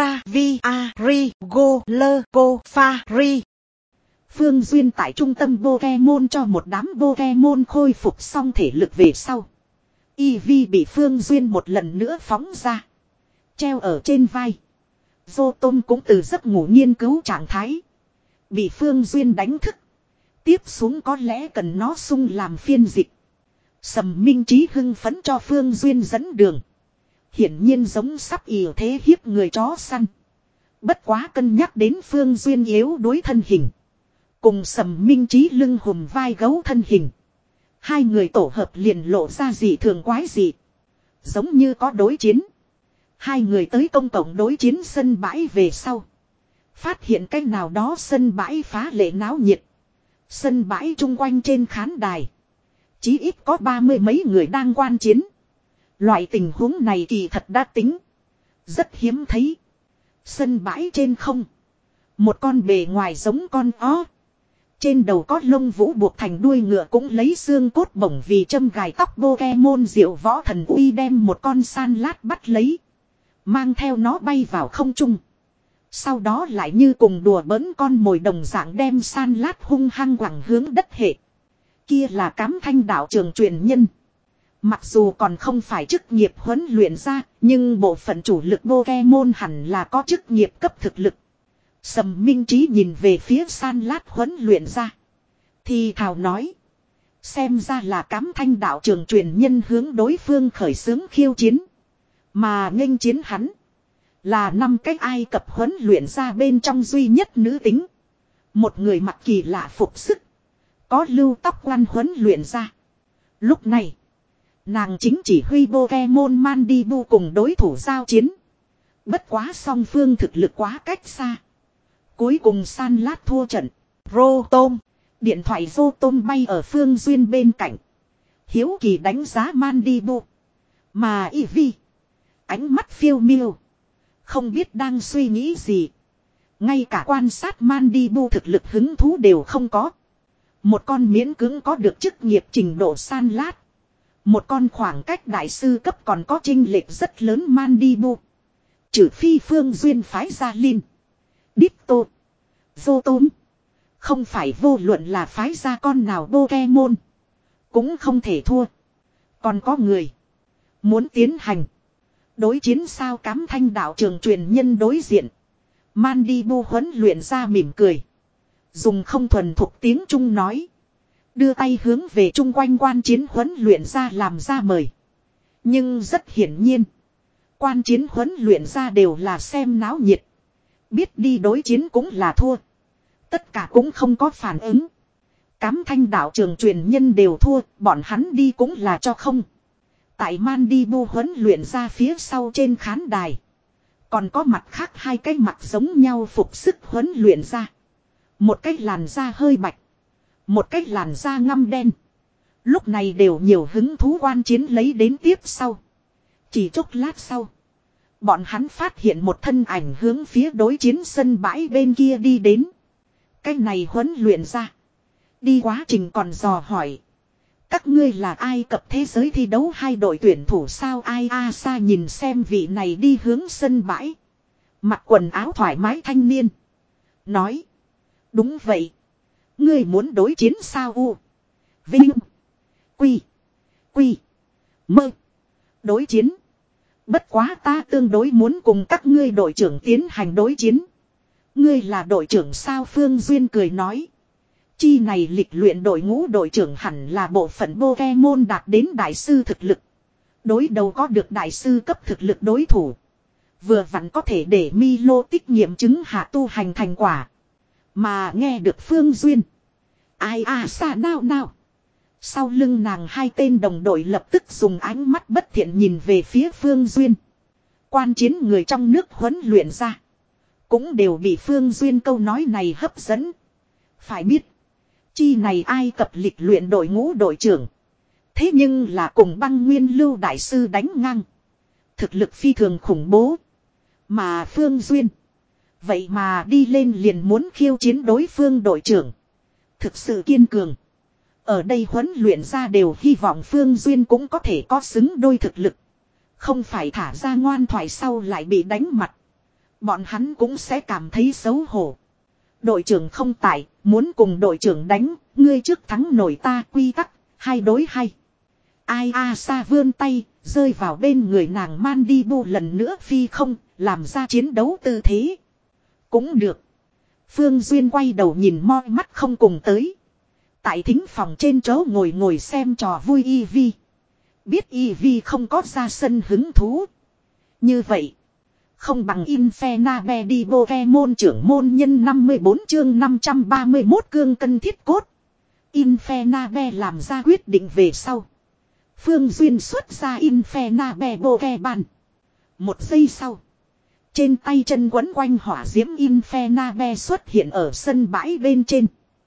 A: Raviari, Golurko, Fari. Phương Duyên tại trung tâm Pokemon cho một đám Pokemon khôi phục xong thể lực về sau. Eevee bị Phương Duyên một lần nữa phóng ra. Treo ở trên vai. Rotom cũng từ giấc ngủ nghiên cứu trạng thái. Bị Phương Duyên đánh thức. Tiếp xuống có lẽ cần nó sung làm phiên dịch. Sầm Minh Trí hưng phấn cho Phương Duyên dẫn đường. Hiển nhiên giống sắp ỉa thế hiếp người chó săn. Bất quá cân nhắc đến Phương Duyên yếu đối thân hình. Cùng Sầm Minh Trí lưng hùm vai gấu thân hình. Hai người tổ hợp liền lộ ra dị thường quái dị. Giống như có đối chiến. Hai người tới công cộng đối chiến sân bãi về sau. Phát hiện cách nào đó sân bãi phá lệ náo nhiệt. Sân bãi chung quanh trên khán đài. Chí ít có ba mươi mấy người đang quan chiến. Loại tình huống này kỳ thật đã tính. Rất hiếm thấy. Sân bãi trên không. Một con bề ngoài giống con ó. Trên đầu có lông vũ buộc thành đuôi ngựa cũng lấy xương cốt bổng vì châm gài tóc Pokemon diệu võ thần uy đem một con san lát bắt lấy. Mang theo nó bay vào không trung. Sau đó lại như cùng đùa bỡn con mồi đồng dạng đem san lát hung hăng quẳng hướng đất hệ. Kia là Cám Thanh đạo trường truyền nhân. Mặc dù còn không phải chức nghiệp huấn luyện ra, nhưng bộ phận chủ lực Pokemon hẳn là có chức nghiệp cấp thực lực. Sầm Minh Trí nhìn về phía San Lát huấn luyện ra. Thì thào nói. Xem ra là Cám Thanh đạo trường truyền nhân hướng đối phương khởi xướng khiêu chiến. Mà nghênh chiến hắn. Là năm cái Ai Cập huấn luyện ra bên trong duy nhất nữ tính. Một người mặc kỳ lạ phục sức. Có lưu tóc quan huấn luyện ra. Lúc này. Nàng chính chỉ huy Pokemon Mandibu cùng đối thủ giao chiến. Bất quá song phương thực lực quá cách xa. Cuối cùng San Lát thua trận. Rotom. Điện thoại Rotom bay ở Phương Duyên bên cạnh. Hiếu kỳ đánh giá Mandibu. Mà Eevee. Ánh mắt phiêu miêu. Không biết đang suy nghĩ gì. Ngay cả quan sát Mandibu thực lực hứng thú đều không có. Một con miễn cưỡng có được chức nghiệp trình độ San Lát. Một con khoảng cách đại sư cấp còn có chênh lệch rất lớn Mandibu. Trừ phi Phương Duyên phái ra Lin. Ditto. Rotom. Không phải vô luận là phái ra con nào Pokemon. Cũng không thể thua. Còn có người. Muốn tiến hành. Đối chiến sao Cám Thanh đạo trường truyền nhân đối diện. Mandibu huấn luyện ra mỉm cười. Dùng không thuần thuộc tiếng Trung nói. Đưa tay hướng về chung quanh quan chiến huấn luyện ra làm ra mời. Nhưng rất hiển nhiên. Quan chiến huấn luyện ra đều là xem náo nhiệt. Biết đi đối chiến cũng là thua. Tất cả cũng không có phản ứng. Cám Thanh đạo trường truyền nhân đều thua. Bọn hắn đi cũng là cho không. Tại Mandibu huấn luyện ra phía sau trên khán đài. Còn có mặt khác hai cái mặt giống nhau phục sức huấn luyện ra. Một cái làn da hơi bạch. Một cái làn da ngăm đen. Lúc này đều nhiều hứng thú quan chiến lấy đến tiếp sau. Chỉ chốc lát sau. Bọn hắn phát hiện một thân ảnh hướng phía đối chiến sân bãi bên kia đi đến. Cái này huấn luyện ra. Đi quá trình còn dò hỏi. Các ngươi là Ai Cập thế giới thi đấu hai đội tuyển thủ sao ai a sa nhìn xem vị này đi hướng sân bãi. Mặc quần áo thoải mái thanh niên. Nói. Đúng vậy. Ngươi muốn đối chiến sao u. Vinh. Quy. Quy. Mơ. Đối chiến. Bất quá ta tương đối muốn cùng các ngươi đội trưởng tiến hành đối chiến. Ngươi là đội trưởng sao Phương Duyên cười nói. Chi này lịch luyện đội ngũ đội trưởng hẳn là bộ phận Pokemon đạt đến đại sư thực lực. Đối đầu có được đại sư cấp thực lực đối thủ. Vừa vặn có thể để Milo tích nghiệm chứng hạ tu hành thành quả. Mà nghe được Phương Duyên. Ai à xa nào nào. Sau lưng nàng hai tên đồng đội lập tức dùng ánh mắt bất thiện nhìn về phía Phương Duyên. Quan chiến người trong nước huấn luyện ra. Cũng đều bị Phương Duyên câu nói này hấp dẫn. Phải biết. Chi này Ai Cập lịch luyện đội ngũ đội trưởng. Thế nhưng là cùng Băng Nguyên Lưu đại sư đánh ngang. Thực lực phi thường khủng bố. Mà Phương Duyên. Vậy mà đi lên liền muốn khiêu chiến đối phương đội trưởng. Thực sự kiên cường. Ở đây huấn luyện ra đều hy vọng Phương Duyên cũng có thể có xứng đôi thực lực. Không phải thả ra ngoan thoại sau lại bị đánh mặt. Bọn hắn cũng sẽ cảm thấy xấu hổ. Đội trưởng không tại, muốn cùng đội trưởng đánh, ngươi trước thắng nổi ta quy tắc, hai đối hai. Ai a sa vươn tay, rơi vào bên người nàng Mandibu lần nữa phi không, làm ra chiến đấu tư thế. Cũng được. Phương Duyên quay đầu nhìn moi mắt không cùng tới. Tại thính phòng trên chỗ ngồi ngồi xem trò vui Eevee. Biết Eevee không có ra sân hứng thú. Như vậy. Không bằng Infernabe đi Pokemon trưởng môn nhân năm mươi bốn chương năm trăm ba mươi mốt cương cân thiết cốt. Infernabe làm ra quyết định về sau. Phương Duyên xuất ra Infernabe Pokemon. Một giây sau. Trên tay chân quấn quanh hỏa diễm Infernabe xuất hiện ở sân bãi bên trên.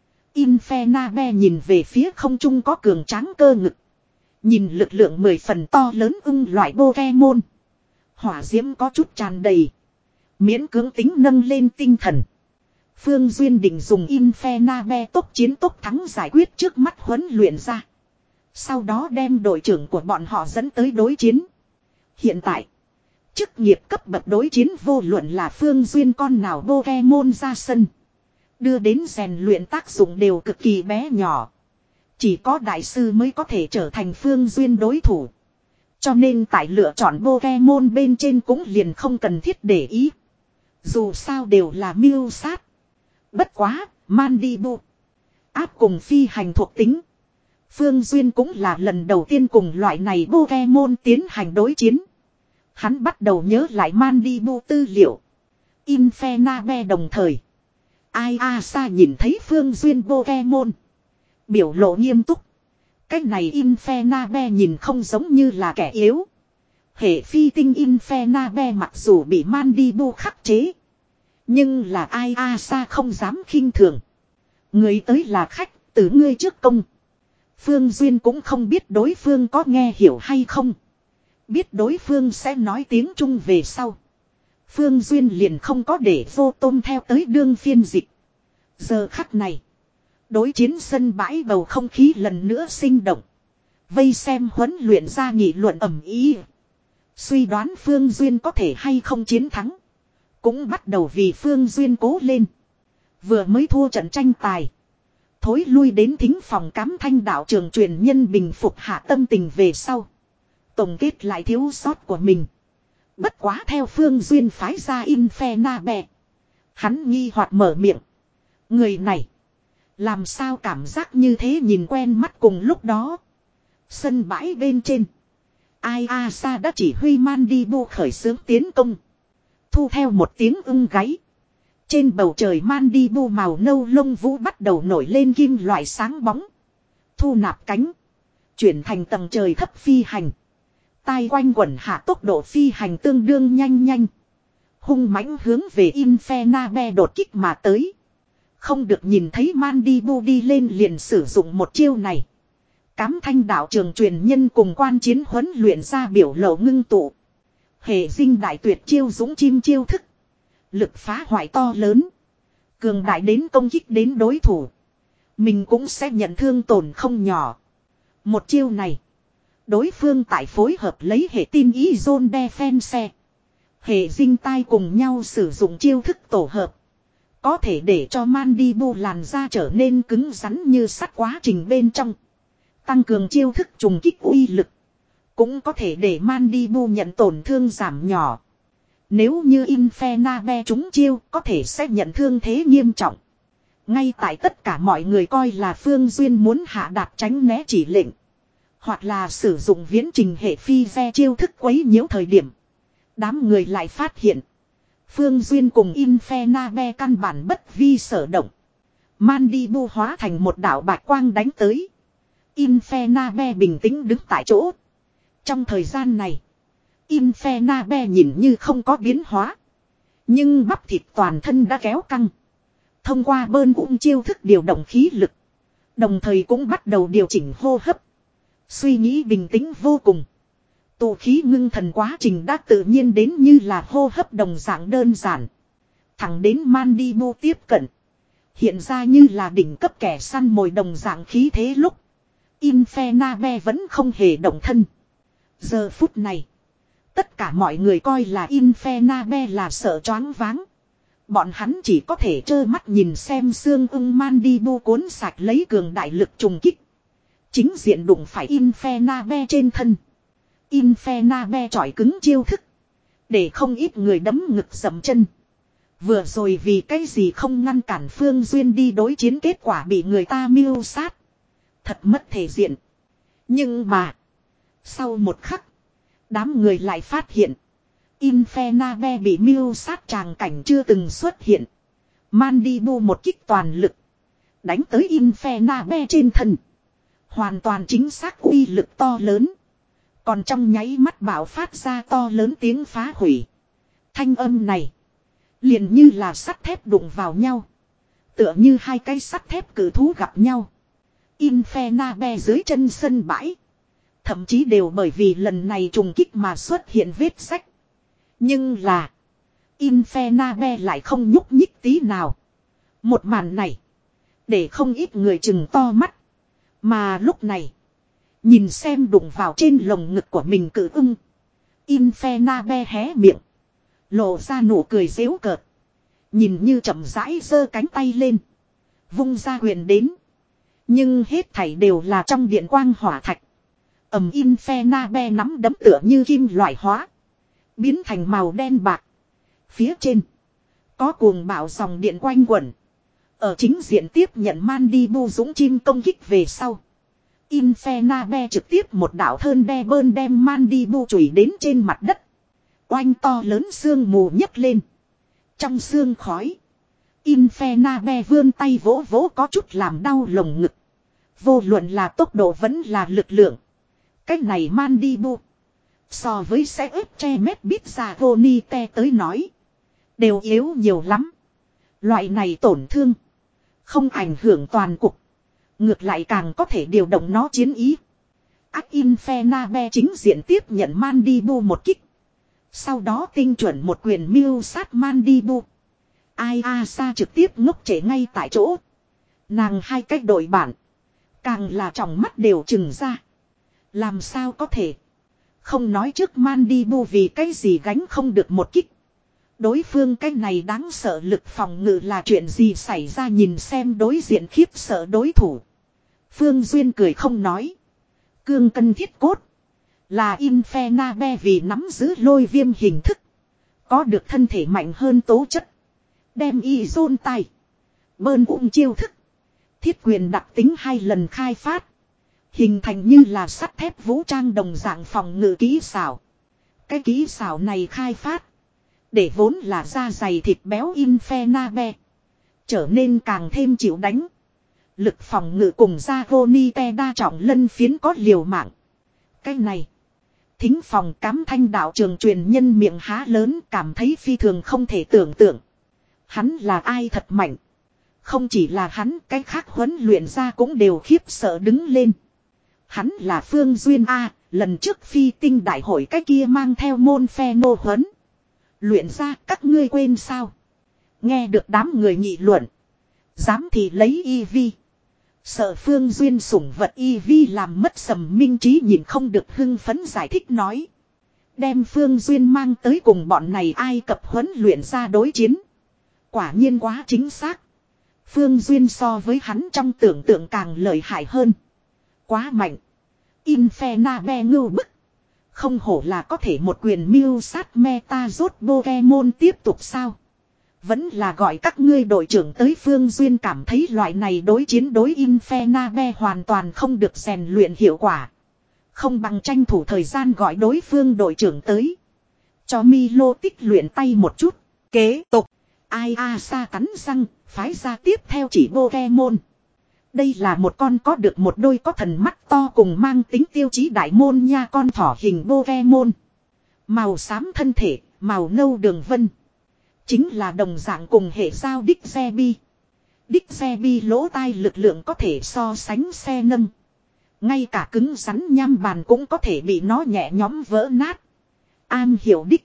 A: Infernabe nhìn về phía không trung có cường tráng cơ ngực. Nhìn lực lượng mười phần to lớn ưng loại Pokemon. Hỏa diễm có chút tràn đầy. Miễn cưỡng tính nâng lên tinh thần. Phương Duyên định dùng Infernabe tốc chiến tốc thắng giải quyết trước mắt huấn luyện ra. Sau đó đem đội trưởng của bọn họ dẫn tới đối chiến. Hiện tại. Chức nghiệp cấp bậc đối chiến vô luận là Phương Duyên con nào Pokemon ra sân. Đưa đến rèn luyện tác dụng đều cực kỳ bé nhỏ. Chỉ có đại sư mới có thể trở thành Phương Duyên đối thủ. Cho nên tại lựa chọn Pokemon bên trên cũng liền không cần thiết để ý. Dù sao đều là mưu sát. Bất quá, Mandibu. Áp cùng phi hành thuộc tính. Phương Duyên cũng là lần đầu tiên cùng loại này Pokemon tiến hành đối chiến. Hắn bắt đầu nhớ lại Mandibu tư liệu. Infernape đồng thời. Ayasa nhìn thấy Phương Duyên Pokemon. Biểu lộ nghiêm túc. Cái này Infernape nhìn không giống như là kẻ yếu. Hệ phi tinh Infernape mặc dù bị Mandibu khắc chế. Nhưng là Ayasa không dám khinh thường. Người tới là khách, từ ngươi trước công. Phương Duyên cũng không biết đối phương có nghe hiểu hay không. Biết đối phương sẽ nói tiếng Trung về sau. Phương Duyên liền không có để vô tôm theo tới đương phiên dịch. Giờ khắc này. Đối chiến sân bãi bầu không khí lần nữa sinh động. Vây xem huấn luyện ra nghị luận ầm ý. Suy đoán Phương Duyên có thể hay không chiến thắng. Cũng bắt đầu vì Phương Duyên cố lên. Vừa mới thua trận tranh tài. Thối lui đến thính phòng cám thanh đạo trường truyền nhân bình phục hạ tâm tình về sau. Tổng kết lại thiếu sót của mình. Bất quá theo Phương Duyên phái ra Infernape. Hắn nghi hoặc mở miệng. Người này. Làm sao cảm giác như thế nhìn quen mắt cùng lúc đó. Sân bãi bên trên. Ayasa đã chỉ huy Mandibu khởi xướng tiến công. Thu theo một tiếng ưng gáy. Trên bầu trời Mandibu màu nâu lông vũ bắt đầu nổi lên kim loại sáng bóng. Thu nạp cánh. Chuyển thành tầng trời thấp phi hành. Tai quanh quẩn hạ tốc độ phi hành tương đương nhanh nhanh. Hung mãnh hướng về Infernape đột kích mà tới. Không được nhìn thấy Mandibu đi lên liền sử dụng một chiêu này. Cám thanh đạo trường truyền nhân cùng quan chiến huấn luyện ra biểu lộ ngưng tụ. Hệ dinh đại tuyệt chiêu dũng chim chiêu thức. Lực phá hoại to lớn. Cường đại đến công kích đến đối thủ. Mình cũng sẽ nhận thương tổn không nhỏ. Một chiêu này. Đối phương tại phối hợp lấy hệ tin ý zone defense. Hệ dinh tai cùng nhau sử dụng chiêu thức tổ hợp. Có thể để cho Mandibu làn da trở nên cứng rắn như sắt quá trình bên trong. Tăng cường chiêu thức trùng kích uy lực. Cũng có thể để Mandibu nhận tổn thương giảm nhỏ. Nếu như Infernape trúng chiêu có thể sẽ nhận thương thế nghiêm trọng. Ngay tại tất cả mọi người coi là Phương Duyên muốn hạ đạt tránh né chỉ lệnh. Hoặc là sử dụng viễn trình hệ phi ve chiêu thức quấy nhiễu thời điểm. Đám người lại phát hiện. Phương Duyên cùng Infernape căn bản bất vi sở động. Mandibu hóa thành một đạo bạch quang đánh tới. Infernape bình tĩnh đứng tại chỗ. Trong thời gian này. Infernape nhìn như không có biến hóa. Nhưng bắp thịt toàn thân đã kéo căng. Thông qua bơn ung chiêu thức điều động khí lực. Đồng thời cũng bắt đầu điều chỉnh hô hấp. Suy nghĩ bình tĩnh vô cùng. Tụ khí ngưng thần quá trình đã tự nhiên đến như là hô hấp đồng dạng đơn giản. Thẳng đến Mandibu tiếp cận. Hiện ra như là đỉnh cấp kẻ săn mồi đồng dạng khí thế lúc. Infernape vẫn không hề động thân. Giờ phút này. Tất cả mọi người coi là Infernape là sợ choáng váng. Bọn hắn chỉ có thể trơ mắt nhìn xem xương ưng Mandibu cuốn sạch lấy cường đại lực trùng kích. Chính diện đụng phải Infernape trên thân. Infernape chọi cứng chiêu thức. Để không ít người đấm ngực dậm chân. Vừa rồi vì cái gì không ngăn cản Phương Duyên đi đối chiến kết quả bị người ta mưu sát. Thật mất thể diện. Nhưng mà. Sau một khắc. Đám người lại phát hiện. Infernape bị mưu sát tràng cảnh chưa từng xuất hiện. Mandibu một kích toàn lực. Đánh tới Infernape trên thân. Hoàn toàn chính xác uy lực to lớn. Còn trong nháy mắt bạo phát ra to lớn tiếng phá hủy. Thanh âm này. Liền như là sắt thép đụng vào nhau. Tựa như hai cái sắt thép cử thú gặp nhau. Infernape dưới chân sân bãi. Thậm chí đều bởi vì lần này trùng kích mà xuất hiện vết rách. Nhưng là. Infernape lại không nhúc nhích tí nào. Một màn này. Để không ít người chừng to mắt. Mà lúc này. Nhìn xem đụng vào trên lồng ngực của mình cử ưng. Infernape hé miệng. Lộ ra nụ cười giễu cợt. Nhìn như chậm rãi giơ cánh tay lên. Vung ra huyền đến. Nhưng hết thảy đều là trong điện quang hỏa thạch. Ầm Infernape nắm đấm tựa như kim loại hóa. Biến thành màu đen bạc. Phía trên. Có cuồng bạo dòng điện quanh quẩn. Ở chính diện tiếp nhận Mandibu dũng chim công kích về sau. Infernape trực tiếp một đạo thơn đe bơn đem Mandibu chùi đến trên mặt đất. Oanh to lớn sương mù nhấc lên. Trong sương khói. Infernape vươn tay vỗ vỗ có chút làm đau lồng ngực. Vô luận là tốc độ vẫn là lực lượng. Cách này Mandibu. So với xe ếp tre mét bít ra Gonite tới nói. Đều yếu nhiều lắm. Loại này tổn thương. Không ảnh hưởng toàn cục. Ngược lại càng có thể điều động nó chiến ý. Ác Infernape chính diện tiếp nhận Mandibu một kích. Sau đó tinh chuẩn một quyền mưu sát Mandibu. Ayasa trực tiếp ngốc trễ ngay tại chỗ. Nàng hai cách đổi bản. Càng là tròng mắt đều trừng ra. Làm sao có thể. Không nói trước Mandibu vì cái gì gánh không được một kích. Đối phương cái này đáng sợ lực phòng ngự là chuyện gì xảy ra nhìn xem đối diện khiếp sợ đối thủ. Phương Duyên cười không nói. Cương cân thiết cốt. Là Infernape vì nắm giữ lôi viêm hình thức. Có được thân thể mạnh hơn tố chất. Đem y dôn tay. Bơn ung chiêu thức. Thiết quyền đặc tính hai lần khai phát. Hình thành như là sắt thép vũ trang đồng dạng phòng ngự kỹ xảo. Cái kỹ xảo này khai phát. Để vốn là da dày thịt béo Infernape. Trở nên càng thêm chịu đánh. Lực phòng ngự cùng Zagonite đa trọng lân phiến có liều mạng. Cái này. Thính phòng cám thanh đạo trường truyền nhân miệng há lớn cảm thấy phi thường không thể tưởng tượng. Hắn là ai thật mạnh. Không chỉ là hắn, cái khác huấn luyện ra cũng đều khiếp sợ đứng lên. Hắn là Phương Duyên A, lần trước phi tinh đại hội cái kia mang theo môn phe nô huấn. Luyện ra các ngươi quên sao. Nghe được đám người nghị luận. Dám thì lấy y vi. Sợ Phương Duyên sủng vật y vi làm mất sầm minh trí nhìn không được hưng phấn giải thích nói. Đem Phương Duyên mang tới cùng bọn này Ai Cập huấn luyện ra đối chiến. Quả nhiên quá chính xác. Phương Duyên so với hắn trong tưởng tượng càng lợi hại hơn. Quá mạnh. Infernape ngưu bức. Không hổ là có thể một quyền mưu sát meta rốt Pokemon tiếp tục sao. Vẫn là gọi các ngươi đội trưởng tới. Phương Duyên cảm thấy loại này đối chiến đối Infernape hoàn toàn không được rèn luyện hiệu quả. Không bằng tranh thủ thời gian gọi đối phương đội trưởng tới. Cho Milo tích luyện tay một chút. Kế tục. Ayasa cắn răng, phái ra tiếp theo chỉ Pokemon. Đây là một con có được một đôi có thần mắt to cùng mang tính tiêu chí đại môn nha con thỏ hình Pokemon. Màu xám thân thể, màu nâu đường vân. Chính là đồng dạng cùng hệ sao Đích Zebi. Đích Zebi lỗ tai lực lượng có thể so sánh xe nâng. Ngay cả cứng rắn nham bàn cũng có thể bị nó nhẹ nhõm vỡ nát. An hiểu Đích.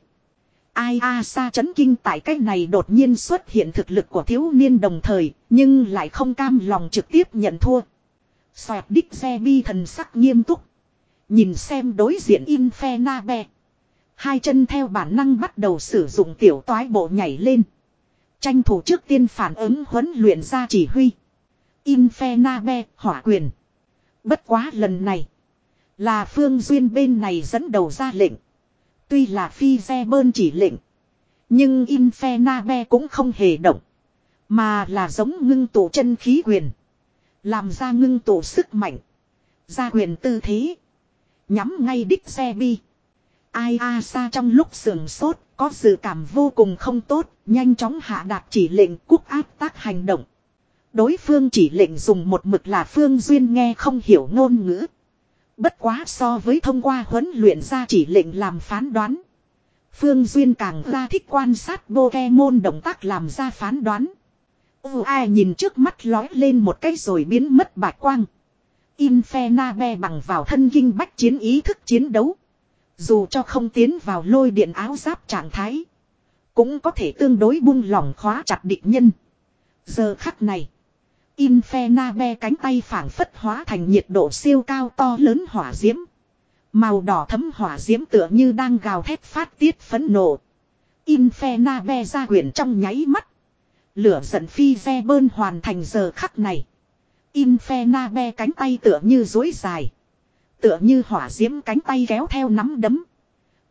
A: Ayasa chấn kinh tại cách này đột nhiên xuất hiện thực lực của thiếu niên đồng thời, nhưng lại không cam lòng trực tiếp nhận thua. Xoẹt Đích Zebi thần sắc nghiêm túc. Nhìn xem đối diện Infernape. Hai chân theo bản năng bắt đầu sử dụng tiểu toái bộ nhảy lên. Tranh thủ trước tiên phản ứng huấn luyện ra chỉ huy. Infernape hỏa quyền. Bất quá lần này. Là Phương Duyên bên này dẫn đầu ra lệnh. Tuy là phi xe bơn chỉ lệnh. Nhưng Infernape cũng không hề động. Mà là giống ngưng tụ chân khí quyền. Làm ra ngưng tụ sức mạnh. Ra quyền tư thế. Nhắm ngay Đích Zebi. Ayasa trong lúc sườn sốt, có dự cảm vô cùng không tốt, nhanh chóng hạ đạt chỉ lệnh cúc áp tác hành động. Đối phương chỉ lệnh dùng một mực là Phương Duyên nghe không hiểu ngôn ngữ. Bất quá so với thông qua huấn luyện ra chỉ lệnh làm phán đoán. Phương Duyên càng ra thích quan sát Pokemon động tác làm ra phán đoán. Ồ ai nhìn trước mắt lói lên một cái rồi biến mất bạch quang. Infernape bằng vào thân kinh bách chiến ý thức chiến đấu. Dù cho không tiến vào lôi điện áo giáp trạng thái. Cũng có thể tương đối buông lỏng khóa chặt địch nhân. Giờ khắc này. Infernape cánh tay phảng phất hóa thành nhiệt độ siêu cao to lớn hỏa diễm. Màu đỏ thấm hỏa diễm tựa như đang gào thét phát tiết phẫn nộ. Infernape ra quyền trong nháy mắt. Lửa giận phi ve bơn hoàn thành giờ khắc này. Infernape cánh tay tựa như duỗi dài. Tựa như hỏa diễm cánh tay kéo theo nắm đấm.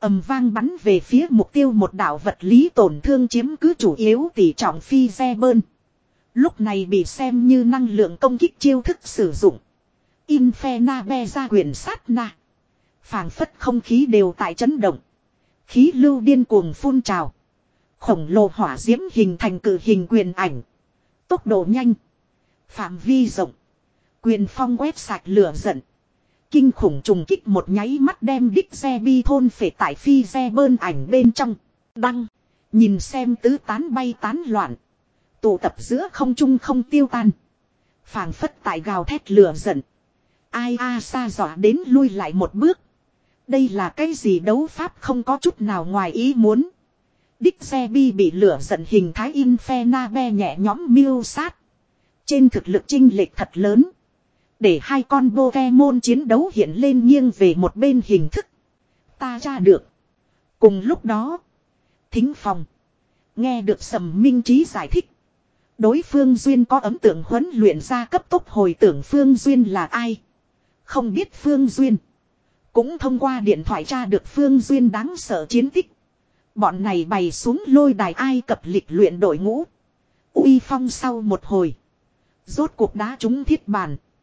A: ầm vang bắn về phía mục tiêu, một đạo vật lý tổn thương chiếm cứ chủ yếu tỷ trọng phi xe bơn. Lúc này bị xem như năng lượng công kích chiêu thức sử dụng. Infernabe ra quyền sát na. Phảng phất không khí đều tại chấn động. Khí lưu điên cuồng phun trào. Khổng lồ hỏa diễm hình thành cự hình quyền ảnh. Tốc độ nhanh. Phạm vi rộng. Quyền phong quét sạch lửa giận. Kinh khủng trùng kích một nháy mắt đem đích xe bi thôn phệ tại phi xe bơn ảnh bên trong. Đăng. Nhìn xem tứ tán bay tán loạn. Tụ tập giữa không trung không tiêu tan. Phảng phất tại gào thét lửa giận. Ai a xa dọa đến lui lại một bước. Đây là cái gì đấu pháp không có chút nào ngoài ý muốn. Đích xe bi bị lửa giận hình thái Infernabe nhẹ nhõm miêu sát. Trên thực lực chênh lệch thật lớn. Để hai con Pokemon chiến đấu hiện lên nghiêng về một bên hình thức. Ta tra được. Cùng lúc đó. Thính phòng. Nghe được Sầm Minh Trí giải thích. Đối phương Duyên có ấn tượng huấn luyện ra cấp tốc hồi tưởng Phương Duyên là ai. Không biết Phương Duyên. Cũng thông qua điện thoại tra được Phương Duyên đáng sợ chiến tích. Bọn này bày xuống lôi đài Ai Cập lịch luyện đội ngũ. Uy phong sau một hồi. Rốt cuộc đá trúng thiết bàn.